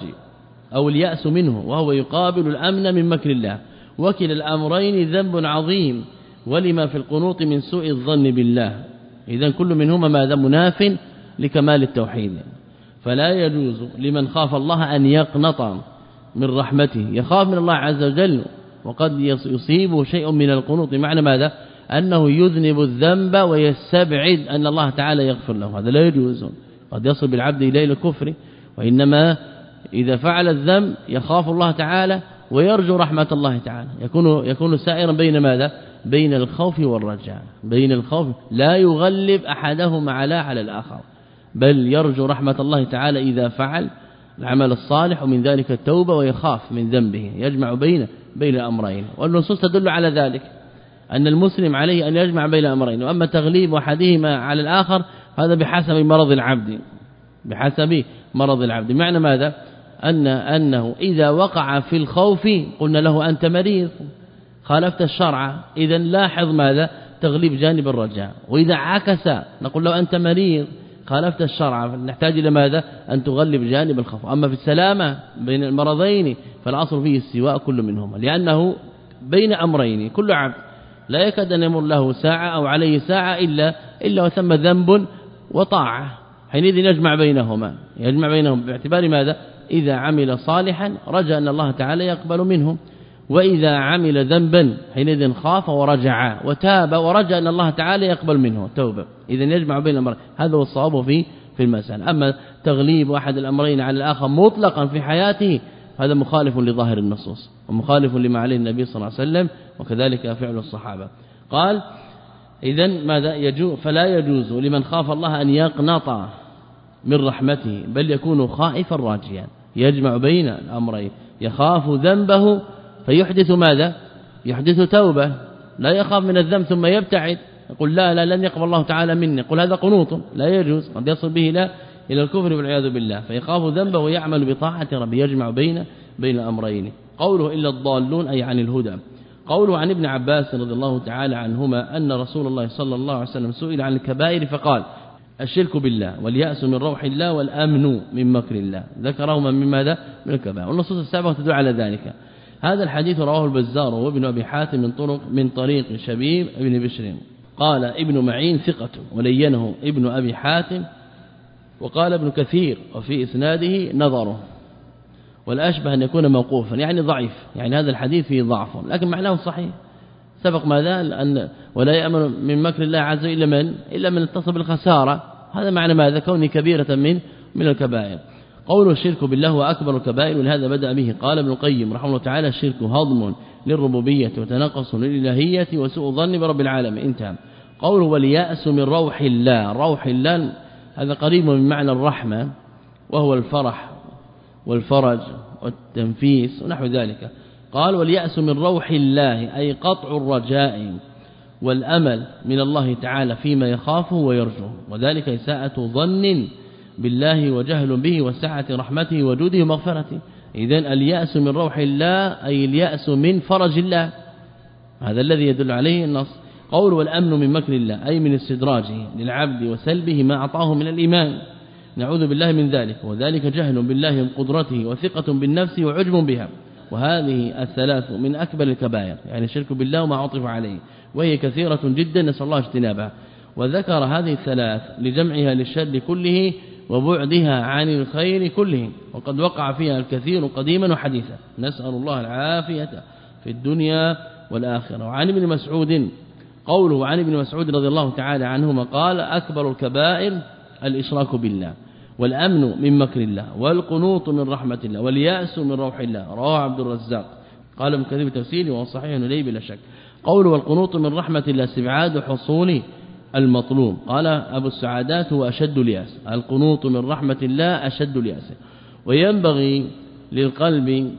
أو اليأس منه، وهو يقابل الأمن من مكر الله. وكلا الأمرين ذنب عظيم، ولما في القنوط من سوء الظن بالله. إذن كل منهما ماذا؟ مناف لكمال التوحيد. فلا يجوز لمن خاف الله أن يقنط من رحمته، يخاف من الله عز وجل وقد يصيبه شيء من القنوط، معنى ماذا؟ أنه يذنب الذنب ويستبعد أن الله تعالى يغفر له، هذا لا يجوز، قد يصل بالعبد إلى الكفر. وإنما إذا فعل الذنب يخاف الله تعالى ويرجو رحمة الله تعالى، يكون يكون سائرا بين ماذا؟ بين الخوف والرجاء، بين الخوف لا يغلب أحدهما على على الآخر، بل يرجو رحمة الله تعالى إذا فعل العمل الصالح ومن ذلك التوبة، ويخاف من ذنبه، يجمع بين بين الأمرين. والنصوص تدل على ذلك أن المسلم عليه أن يجمع بين الأمرين، وأما تغليب أحدهما على الآخر هذا بحسب مرض العبد، بحسب مرض العبد. معنى ماذا؟ أن أنه إذا وقع في الخوف قلنا له أنت مريض خالفت الشرع، إذا لاحظ ماذا؟ تغليب جانب الرجاء. وإذا عكس نقول له أنت مريض خالفت الشرع، نحتاج إلى ماذا؟ أن تغلب جانب الخوف. أما في السلامة بين المرضين فالأصل فيه السواء كل منهما، لأنه بين أمرين كل عبد لا يكاد أن يمر له ساعة أو عليه ساعة إلا إلا وثم ذنب وطاعة، حينئذ يجمع بينهما، يجمع بينهم باعتبار ماذا؟ إذا عمل صالحا رجى أن الله تعالى يقبل منه، وإذا عمل ذنبا حينئذ خاف ورجع وتاب ورجى أن الله تعالى يقبل منه توبة. إذا يجمع بين الأمرين، هذا هو الصواب في في المسألة. أما تغليب أحد الأمرين على الآخر مطلقا في حياته هذا مخالف لظاهر النصوص ومخالف لما عليه النبي صلى الله عليه وسلم، وكذلك فعل الصحابة. قال إذن ماذا؟ يجوز فلا يجوز لمن خاف الله أن يقنط من رحمته، بل يكون خائفا راجيا، يجمع بين الأمرين، يخاف ذنبه فيحدث ماذا؟ يحدث توبة، لا يخاف من الذنب ثم يبتعد يقول لا لا لن يقبل الله تعالى مني، يقول هذا قنوط لا يجوز، قد يصل به إلى إلى الكفر والعياذ بالله. فيخاف ذنبه ويعمل بطاعة ربه، يجمع بين بين الأمرين. قوله إلا الضالون أي عن الهدى. قوله عن ابن عباس رضي الله تعالى عنهما أن رسول الله صلى الله عليه وسلم سئل عن الكبائر فقال الشرك بالله واليأس من روح الله والأمن من مكر الله، ذكرهما من ماذا؟ من الكبائر. والنصوص السابقة تدل على ذلك. هذا الحديث رواه البزار وابن أبي حاتم من طرق من طريق شبيب ابن بشر، قال ابن معين ثقة ولينه ابن أبي حاتم، وقال ابن كثير وفي إسناده نظره، والأشبه أن يكون موقوفا يعني ضعيف، يعني هذا الحديث فيه ضعف لكن معناه صحيح. سبق ماذا؟ أن ولا يأمن من مكر الله عز وجل إلا من إلا من اتصل بالخسارة، هذا معنى ماذا؟ كونه كبيرة من من الكبائر. قوله الشرك بالله هو أكبر الكبائر، ولهذا بدأ به. قال ابن القيم رحمه الله تعالى الشرك هضم للربوبية وتنقص للإلهية وسوء ظن برب العالمين، انتهى. قوله واليأس من روح الله، روح الله هذا قريب من معنى الرحمة، وهو الفرح والفرج والتنفيس ونحو ذلك. قال واليأس من روح الله أي قطع الرجاء والأمل من الله تعالى فيما يخافه ويرجوه، وذلك إساءة ظن بالله وجهل به وسعة رحمته وجوده ومغفرته. إذن اليأس من روح الله أي اليأس من فرج الله، هذا الذي يدل عليه النص. قول والأمن من مكر الله أي من استدراجه للعبد وسلبه ما أعطاه من الإيمان، نعوذ بالله من ذلك، وذلك جهل بالله وقدرته وثقة بالنفس وعجب بها. وهذه الثلاث من أكبر الكبائر، يعني الشرك بالله وما عطف عليه، وهي كثيرة جدا نسأل الله اجتنابها. وذكر هذه الثلاث لجمعها للشر كله وبعدها عن الخير كله، وقد وقع فيها الكثير قديما وحديثا، نسأل الله العافية في الدنيا والآخرة. وعن ابن مسعود قوله عن ابن مسعود رضي الله تعالى عنهما قال أكبر الكبائر الإشراك بالله والأمن من مكر الله والقنوط من رحمة الله واليأس من روح الله، رواه عبد الرزاق. قال ابن كثير تفسيره والصحيح إليه بلا شك. قوله والقنوط من رحمة الله استبعاد حصول المطلوب. قال أبو السعادات هو أشد الياس، القنوط من رحمة الله أشد الياس. وينبغي للقلب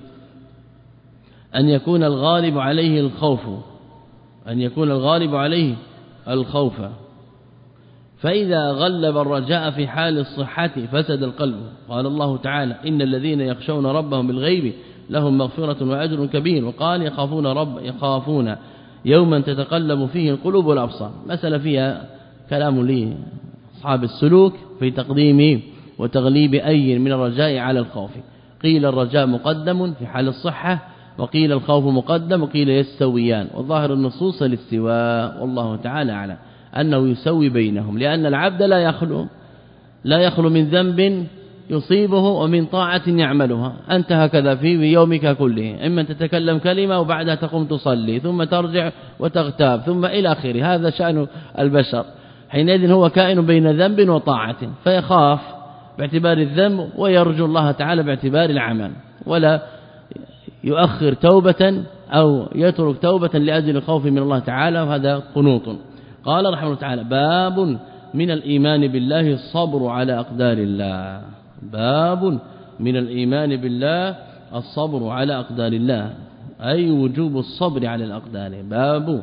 أن يكون الغالب عليه الخوف، أن يكون الغالب عليه الخوف، فإذا غلب الرجاء في حال الصحة فسد القلب. قال الله تعالى إن الذين يخشون ربهم بالغيب لهم مغفرة وأجر كبير. وقال يخافون رب يخافون يوما تتقلب فيه القلوب والأبصار. مسألة فيها كلام لي أصحاب السلوك في تقديم وتغليب أي من الرجاء على الخوف. قيل الرجاء مقدم في حال الصحة وقيل الخوف مقدم وقيل يستويان، والظاهر النصوص الاستواء والله تعالى أعلم أنه يسوي بينهم، لأن العبد لا يخلو لا يخلو من ذنب يصيبه ومن طاعة يعملها. أنت هكذا في يومك كله، إما تتكلم كلمة وبعدها تقوم تصلي ثم ترجع وتغتاب ثم إلى آخره. هذا شأن البشر، حينئذ هو كائن بين ذنب وطاعة، فيخاف باعتبار الذنب ويرجو الله تعالى باعتبار العمل، ولا يؤخر توبة أو يترك توبة لأجل الخوف من الله تعالى، وهذا قنوط. قال رحمه الله تعالى باب من الإيمان بالله الصبر على أقدار الله. باب من الإيمان بالله الصبر على أقدار الله، أي وجوب الصبر على الأقدار. باب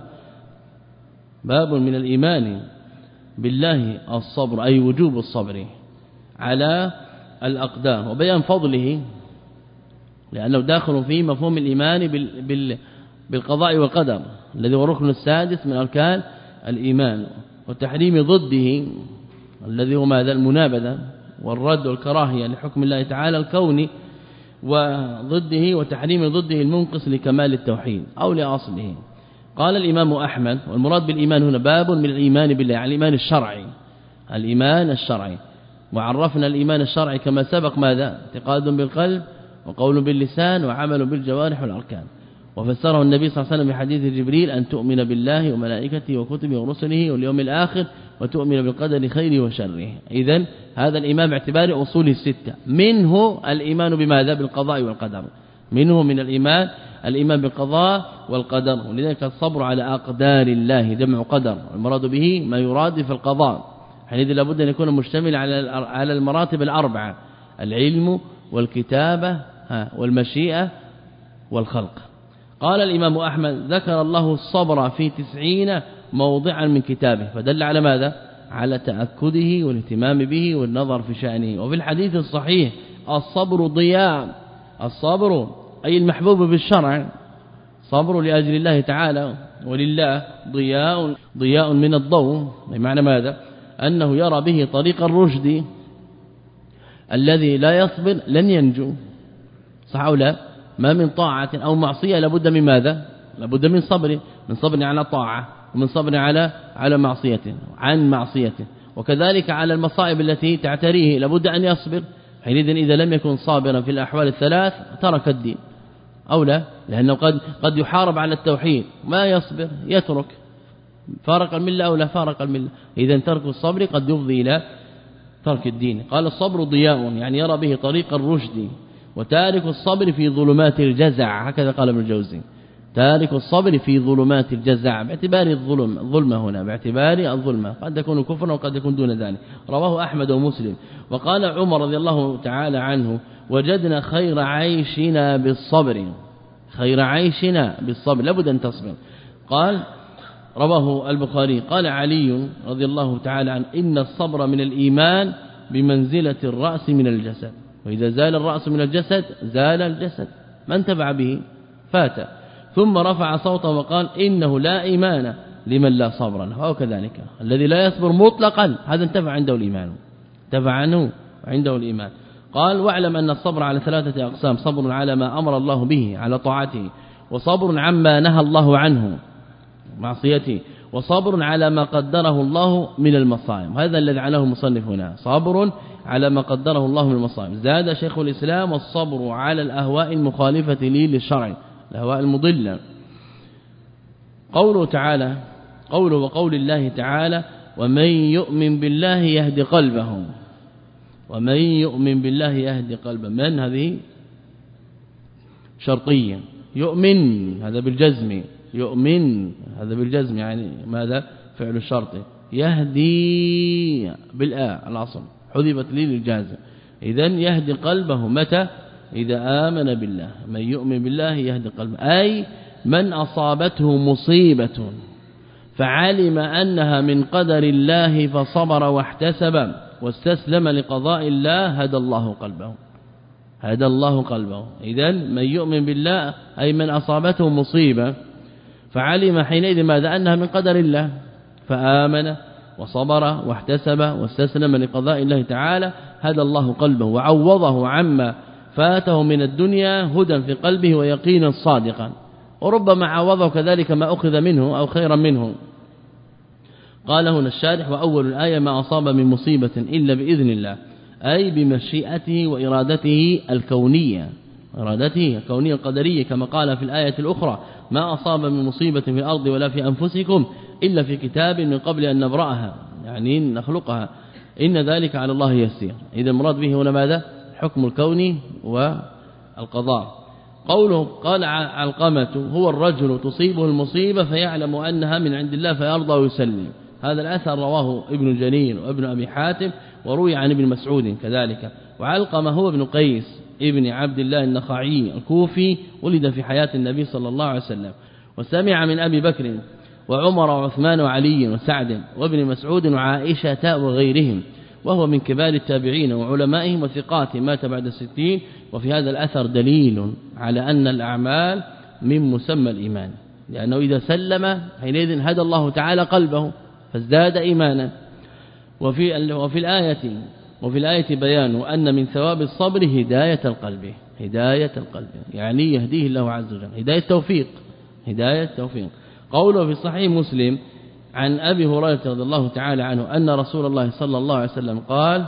باب من الإيمان بالله الصبر أي وجوب الصبر على الأقدار، وبيان فضله لأنه داخل فيه مفهوم الإيمان بالقضاء والقدر الذي هو الركن السادس من أركان الإيمان، وتحريم ضده الذي هو ماذا المنابذة والرد والكراهية لحكم الله تعالى الكوني وضده، وتحريم ضده المنقص لكمال التوحيد أو لأصله. قال الإمام أحمد والمراد بالإيمان هنا باب من الإيمان بالله يعني الإيمان الشرعي. الإيمان الشرعي وعرفنا الإيمان الشرعي كما سبق ماذا اعتقاد بالقلب وقول باللسان وعمل بالجوارح والأركان، وفسره النبي صلى الله عليه وسلم بحديث جبريل أن تؤمن بالله وملائكته وكتبه ورسله واليوم الآخر وتؤمن بالقدر خيره وشره. إذن هذا الإيمان باعتبار أصول الستة، منه الإيمان بماذا بالقضاء والقدر، منه من الإيمان الإيمان بالقضاء والقدر. ولذلك الصبر على أقدار الله جمع قدر، المراد به ما يراد في القضاء، حينئذ لابد أن يكون مشتمل على على المراتب الأربعة: العلم والكتابة والمشيئة والخلق. قال الإمام أحمد ذكر الله الصبر في تسعين موضعا من كتابه، فدل على ماذا؟ على تأكده والاهتمام به والنظر في شأنه. وفي الحديث الصحيح الصبر ضياء، الصبر أي المحبوب بالشرع، صبر لأجل الله تعالى ولله ضياء ضياء من الضوء، بمعنى ماذا؟ أنه يرى به طريق الرشد، الذي لا يصبر لن ينجو، صح أو لا؟ ما من طاعة أو معصية لابد من ماذا؟ لابد من صبر، من صبر على طاعة ومن صبر على على معصية عن معصية، وكذلك على المصائب التي تعتريه لابد أن يصبر. حينئذ إذا لم يكن صابرا في الأحوال الثلاث ترك الدين أو لا، لأنه قد قد يحارب على التوحيد ما يصبر يترك، فارق الملة أو لا فارق الملة. إذا ترك الصبر قد يفضي إلى ترك الدين. قال الصبر ضياء يعني يرى به طريق الرشد، وتارك الصبر في ظلمات الجزع، هكذا قال ابن الجوزي، تارك الصبر في ظلمات الجزع باعتبار الظلم الظلمة هنا باعتبار الظلمة، قد يكون كفرا وقد يكون دون ذلك. رواه أحمد ومسلم. وقال عمر رضي الله تعالى عنه وجدنا خير عيشنا بالصبر، خير عيشنا بالصبر لابد أن تصبر. قال رواه البخاري قال علي رضي الله تعالى عنه إن الصبر من الإيمان بمنزلة الرأس من الجسد، وإذا زال الرأس من الجسد زال الجسد، ما انتفع به فات. ثم رفع صوته وقال إنه لا إيمان لمن لا صبر له، أو كذلك الذي لا يصبر مطلقا هذا انتفع عنده الإيمان، انتفع عنه عنده الإيمان. قال واعلم أن الصبر على ثلاثة أقسام: صبر على ما أمر الله به على طاعته، وصبر عما نهى الله عنه معصيته، وصبر على ما قدره الله من المصائب. هذا الذي عناه المصنف هنا، صبر على ما قدره الله من المصائب. زاد شيخ الإسلام والصبر على الأهواء المخالفة لي للشرع، الأهواء المضلة. قوله تعالى قوله وقول الله تعالى ومن يؤمن بالله يهدي قلبه، ومن يؤمن بالله يهدي قلبه، من هذه شرطية، يؤمن هذا بالجزم، يؤمن هذا بالجزم يعني ماذا؟ فعل الشرط. يهدي بالآ الأصل حذفت لي للجازم، إذن يهدي قلبه متى؟ إذا آمن بالله. من يؤمن بالله يهدي قلبه أي من أصابته مصيبة فعلم أنها من قدر الله فصبر واحتسب واستسلم لقضاء الله هدى الله قلبه هدى الله قلبه. إذن من يؤمن بالله أي من أصابته مصيبة فعلم حينئذ ماذا أنها من قدر الله فآمن وصبر واحتسب واستسلم لقضاء الله تعالى هدى الله قلبه وعوضه عما فاته من الدنيا هدى في قلبه ويقينا صادقا وربما عوضه كذلك ما أخذ منه أو خيرا منه. قال هنا الشارح وأول الآية ما أصاب من مصيبة إلا بإذن الله أي بمشيئته وإرادته الكونية إرادته الكونية القدرية كما قال في الآية الأخرى ما أصاب من مصيبة في الأرض ولا في أنفسكم إلا في كتاب من قبل أن نبرأها يعني نخلقها إن ذلك على الله يسير. إذا المراد به هنا ماذا حكم الكون والقضاء. قوله قال علقمة هو الرجل تصيبه المصيبة فيعلم أنها من عند الله فيرضى ويسلم. هذا الأثر رواه ابن جرير وابن أبي حاتم وروي عن ابن مسعود كذلك. وعلقمة هو ابن قيس ابن عبد الله النخعي الكوفي ولد في حياة النبي صلى الله عليه وسلم وسمع من أبي بكر وعمر وعثمان وعلي وسعد وابن مسعود وعائشة وغيرهم وهو من كبار التابعين وعلمائهم وثقاتهم مات بعد الستين. وفي هذا الأثر دليل على أن الأعمال من مسمى الإيمان لأنه إذا سلم حينئذ هدى الله تعالى قلبه فازداد إيمانا. وفي وفي الآية وفي الآية بيان أن من ثواب الصبر هداية القلب هداية القلب يعني يهديه الله عز وجل هداية توفيق هداية توفيق. قوله في صحيح مسلم عن أبي هريرة رضي الله تعالى عنه أن رسول الله صلى الله عليه وسلم قال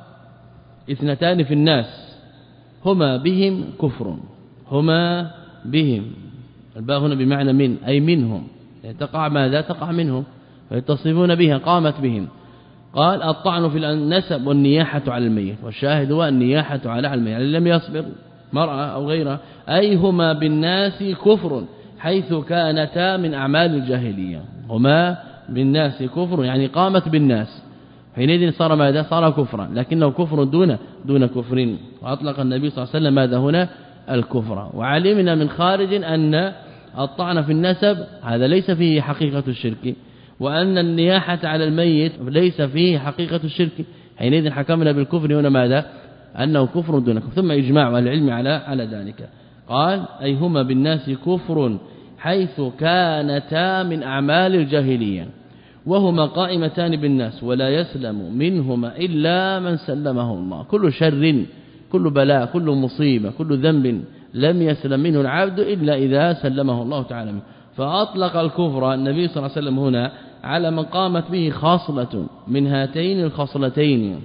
اثنتان في الناس هما بهم كفر هما بهم الباء هنا بمعنى من أي منهم تقع ماذا تقع منهم فيتصفون بها قامت بهم. قال الطعن في النسب والنياحة على الميت والشاهد هو النياحة على الميت يعني لم يصبر مرأة أو غيرها أي هما بالناس كفر حيث كانتا من أعمال الجاهلية هما بالناس كفر يعني قامت بالناس حينئذ صار ماذا صار كفرا لكنه كفر دون دون كفر. وأطلق النبي صلى الله عليه وسلم ماذا هنا الكفر. وعلمنا من خارج أن الطعن في النسب هذا ليس فيه حقيقة الشرك وأن النياحة على الميت ليس فيه حقيقة الشرك حينئذ حكمنا بالكفر هنا ماذا أنه كفر دون كفر. ثم إجماع العلم على على ذلك. قال أي هما بالناس كفر حيث كانتا من أعمال الجاهلية وهما قائمتان بالناس ولا يسلم منهما إلا من سلمه الله. كل شر كل بلاء كل مصيبة كل ذنب لم يسلم منه العبد إلا إذا سلمه الله تعالى منه. فأطلق الكفر النبي صلى الله عليه وسلم هنا على من قامت به خاصلة من هاتين الخصلتين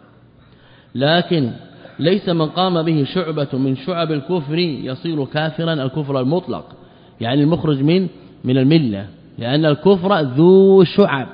لكن ليس من قام به شعبة من شعب الكفر يصير كافرا الكفر المطلق يعني المخرج من من الملة لأن الكفر ذو شعب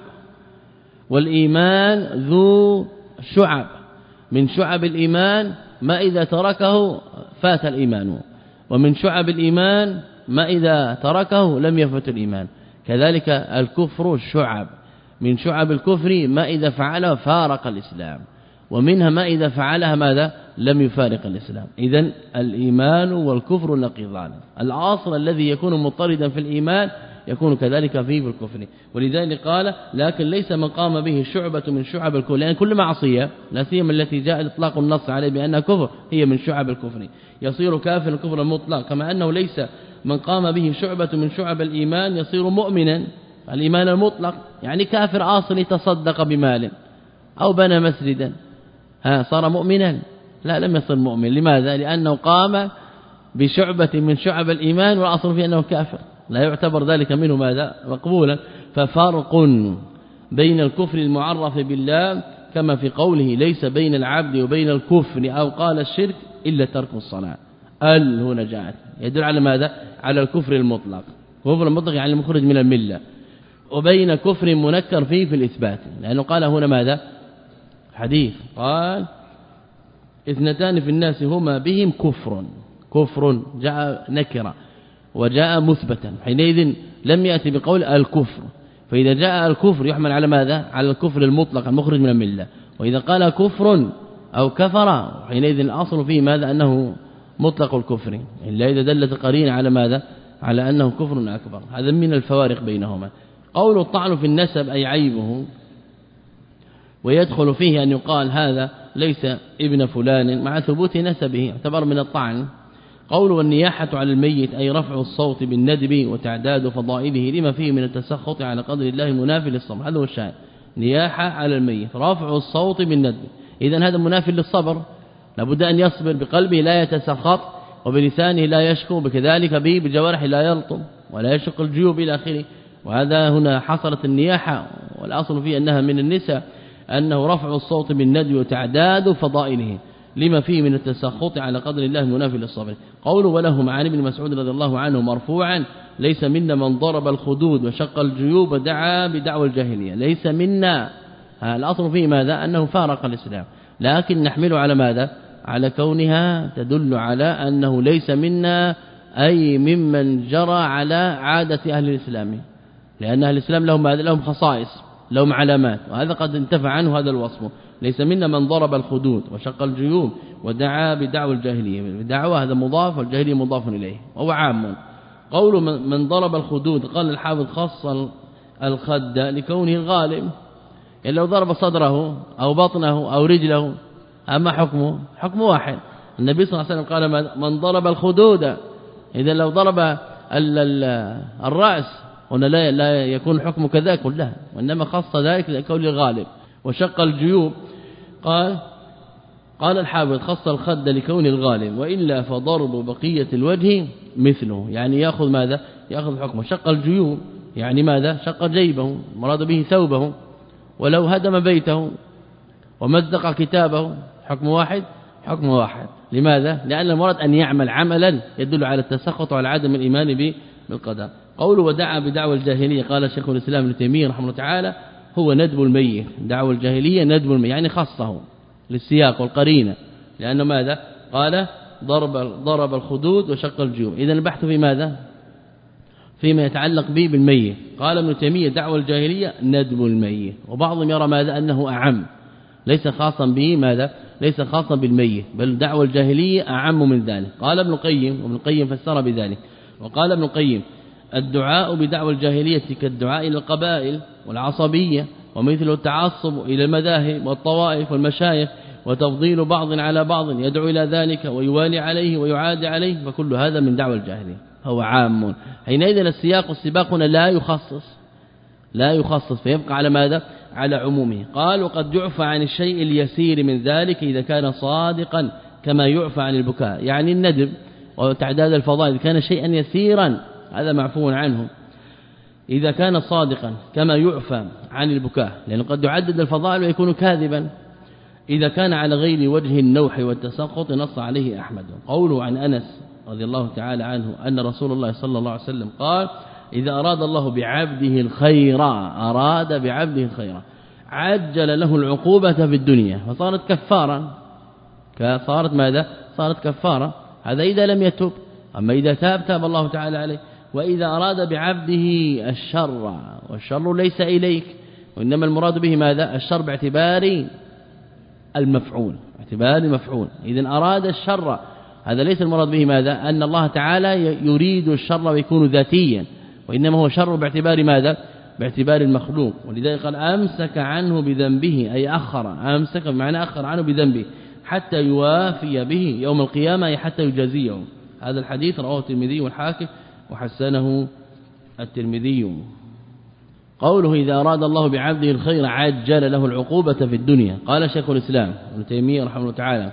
والإيمان ذو شعب. من شعب الإيمان ما إذا تركه فات الإيمان ومن شعب الإيمان ما إذا تركه لم يفت الإيمان. كذلك الكفر شعب من شعب الكفر ما إذا فعله فارق الإسلام ومنها ما إذا فعلها ماذا لم يفارق الإسلام. إذن الإيمان والكفر نقيضان العاصر الذي يكون مضطردا في الإيمان يكون كذلك فيه بالكفر. ولذلك قال لكن ليس من قام به شعبة من شعب الكفر لأن كل معصية لا سيما التي جاء إطلاق النص عليه بأنها كفر هي من شعب الكفر يصير كافر الكفر المطلق. كما أنه ليس من قام به شعبة من شعب الإيمان يصير مؤمنا الإيمان المطلق يعني كافر عاصي تصدق بمال أو بنى مسجدا ها صار مؤمنا لا لم يصير مؤمن. لماذا؟ لأنه قام بشعبة من شعب الإيمان والأصل فيه أنه كافر لا يعتبر ذلك منه ماذا مقبولا. ففرق بين الكفر المعرف بالله كما في قوله ليس بين العبد وبين الكفر أو قال الشرك إلا ترك الصلاة ال هنا جاءت يدل على ماذا على الكفر المطلق كفر المطلق يعني المخرج من الملة وبين كفر منكر فيه في الإثبات لأنه قال هنا ماذا حديث قال اثنتان في الناس هما بهم كفر كفر جاء نكرة وجاء مثبتا حينئذ لم يأتي بقول الكفر. فإذا جاء الكفر يحمل على ماذا على الكفر المطلق المخرج من الملة. وإذا قال كفر أو كفر حينئذ الأصل فيه ماذا أنه مطلق الكفر إلا إذا دلت قرينة على ماذا على أنه كفر أكبر. هذا من الفوارق بينهما. قول الطعن في النسب أي عيبه، ويدخل فيه أن يقال هذا ليس ابن فلان مع ثبوت نسبه يعتبر من الطعن. قول والنياحة على الميت أي رفع الصوت بالندب وتعداد فضائله لما فيه من التسخط على قدر الله منافي للصبر. هذا هو الشاهد، نياحة على الميت رفع الصوت بالندب، إذن هذا منافي للصبر، لابد أن يصبر بقلبه لا يتسخط، وبلسانه لا يشكو، بكذلك به بجوارحه لا يلطم ولا يشق الجيوب إلى آخره. وهذا هنا حصلت النياحة، والأصل فيه أنها من النساء، أنه رفع الصوت بالندب وتعداد فضائله لما فيه من التسخط على قدر الله المنافي للصبر. قوله وله عن ابن مسعود رضي الله عنه مرفوعا ليس منا من ضرب الخدود وشق الجيوب ودعا بدعوى الجاهلية. ليس منا، الأصل فيه ماذا؟ أنه فارق الإسلام، لكن نحمله على ماذا؟ على كونها تدل على أنه ليس منا أي ممن جرى على عادة أهل الإسلام، لأن أهل الإسلام لهم ماذا؟ لهم خصائص، لهم علامات، وهذا قد انتفع عنه هذا الوصف. ليس منا من ضرب الخدود وشق الجيوب ودعا بدعوى الجاهلية، بدعوى هذا مضاف والجاهلية مضاف إليه وهو عام. قول من ضرب الخدود قال الحافظ خص الخد لكونه الغالب، يعني لو ضرب صدره أو بطنه أو رجله أما حكمه حكم واحد. النبي صلى الله عليه وسلم قال من ضرب الخدود، إذا لو ضرب الرأس هنا لا لا يكون حكم كذلك كلها، وإنما خص ذلك لكون الغالب. وشق الجيوب قال قال الحافظ خص الخد لكون الغالب، وإلا فضرب بقية الوجه مثله، يعني يأخذ ماذا؟ يأخذ حكمه. شق الجيوب يعني ماذا؟ شق جيبه، مراد به ثوبه. ولو هدم بيته ومزق كتابه حكم واحد حكم واحد. لماذا؟ لأن المراد أن يعمل عملا يدل على التسخط وعلى عدم الإيمان به بالقدر. قوله ودعا بدعوى الجاهلية قال شيخ الإسلام ابن تيمية رحمه الله تعالى هو ندب الميت، دعوى الجاهلية ندب الميت، يعني خصه للسياق والقرينة، لأنه ماذا؟ قال ضرب ضرب الخدود وشق الجيوب. إذن البحث في ماذا؟ فيما يتعلق به بالميت. قال ابن تيمية دعوى الجاهلية ندب الميت، وبعضهم يرى ماذا؟ أنه أعم، ليس خاصا به ماذا؟ ليس خاصا بالميت، بل دعوى الجاهلية أعم من ذلك. قال ابن القيم، وابن القيم فسر بذلك، وقال ابن القيم الدعاء بدعوى الجاهلية كالدعاء إلى القبائل والعصبية، ومثل التعصب إلى المذاهب والطوائف والمشايخ، وتفضيل بعض على بعض يدعو إلى ذلك ويوالي عليه ويعادي عليه، فكل هذا من دعوى الجاهلية، هو عام. حينئذ السياق والسباق هنا لا يخصص لا يخصص فيبقى على ماذا؟ على عمومه. قال وقد يعفى عن الشيء اليسير من ذلك إذا كان صادقا كما يعفى عن البكاء، يعني الندب وتعداد الفضائل كان شيئا يسيرا هذا معفو عنه إذا كان صادقا كما يعفى عن البكاء، لأنه قد يعدد الفضائل ويكون كاذبا. إذا كان على غير وجه النوح والتسخط نص عليه أحمد. قوله عن أنس رضي الله تعالى عنه أن رسول الله صلى الله عليه وسلم قال إذا أراد الله بعبده الخير أراد بعبده الخير عجل له العقوبة في الدنيا فصارت كفارا، صارت ماذا؟ صارت كفارا. هذا إذا لم يتب، أما إذا تاب تاب الله تعالى عليه. وإذا أراد بعبده الشر، والشر ليس إليك، وإنما المراد به ماذا؟ الشر باعتبار المفعول، باعتبار المفعول. إذن أراد الشر، هذا ليس المراد به ماذا؟ أن الله تعالى يريد الشر ويكون ذاتيا، وإنما هو شر باعتبار ماذا؟ باعتبار المخلوق. ولذلك قال أمسك عنه بذنبه، أي أخر، أمسك بمعنى أخر عنه بذنبه حتى يوافي به يوم القيامة، أي حتى يجازيه. هذا الحديث رواه الترمذي والحاكم وحسنه الترمذي. قوله إذا أراد الله بعبده الخير عجل له العقوبة في الدنيا. قال شيخ الإسلام ابن تيمية رحمه الله تعالى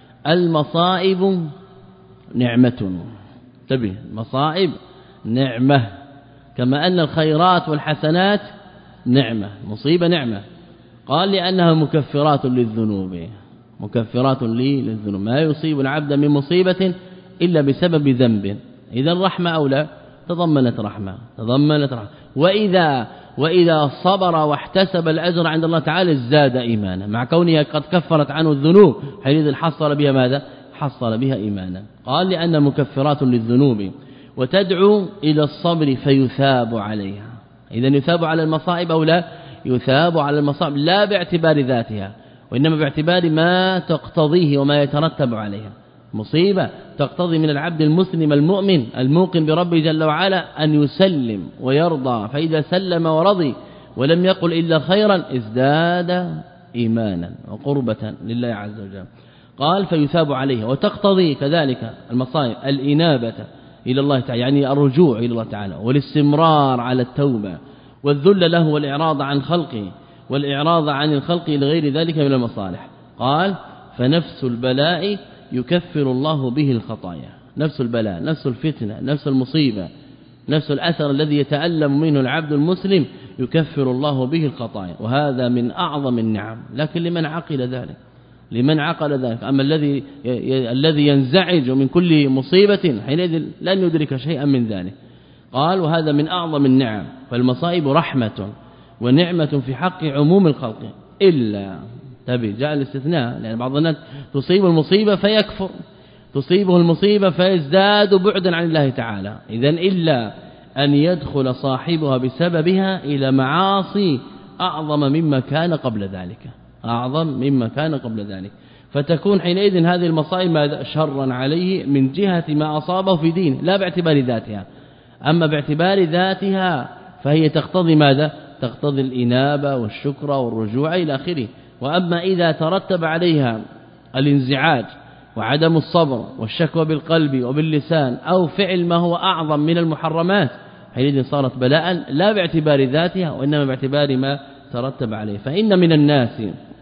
المصائب نعمة، انتبه، المصائب نعمة، كما أن الخيرات والحسنات نعمة، مصيبة نعمة. قال لأنها مكفرات للذنوب، مكفرات للذنوب، ما يصيب العبد من مصيبة إلا بسبب ذنب. إذا الرحمة أولى تضمنت رحمة تضمنت رحمة وإذا وإذا صبر واحتسب الأجر عند الله تعالى زاد إيمانا، مع كونها قد كفرت عنه الذنوب حينئذ حصل بها ماذا؟ حصل بها إيمانا. قال لأن مكفرات للذنوب وتدعو إلى الصبر فيثاب عليها. إذا يثاب على المصائب أو لا؟ يثاب على المصائب لا باعتبار ذاتها، وإنما باعتبار ما تقتضيه وما يترتب عليها. مصيبة تقتضي من العبد المسلم المؤمن الموقن بربه جل وعلا أن يسلم ويرضى، فإذا سلم ورضي ولم يقل إلا خيرا ازداد إيمانا وقربة لله عز وجل. قال فيثاب عليها. وتقتضي كذلك المصائب الإنابة إلى الله تعالى، يعني الرجوع إلى الله تعالى والاستمرار على التوبة والذل له والإعراض عن خلقه والإعراض عن الخلق لغير ذلك من المصالح. قال فنفس البلاء يكفر الله به الخطايا. نفس البلاء، نفس الفتنة، نفس المصيبة، نفس الأثر الذي يتألم منه العبد المسلم يكفر الله به الخطايا، وهذا من أعظم النعم. لكن لمن عقل ذلك، لمن عقل ذلك. أما الذي الذي ينزعج من كل مصيبة حينئذ لن يدرك شيئا من ذلك. قال وهذا من أعظم النعم. فالمصائب رحمة ونعمة في حق عموم الخلق، إلا تبي جاء الاستثناء، لأن بعض الناس تصيب المصيبة فيكفر، تصيبه المصيبة فيزداد بعدا عن الله تعالى. إذن إلا أن يدخل صاحبها بسببها إلى معاصي أعظم مما كان قبل ذلك، أعظم مما كان قبل ذلك، فتكون حينئذ هذه المصائب شرا عليه من جهة ما أصابه في دينه، لا باعتبار ذاتها. أما باعتبار ذاتها فهي تقتضي ماذا؟ تقتضي الإنابة والشكر والرجوع إلى آخره. وأما إذا ترتب عليها الانزعاج وعدم الصبر والشكوى بالقلب وباللسان أو فعل ما هو أعظم من المحرمات، حينئذ صارت بلاء لا باعتبار ذاتها وإنما باعتبار ما ترتب عليه. فإن من الناس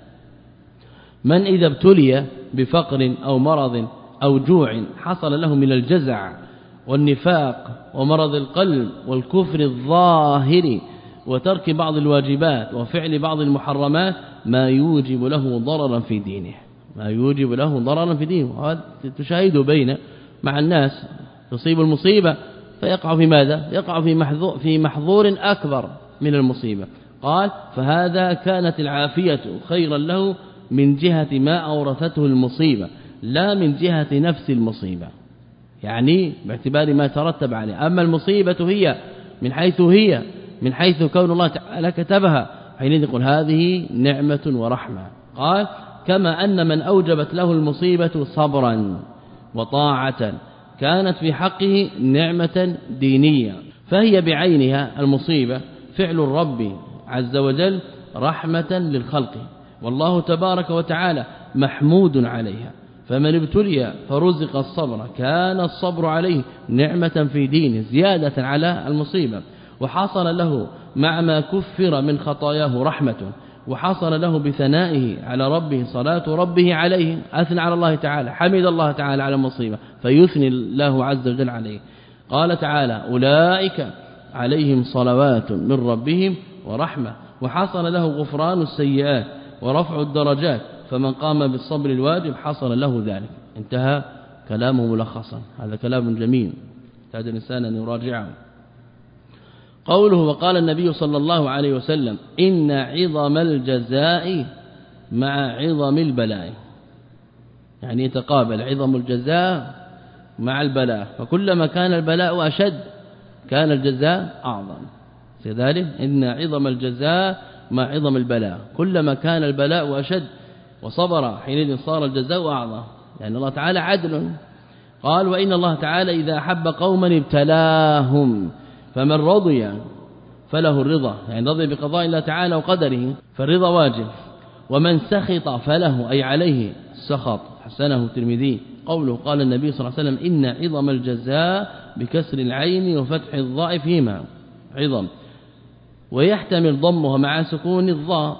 من إذا ابتلي بفقر أو مرض أو جوع حصل له من الجزع والنفاق ومرض القلب والكفر الظاهر وترك بعض الواجبات وفعل بعض المحرمات ما يوجب له ضررا في دينه، ما يوجب له ضررا في دينه. وهذا تشاهده بين مع الناس، تصيب المصيبة فيقع في ماذا؟ يقع في محظور في محظور أكبر من المصيبة. قال فهذا كانت العافية خيرا له من جهة ما أورثته المصيبة لا من جهة نفس المصيبة، يعني باعتبار ما ترتب عليه. أما المصيبة هي من حيث هي من حيث كون الله تعالى كتبها، حينئذ يقول هذه نعمة ورحمة. قال كما أن من أوجبت له المصيبة صبرا وطاعة كانت في حقه نعمة دينية، فهي بعينها المصيبة فعل الرب عز وجل رحمة للخلق، والله تبارك وتعالى محمود عليها. فمن ابتلي فرزق الصبر كان الصبر عليه نعمة في دينه زيادة على المصيبة، وحصل له مع ما كفر من خطاياه رحمة، وحصل له بثنائه على ربه صلاة ربه عليه، أثنى على الله تعالى، حمد الله تعالى على المصيبة فيثني الله عز وجل عليه. قال تعالى أولئك عليهم صلوات من ربهم ورحمة، وحصل له غفران السيئات ورفع الدرجات، فمن قام بالصبر الواجب حصل له ذلك. انتهى كلامه ملخصا. هذا كلام جميل هذا الإنسان أن يراجعه. قوله وقال النبي صلى الله عليه وسلم إن عظم الجزاء مع عظم البلاء، يعني يتقابل عظم الجزاء مع البلاء، فكلما كان البلاء أشد كان الجزاء أعظم. لذلك إن عظم الجزاء مع عظم البلاء، كلما كان البلاء أشد وصبر حينئذ صار الجزاء أعظم، لأن الله تعالى عدل. قال وإن الله تعالى إذا أحب قوما ابتلاهم فمن رضي فله الرضا، يعني رضي بقضاء الله تعالى وقدره فالرضا واجب، ومن سخط فله أي عليه السخط. حسنه الترمذي. قوله قال النبي صلى الله عليه وسلم إن عظم الجزاء بكسر العين وفتح الضاء فيما عظم، ويحتمل ضمها مع سكون الضاء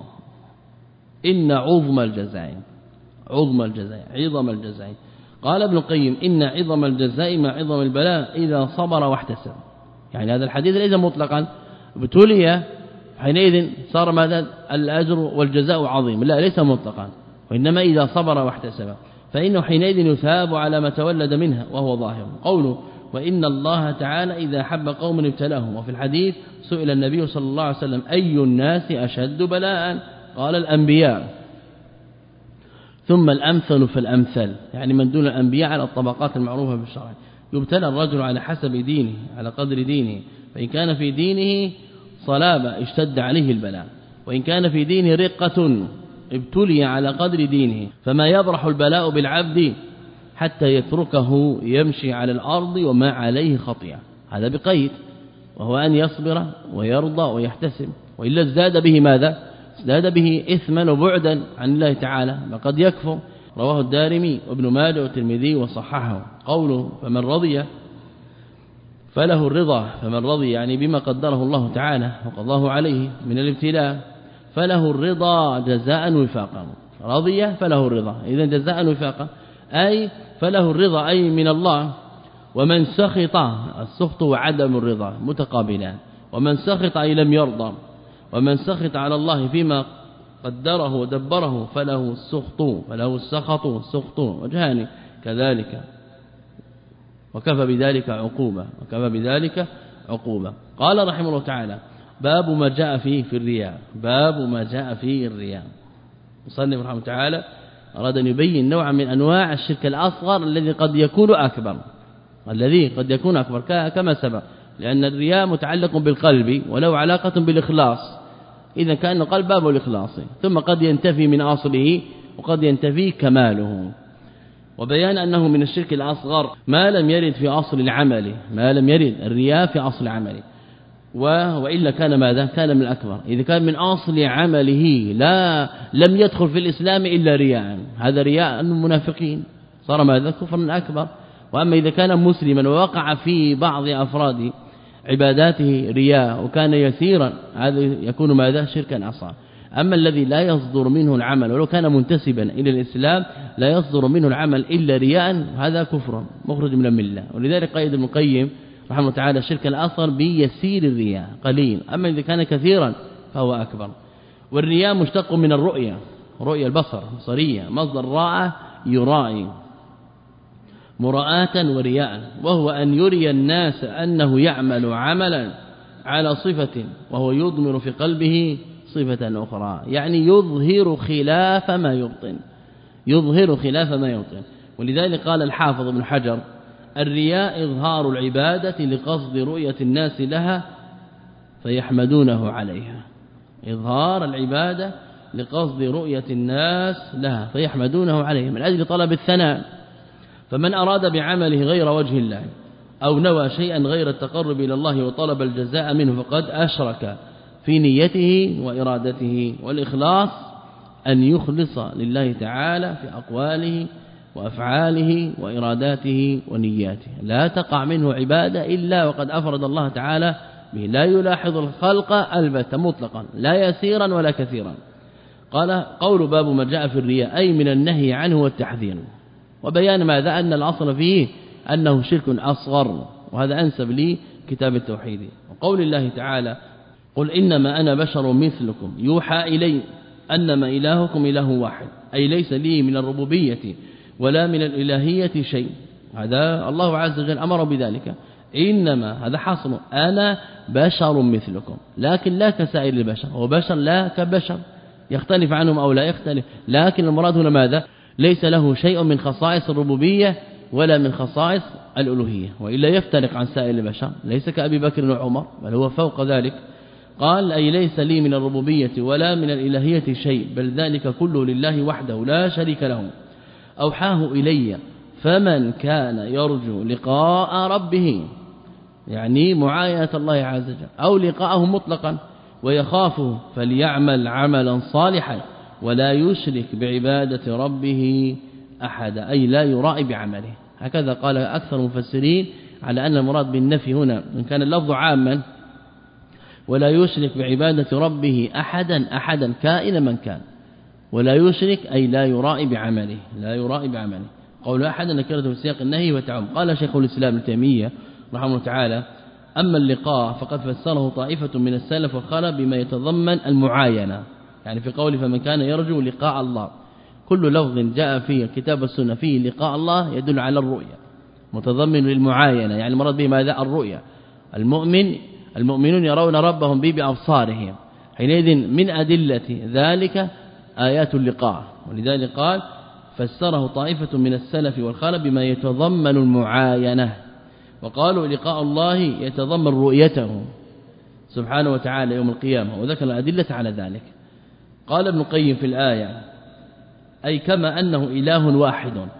إن عظم الجزاء، عظم الجزاء عظم الجزاء. قال ابن القيم إن عظم الجزاء مع عظم البلاء إذا صبر واحتسب، يعني هذا الحديث ليس مطلقا ابتلي حينئذ صار ماذا الأجر والجزاء عظيم، لا ليس مطلقا، وإنما إذا صبر واحتسب فإنه حينئذ يثاب على ما تولد منها وهو ظاهر. قوله وإن الله تعالى إذا حب قوم ابتلاهم. وفي الحديث سئل النبي صلى الله عليه وسلم أي الناس أشد بلاء؟ قال الأنبياء ثم الأمثل فالأمثل، يعني من دون الأنبياء على الطبقات المعروفة بالشرع. يبتلى الرجل على حسب دينه على قدر دينه، فإن كان في دينه صلابة اشتد عليه البلاء، وإن كان في دينه رقة ابتلي على قدر دينه. فما يبرح البلاء بالعبد حتى يتركه يمشي على الأرض وما عليه خطيئة. هذا بقيد، وهو أن يصبر ويرضى ويحتسب، وإلا ازداد به ماذا؟ ازداد به إثما وبعدا عن الله تعالى، وقد يكفر. رواه الدارمي وابن ماجه والترمذي وصححه. قوله فمن رضي فله الرضا، فمن رضي يعني بما قدره الله تعالى وقضاه عليه من الابتلاء، فله الرضا جزاء وفاقا. رضي فله الرضا، إذن جزاء وفاقا، أي فله الرضا أي من الله. ومن سخط، السخط وعدم الرضا متقابلان، ومن سخط أي لم يرضى، ومن سخط على الله فيما قدره ودبره فله السخط، فله السخط السخط وجهان كذلك، وكفى بذلك عقوبة، وكفى بذلك عقوبة. قال رحمه الله تعالى باب ما جاء فيه في الرياء، باب ما جاء فيه الرياء. مصنف رحمه الله تعالى أراد أن يبين نوعا من أنواع الشرك الأصغر الذي قد يكون أكبر، الذي قد يكون أكبر كما سبق، لأن الرياء متعلق بالقلب وله علاقة بالإخلاص، إذا كان القلب باب الإخلاص، ثم قد ينتفي من أصله وقد ينتفي كماله. وبيان أنه من الشرك الأصغر ما لم يرد في أصل العمل، ما لم يرد الرياء في أصل العمل، وإلا كان ماذا؟ كان من الأكبر. إذا كان من أصل عمله لا لم يدخل في الإسلام إلا رياء، هذا رياء المنافقين، صار ماذا؟ كفر أكبر. وأما إذا كان مسلما ووقع في بعض أفراد عباداته رياء وكان يسيرا، هذا يكون ماذا؟ شركا أصغر. أما الذي لا يصدر منه العمل ولو كان منتسبا إلى الإسلام لا يصدر منه العمل إلا رياء، هذا كفر مخرج من الملة. ولذلك قيد ابن القيم رحمه الله تعالى الشرك الأصغر بيسير الرياء قليل، أما إذا كان كثيرا فهو أكبر. والرياء مشتق من الرؤية، رؤية البصر بصرية، مصدر راء يرائي، مراءة ورياء، وهو أن يري الناس أنه يعمل عملا على صفة وهو يضمر في قلبه صفة أخرى، يعني يظهر خلاف ما يبطن، يظهر خلاف ما يبطن. ولذلك قال الحافظ ابن حجر الرياء إظهار العبادة لقصد رؤية الناس لها فيحمدونه عليها، إظهار العبادة لقصد رؤية الناس لها فيحمدونه عليها من أجل طلب الثناء. فمن أراد بعمله غير وجه الله أو نوى شيئا غير التقرب إلى الله وطلب الجزاء منه فقد أشرك في نيته وإرادته. والإخلاص أن يخلص لله تعالى في أقواله وأفعاله وإراداته ونياته، لا تقع منه عبادة إلا وقد أفرد الله تعالى به، لا يلاحظ الخلق البتة مطلقا، لا يسيرا ولا كثيرا. قال قول باب ما جاء في الرياء أي من النهي عنه والتحذير، وبيان ماذا؟ أن الأصل فيه أنه شرك أصغر، وهذا أنسب لي كتاب التوحيد. وقول الله تعالى قل إنما أنا بشر مثلكم يوحى إلي أنما إلهكم إله واحد، أي ليس لي من الربوبية ولا من الإلهية شيء. هذا الله عز وجل أمر بذلك، إنما هذا حصل أنا بشر مثلكم، لكن لا كسائر البشر، هو بشر لا كبشر، يختلف عنهم أو لا يختلف، لكن المراد هنا ماذا؟ ليس له شيء من خصائص الربوبية ولا من خصائص الألوهية، وإلا يفترق عن سائر البشر، ليس كأبي بكر وعمر بل هو فوق ذلك. قال أي ليس لي من الربوبية ولا من الإلهية شيء، بل ذلك كله لله وحده لا شريك له. أوحاه إلي فمن كان يرجو لقاء ربه، يعني معاينة الله عز وجل أو لقاءه مطلقا ويخافه فليعمل عملا صالحا ولا يشرك بعبادة ربه أحد، أي لا يرائي بعمله. هكذا قال أكثر المفسرين على أن المراد بالنفي هنا إن كان اللفظ عاما ولا يشرك بعبادة ربه أحدا، أحدا كائنا من كان، ولا يشرك أي لا يرائي بعمله، لا يرائي بعمله. قول أحد نكرة في سياق النهي وتعم. قال شيخ الإسلام ابن تيمية رحمه الله تعالى أما اللقاء فقد فسره طائفة من السلف والخلف بما يتضمن المعاينة، يعني في قول فمن كان يرجو لقاء الله، كل لفظ جاء فيه الكتاب والسنة فيه لقاء الله يدل على الرؤية، متضمن للمعاينة، يعني المراد به ماذا؟ الرؤية. المؤمن المؤمنون يرون ربهم به بأبصارهم، حينئذ من أدلة ذلك آيات اللقاء. ولذلك قال فسره طائفة من السلف والخلف بما يتضمن المعاينة، وقالوا لقاء الله يتضمن رؤيته سبحانه وتعالى يوم القيامة، وذكر الأدلة على ذلك. قال ابن القيم في الآية أي كما أنه إله واحد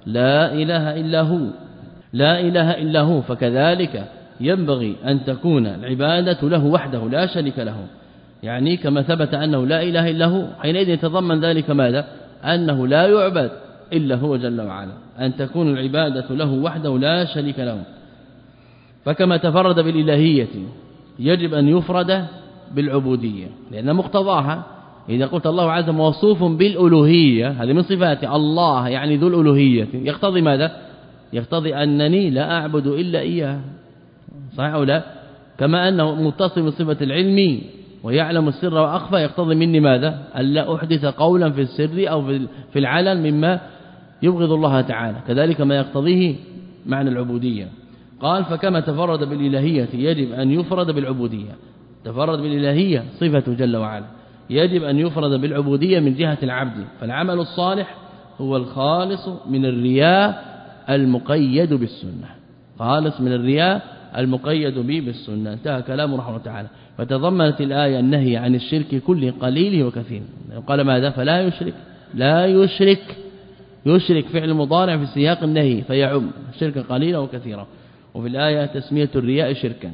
لا إله إلا هو لا إله إلا هو فكذلك ينبغي أن تكون العبادة له وحده لا شريك له، يعني كما ثبت أنه لا إله إلا هو حينئذ يتضمن ذلك ماذا؟ أنه لا يعبد إلا هو جل وعلا، أن تكون العبادة له وحده لا شريك له. فكما تفرد بالإلهية يجب أن يفرد بالعبودية، لأن مقتضاها إذا قلت الله عز وجل موصوف بالألوهية هذه من صفات الله يعني ذو الألوهية، يقتضي ماذا؟ يقتضي أنني لا أعبد إلا إياه، صحيح أو لا؟ كما أنه متصف بصفة العلم ويعلم السر وأخفى يقتضي مني ماذا؟ ألا أحدث قولا في السر أو في العلن مما يبغض الله تعالى، كذلك ما يقتضيه معنى العبودية. قال فكما تفرد بالإلهية يجب أن يفرد بالعبودية، تفرد بالإلهية صفة جل وعلا، يجب أن يفرد بالعبودية من جهة العبد. فالعمل الصالح هو الخالص من الرياء المقيد بالسنة، خالص من الرياء المقيد به بالسنة. انتهى كلام رحمه تعالى. فتضمنت الآية النهي عن الشرك كل قليل وكثير، قال ماذا؟ فلا يشرك لا يشرك يشرك فعل مضارع في سياق النهي فيعم الشرك قليلا وكثيرا، وفي الآية تسمية الرياء شركا.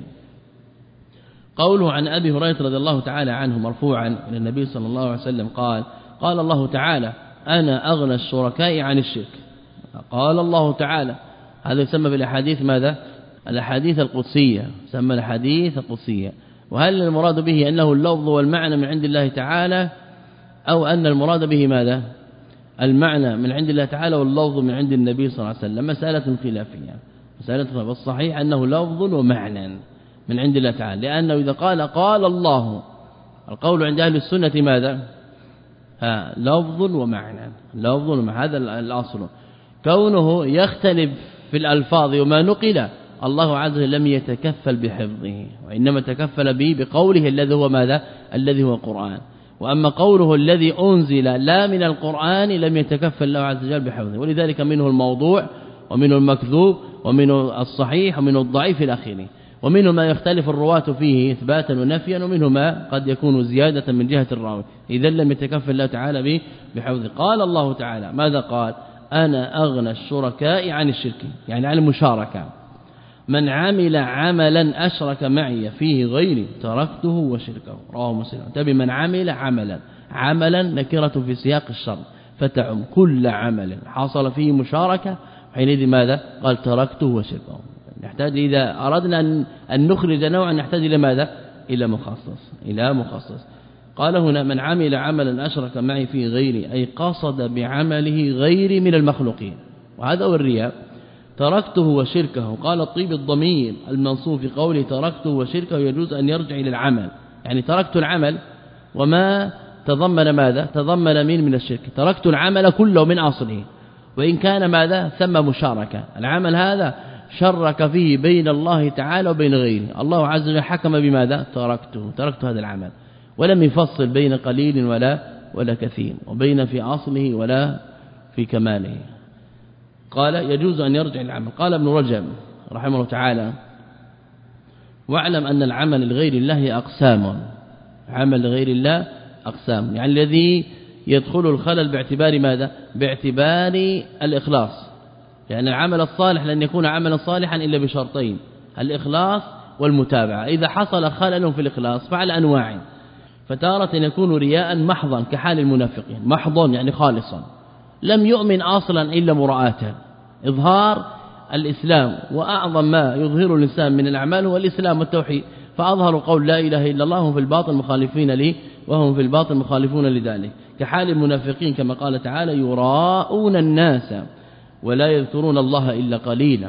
قوله عن أبي هريرة رضي الله تعالى عنه مرفوعا إلى النبي صلى الله عليه وسلم قال قال الله تعالى أنا أغنى الشركاء عن الشرك. قال الله تعالى، هذا يسمى بالأحاديث ماذا؟ الأحاديث القدسية، سمى الأحاديث القدسية. وهل المراد به أنه اللفظ والمعنى من عند الله تعالى، أو أن المراد به ماذا؟ المعنى من عند الله تعالى واللفظ من عند النبي صلى الله عليه وسلم؟ مسألة خلافية، مسألة والصحيح أنه لفظ ومعنى من عند الله تعالى، لأنه إذا قال قال الله القول عند أهل السنة ماذا؟ ها لفظ ومعنى، لفظ ومعنى، هذا الأصل. كونه يختلف في الألفاظ وما نقل الله عز وجل لم يتكفل بحفظه، وإنما تكفل به بقوله الذي هو ماذا؟ الذي هو القرآن. وأما قوله الذي أنزل لا من القرآن لم يتكفل الله عز وجل بحفظه، ولذلك منه الموضوع ومنه المكذوب ومنه الصحيح ومنه الضعيف إلى آخره، ومنه ما يختلف الرواة فيه إثباتا ونفيا، ومنه ما قد يكون زيادة من جهة الراوي، إذا لم يتكفل الله تعالى به بحفظه. قال الله تعالى ماذا قال؟ أنا أغنى الشركاء عن الشرك، يعني عن المشاركة. من عمل عملا أشرك معي فيه غيري تركته وشركه، رواه مسلم. تبي من عمل عملا، عملا نكرة في سياق الشر فتعم كل عمل حصل فيه مشاركة، حينئذ ماذا؟ قال تركته وشركه. نحتاج إذا أردنا أن نخرج نوعا نحتاج إلى ماذا؟ إلى مخصص، إلى مخصص. قال هنا من عمل عملا أشرك معي فيه غيري، أي قصد بعمله غيري من المخلوقين، وهذا هو الرياء. تركته وشركه. قال الطيب الضمير المنصوب في قوله تركته وشركه يجوز أن يرجع إلى العمل، يعني تركت العمل وما تضمن ماذا؟ تضمن من من الشرك، تركت العمل كله من أصله، وإن كان ماذا؟ ثم مشاركة. العمل هذا شرك فيه بين الله تعالى وبين غيره، الله عز وجل حكم بماذا؟ تركته تركت هذا العمل، ولم يفصل بين قليل ولا ولا كثير، وبين في أصله ولا في كماله. قال يجوز أن يرجع العمل. قال ابن رجب رحمه الله تعالى واعلم أن العمل لغير الله أقسام، عمل لغير الله أقسام، يعني الذي يدخل الخلل باعتبار ماذا؟ باعتبار الإخلاص، لأن العمل الصالح لن يكون عملا صالحا إلا بشرطين، الإخلاص والمتابعة. إذا حصل خلل في الإخلاص فعلى أنواع، فتارة يكون رياء محضا كحال المنافقين، محضا يعني خالصا، لم يؤمن اصلا الا مراءة، اظهار الإسلام، واعظم ما يظهر الانسان من الاعمال هو الإسلام والتوحيد، فاظهروا قول لا اله الا الله هم في الباطن مخالفين لي وهم في الباطن مخالفون لذلك، كحال المنافقين كما قال تعالى يراءون الناس ولا يذكرون الله الا قليلا.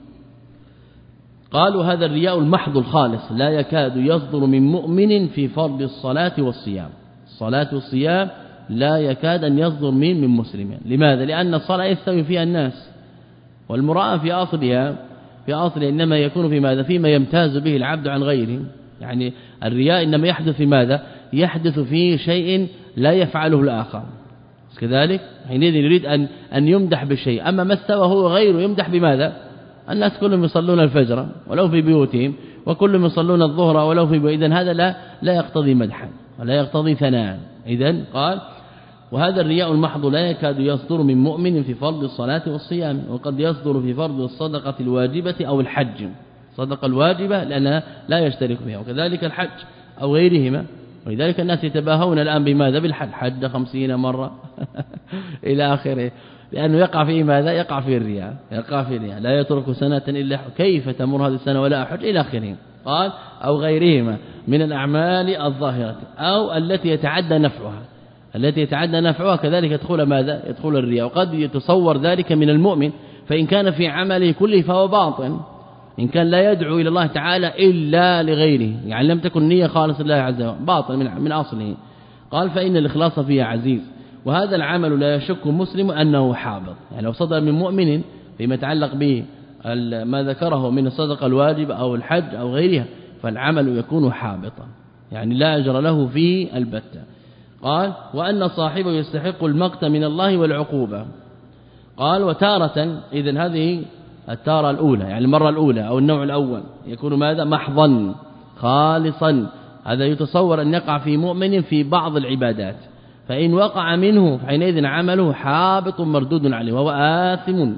قالوا هذا الرياء المحض الخالص لا يكاد يصدر من مؤمن في فرض الصلاة والصيام، الصلاة والصيام لا يكاد أن يصدر من من مسلمين. لماذا؟ لأن الصلاة يستوي فيها الناس، والمراءة في أصلها في أصلها إنما يكون في ماذا؟ فيما يمتاز به العبد عن غيره، يعني الرياء إنما يحدث في ماذا؟ يحدث في شيء لا يفعله الآخر، كذلك حينئذ يريد أن أن يمدح بشيء، أما ما استوى هو غيره يمدح بماذا؟ الناس كلهم يصلون الفجر ولو في بيوتهم، وكلهم يصلون الظهر ولو في بيوتهم، إذن هذا لا لا يقتضي مدحا ولا يقتضي ثناء. إذن قال وهذا الرياء المحض لا يكاد يصدر من مؤمن في فرض الصلاة والصيام، وقد يصدر في فرض الصدقة الواجبة أو الحج. الصدقة الواجبة لأنها لا يشترك فيها، وكذلك الحج أو غيرهما. ولذلك الناس يتباهون الآن بماذا؟ بالحج، حج خمسين مرة إلى آخره، لأنه يقع فيه ماذا؟ يقع فيه الرياء، يقع فيه الرياء، لا يترك سنة إلا كيف تمر هذه السنة ولا أحج إلى آخره. قال أو غيرهما من الأعمال الظاهرة أو التي يتعدى نفعها، التي يتعدى نفعها كذلك يدخل ماذا؟ يدخل الرياء. وقد يتصور ذلك من المؤمن، فإن كان في عمله كله فهو باطن، إن كان لا يدعو إلى الله تعالى إلا لغيره، يعني لم تكن نية خالص لله عز وجل، باطل من من أصله. قال فإن الإخلاص فيها عزيز، وهذا العمل لا يشك مسلم أنه حابط. يعني لو صدر من مؤمن فيما يتعلق به ما ذكره من الصدقة الواجب أو الحج أو غيرها، فالعمل يكون حابطا، يعني لا أجر له فيه البتة. قال وأن صاحبه يستحق المقت من الله والعقوبة. قال وتارة، إذن هذه التارة الأولى يعني المرة الأولى أو النوع الأول يكون ماذا؟ محضا خالصا، هذا يتصور أن يقع في مؤمن في بعض العبادات، فإن وقع منه حينئذ عمله حابط مردود عليه وهو آثم.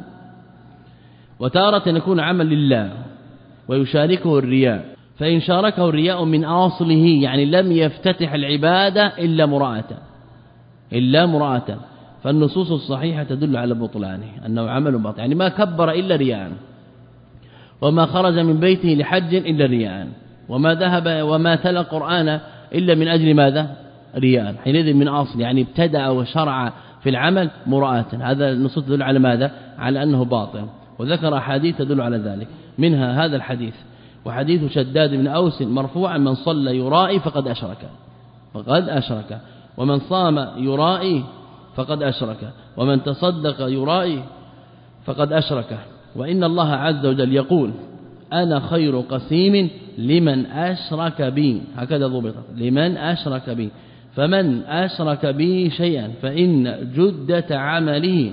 وتارة يكون عمل لله ويشاركه الرياء، فإن شاركه الرياء من أصله يعني لم يفتتح العبادة إلا مراءة إلا مراءة فالنصوص الصحيحة تدل على بطلانه، أنه عمل باطل، يعني ما كبر إلا رياء، وما خرج من بيته لحج إلا رياء، وما ذهب وما تلا القرآن إلا من أجل ماذا؟ رياء. حينئذ من أصل يعني ابتدأ وشرع في العمل مراءة، هذا النصوص تدل على ماذا؟ على أنه باطل. وذكر أحاديث تدل على ذلك، منها هذا الحديث وحديث شداد بن أوس مرفوعا: من صلى يرائي فقد أشرك فقد أشرك ومن صام يرائي فقد أشرك ومن تصدق يرائي فقد أشرك. وإن الله عز وجل يقول: أنا خير قسيم لمن أشرك بي، هكذا ضبطت، لمن أشرك بي، فمن أشرك بي شيئا فإن جدة عمله،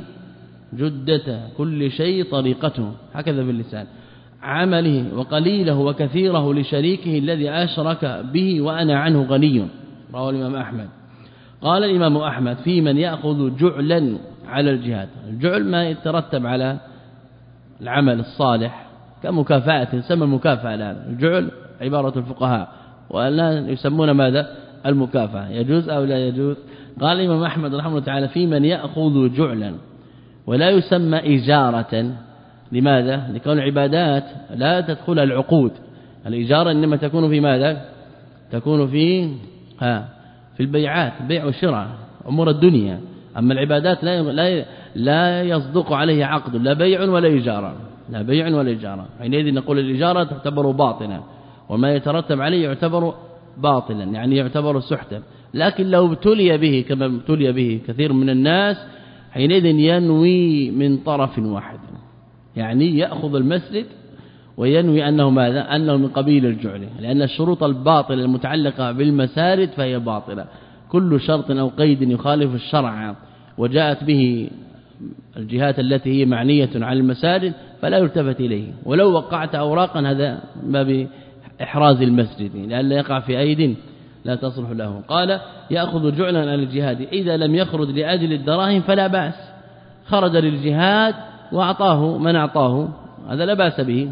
جدة كل شيء طريقته، هكذا باللسان، عمله وقليله وكثيره لشريكه الذي أشرك به وأنا عنه غني. رواه الإمام أحمد. قال الإمام أحمد: في من يأخذ جعلا على الجهاد. الجعل ما يترتب على العمل الصالح كمكافأة، تسمى المكافأة الآن. الجعل عبارة الفقهاء، والآن يسمون ماذا؟ المكافأة. يجوز أو لا يجوز؟ قال الإمام أحمد رحمه الله تعالى: في من يأخذ جعلا، ولا يسمى إجارة. لماذا؟ لكون العبادات لا تدخل العقود، الإجارة إنما تكون في ماذا؟ تكون في ها في البيعات، بيع وشراء، أمور الدنيا. أما العبادات لا لا لا يصدق عليه عقد، لا بيع ولا إجارة، لا بيع ولا إجارة. حينئذ نقول الإجارة تعتبر باطلا، وما يترتب عليه يعتبر باطلا، يعني يعتبر سحتا. لكن لو ابتلي به كما ابتلي به كثير من الناس، حينئذ ينوي من طرف واحد، يعني يأخذ المسجد وينوي أنه ماذا؟ أنه من قبيل الجعل، لأن الشروط الباطلة المتعلقة بالمسارد فهي باطلة. كل شرط أو قيد يخالف الشرع وجاءت به الجهات التي هي معنية على المساجد فلا يلتفت إليه. ولو وقعت أوراقا هذا ما بإحراز المسجد، لأن لا يقع في أيد لا تصلح له. قال: يأخذ جعلا على الجهاد، إذا لم يخرج لأجل الدراهم فلا بأس، خرج للجهاد وأعطاه من أعطاه هذا لا بأس به،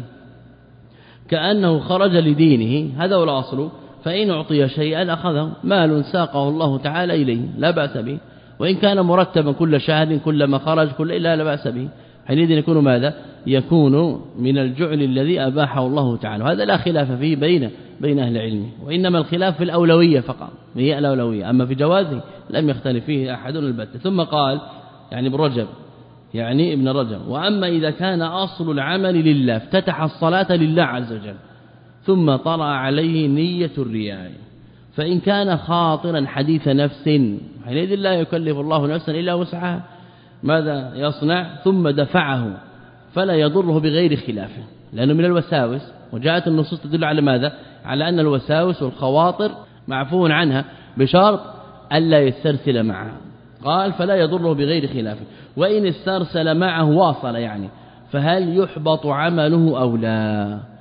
كأنه خرج لدينه، هذا هو الأصل. فإن أعطي شيئا أخذه، مال ساقه الله تعالى إليه لا بأس به، وإن كان مرتبا كل شهر كلما خرج كل إلا لا بأس به. حينئذ يكون ماذا؟ يكون من الجعل الذي أباحه الله تعالى. وهذا لا خلاف فيه بين بين أهل العلم، وإنما الخلاف في الأولوية فقط، هي الأولوية، أما في جوازه لم يختلف فيه أحد البتة. ثم قال يعني ابن رجب يعني ابن رجب: وأما إذا كان أصل العمل لله، افتتح الصلاة لله عز وجل، ثم طرأ عليه نية الرياء، فإن كان خاطرا حديث نفس، حينئذ لا يكلف الله نفسا إلا وسعها، ماذا يصنع؟ ثم دفعه فلا يضره بغير خلافه، لأنه من الوساوس، وجاءت النصوص تدل على ماذا؟ على أن الوساوس والخواطر معفو عنها بشرط ألا يسترسل معها. قال: فلا يضره بغير خلافه، وإن استرسل معه واصل، يعني فهل يحبط عمله أو لا؟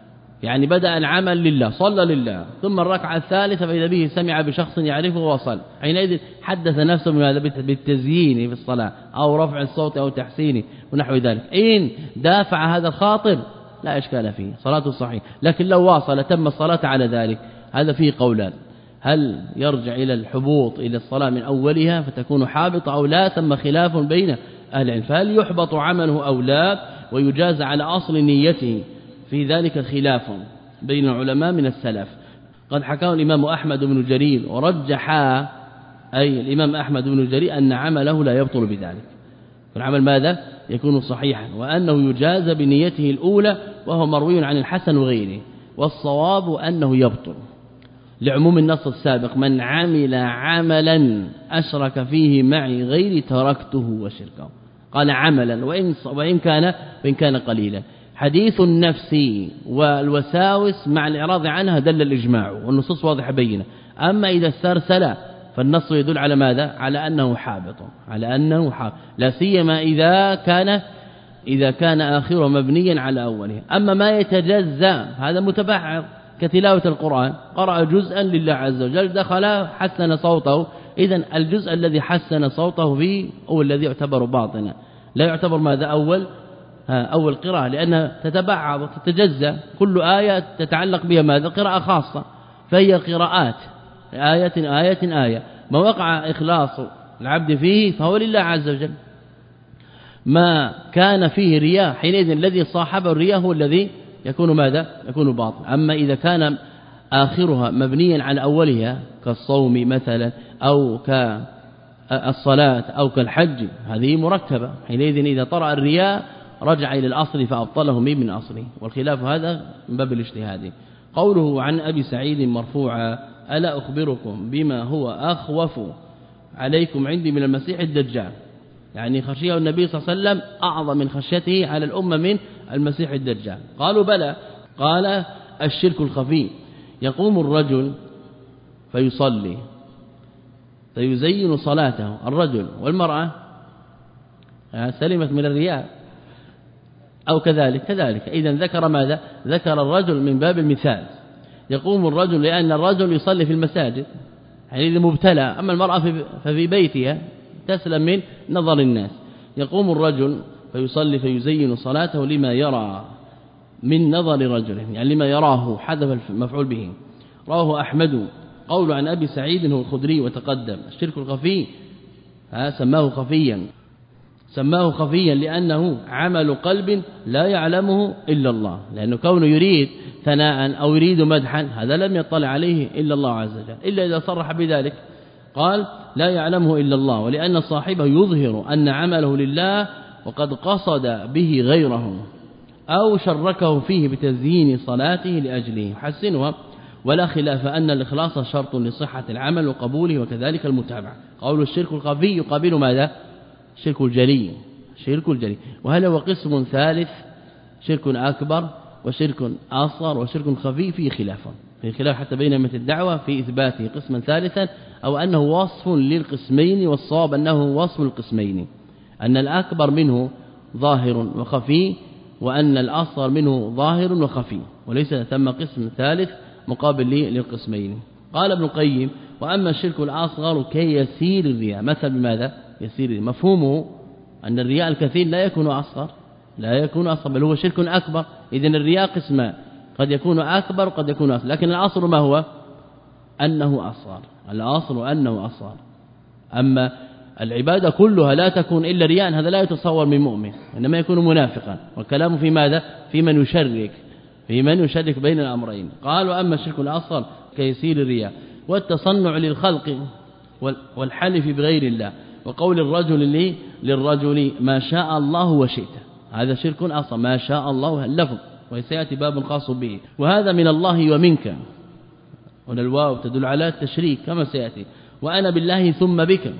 يعني بدأ العمل لله صلى لله ثم الركعة الثالثة فإذا به سمع بشخص يعرفه وصل حينئذ حدث نفسه بهذا بالتزيين في الصلاة أو رفع الصوت أو تحسينه ونحو ذلك. إن دافع هذا الخاطر لا إشكال فيه صلاته صحيح، لكن لو واصل تم الصلاة على ذلك هذا فيه قولان، هل يرجع إلى الحبوط إلى الصلاة من أولها فتكون حابطة أو لا، ثم خلاف بين أهل العلم، فهل يحبط عمله أو لا ويجاز على أصل نيته، في ذلك خلاف بين العلماء من السلف. قد حكاه الإمام أحمد بن جرير ورجح أي الإمام أحمد بن جرير أن عمله لا يبطل بذلك، فالعمل ماذا يكون صحيحا، وأنه يجاز بنيته الأولى وهو مروي عن الحسن وغيره، والصواب أنه يبطل لعموم النص السابق من عمل عملا أشرك فيه معي غيري تركته وشركه، قال عملا وإن, وإن كان وإن كان قليلا. حديث النفس والوساوس مع الإعراض عنها دل الإجماع والنصوص واضحة بينة، أما إذا استرسل فالنص يدل على ماذا؟ على أنه حابط، على أنه حابط، لا سيما إذا كان إذا كان آخره مبنيا على أوله. أما ما يتجزأ هذا متبعض كتلاوة القرآن، قرأ جزءا لله عز وجل دخل حسن صوته، إذن الجزء الذي حسن صوته فيه هو الذي يعتبر باطنا، لا يعتبر ماذا أول أول قراءة، لأنها تتبعض وتتجزأ، كل آية تتعلق بها ماذا قراءة خاصة، فهي قراءات آية آية آية، ما وقع إخلاص العبد فيه فهو لله عز وجل، ما كان فيه رياء حينئذ الذي صاحب الرياء هو الذي يكون ماذا يكون باطل. أما إذا كان آخرها مبنيا على أولها كالصوم مثلا أو كالصلاة أو كالحج هذه مركبة، حينئذ إذا طرأ الرياء رجع إلى الأصل فأبطله من أصله، والخلاف هذا من باب الاجتهاد. قوله عن أبي سعيد مرفوعا ألا أخبركم بما هو أخوف عليكم عندي من المسيح الدجال، يعني خشيه النبي صلى الله عليه وسلم أعظم من خشيته على الأمة من المسيح الدجال. قالوا بلى، قال الشرك الخفي، يقوم الرجل فيصلي فيزين صلاته الرجل والمرأة سلمت من الرياء أو كذلك كذلك إذا ذكر ماذا ذكر الرجل من باب المثال، يقوم الرجل لأن الرجل يصلي في المساجد يعني مبتلى، أما المرأة ففي بيتها تسلم من نظر الناس. يقوم الرجل فيصلي فيزين صلاته لما يرى من نظر رجله، يعني لما يراه حذف المفعول به. رواه أحمد. قول عن أبي سعيد هو الخدري وتقدم. الشرك الخفي ها سماه خفيا سماه خفيا لأنه عمل قلب لا يعلمه إلا الله، لأنه كونه يريد ثناء أو يريد مدحا هذا لم يطلع عليه إلا الله عز وجل إلا إذا صرح بذلك، قال لا يعلمه إلا الله، ولأن صاحبه يظهر أن عمله لله وقد قصد به غيره أو شركه فيه بتزيين صلاته لأجله حسنها، ولا خلاف أن الإخلاص شرط لصحة العمل وقبوله وكذلك المتابعة. قول الشرك الخفي يقابل ماذا شرك الجلي شرك الجلي وهل هو قسم ثالث شرك أكبر وشرك أصغر وشرك خفي، في خلاف في خلاف حتى بين مثل الدعوة في إثباته قسما ثالثا أو أنه وصف للقسمين، والصواب أنه وصف القسمين، أن الأكبر منه ظاهر وخفي وأن الأصغر منه ظاهر وخفي، وليس ثم قسم ثالث مقابل للقسمين. قال ابن القيم وأما الشرك الأصغر كيسير الرياء، مثل بماذا يسير، مفهومه أن الرياء الكثير لا يكون أصغر لا يكون أصغر بل هو شرك أكبر، إذن الرياء قسمان قد يكون أكبر وقد يكون أصغر، لكن الأصل ما هو أنه أصغر، الأصل أنه أصغر. أما العبادة كلها لا تكون إلا رياء هذا لا يتصور من مؤمن، إنما يكون منافقا، والكلام في ماذا في من يشرك في من يشرك بين الأمرين. قال وأما الشرك الأصغر كيسير الرياء والتصنع للخلق والحلف بغير الله وقول الرجل لي للرجل ما شاء الله وشئت، هذا شرك أصغر، ما شاء الله اللفظ وسيأتي باب خاص به، وهذا من الله ومنك، ولا الواو تدل على التشريك كما سيأتي، وأنا بالله ثم بك،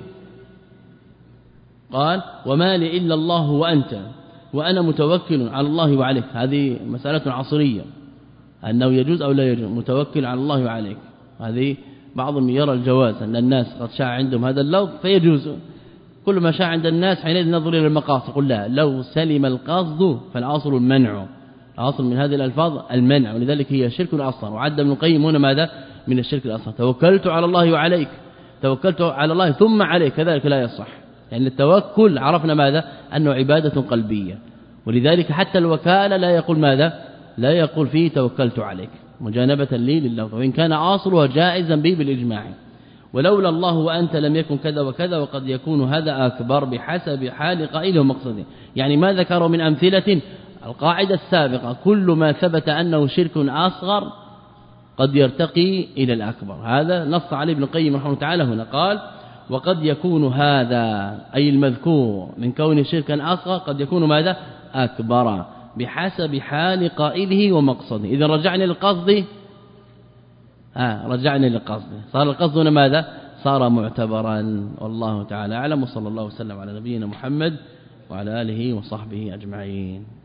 قال وما لي إلا الله وأنت وأنا متوكل على الله وعليك، هذه مسألة عصرية أنه يجوز أو لا يجوز متوكل على الله وعليك، هذه بعضهم يرى الجواز أن الناس قد شاع عندهم هذا اللفظ فيجوز، كل ما شاع عند الناس حينئذ نظر إلى المقاصد، قل لا لو سلم القصد فالأصل المنع، الاصل من هذه الالفاظ المنع، ولذلك هي شرك اصغر. وعد ابن القيم هنا ماذا من الشرك الاصغر؟ توكلت على الله وعليك، توكلت على الله ثم عليك، كذلك لا يصح، لأن يعني التوكل عرفنا ماذا أنه عبادة قلبية، ولذلك حتى الوكالة لا يقول ماذا لا يقول فيه توكلت عليك مجانبة لي لله، وإن كان أصله جائزا به بالإجماع. ولولا الله وأنت لم يكن كذا وكذا، وقد يكون هذا أكبر بحسب حال قائله ومقصده. يعني ما ذكروا من أمثلة القاعدة السابقة كل ما ثبت أنه شرك أصغر قد يرتقي إلى الأكبر، هذا نص عليه ابن القيم رحمه الله تعالى هنا، قال وقد يكون هذا أي المذكور من كون شركا أصغر قد يكون ماذا أكبر بحسب حال قائله ومقصده. إذا رجعنا للقصد آه رجعنا للقصد، صار القصد هنا ماذا صار معتبرا. والله تعالى أعلم، وصلى الله وسلم على نبينا محمد وعلى آله وصحبه أجمعين.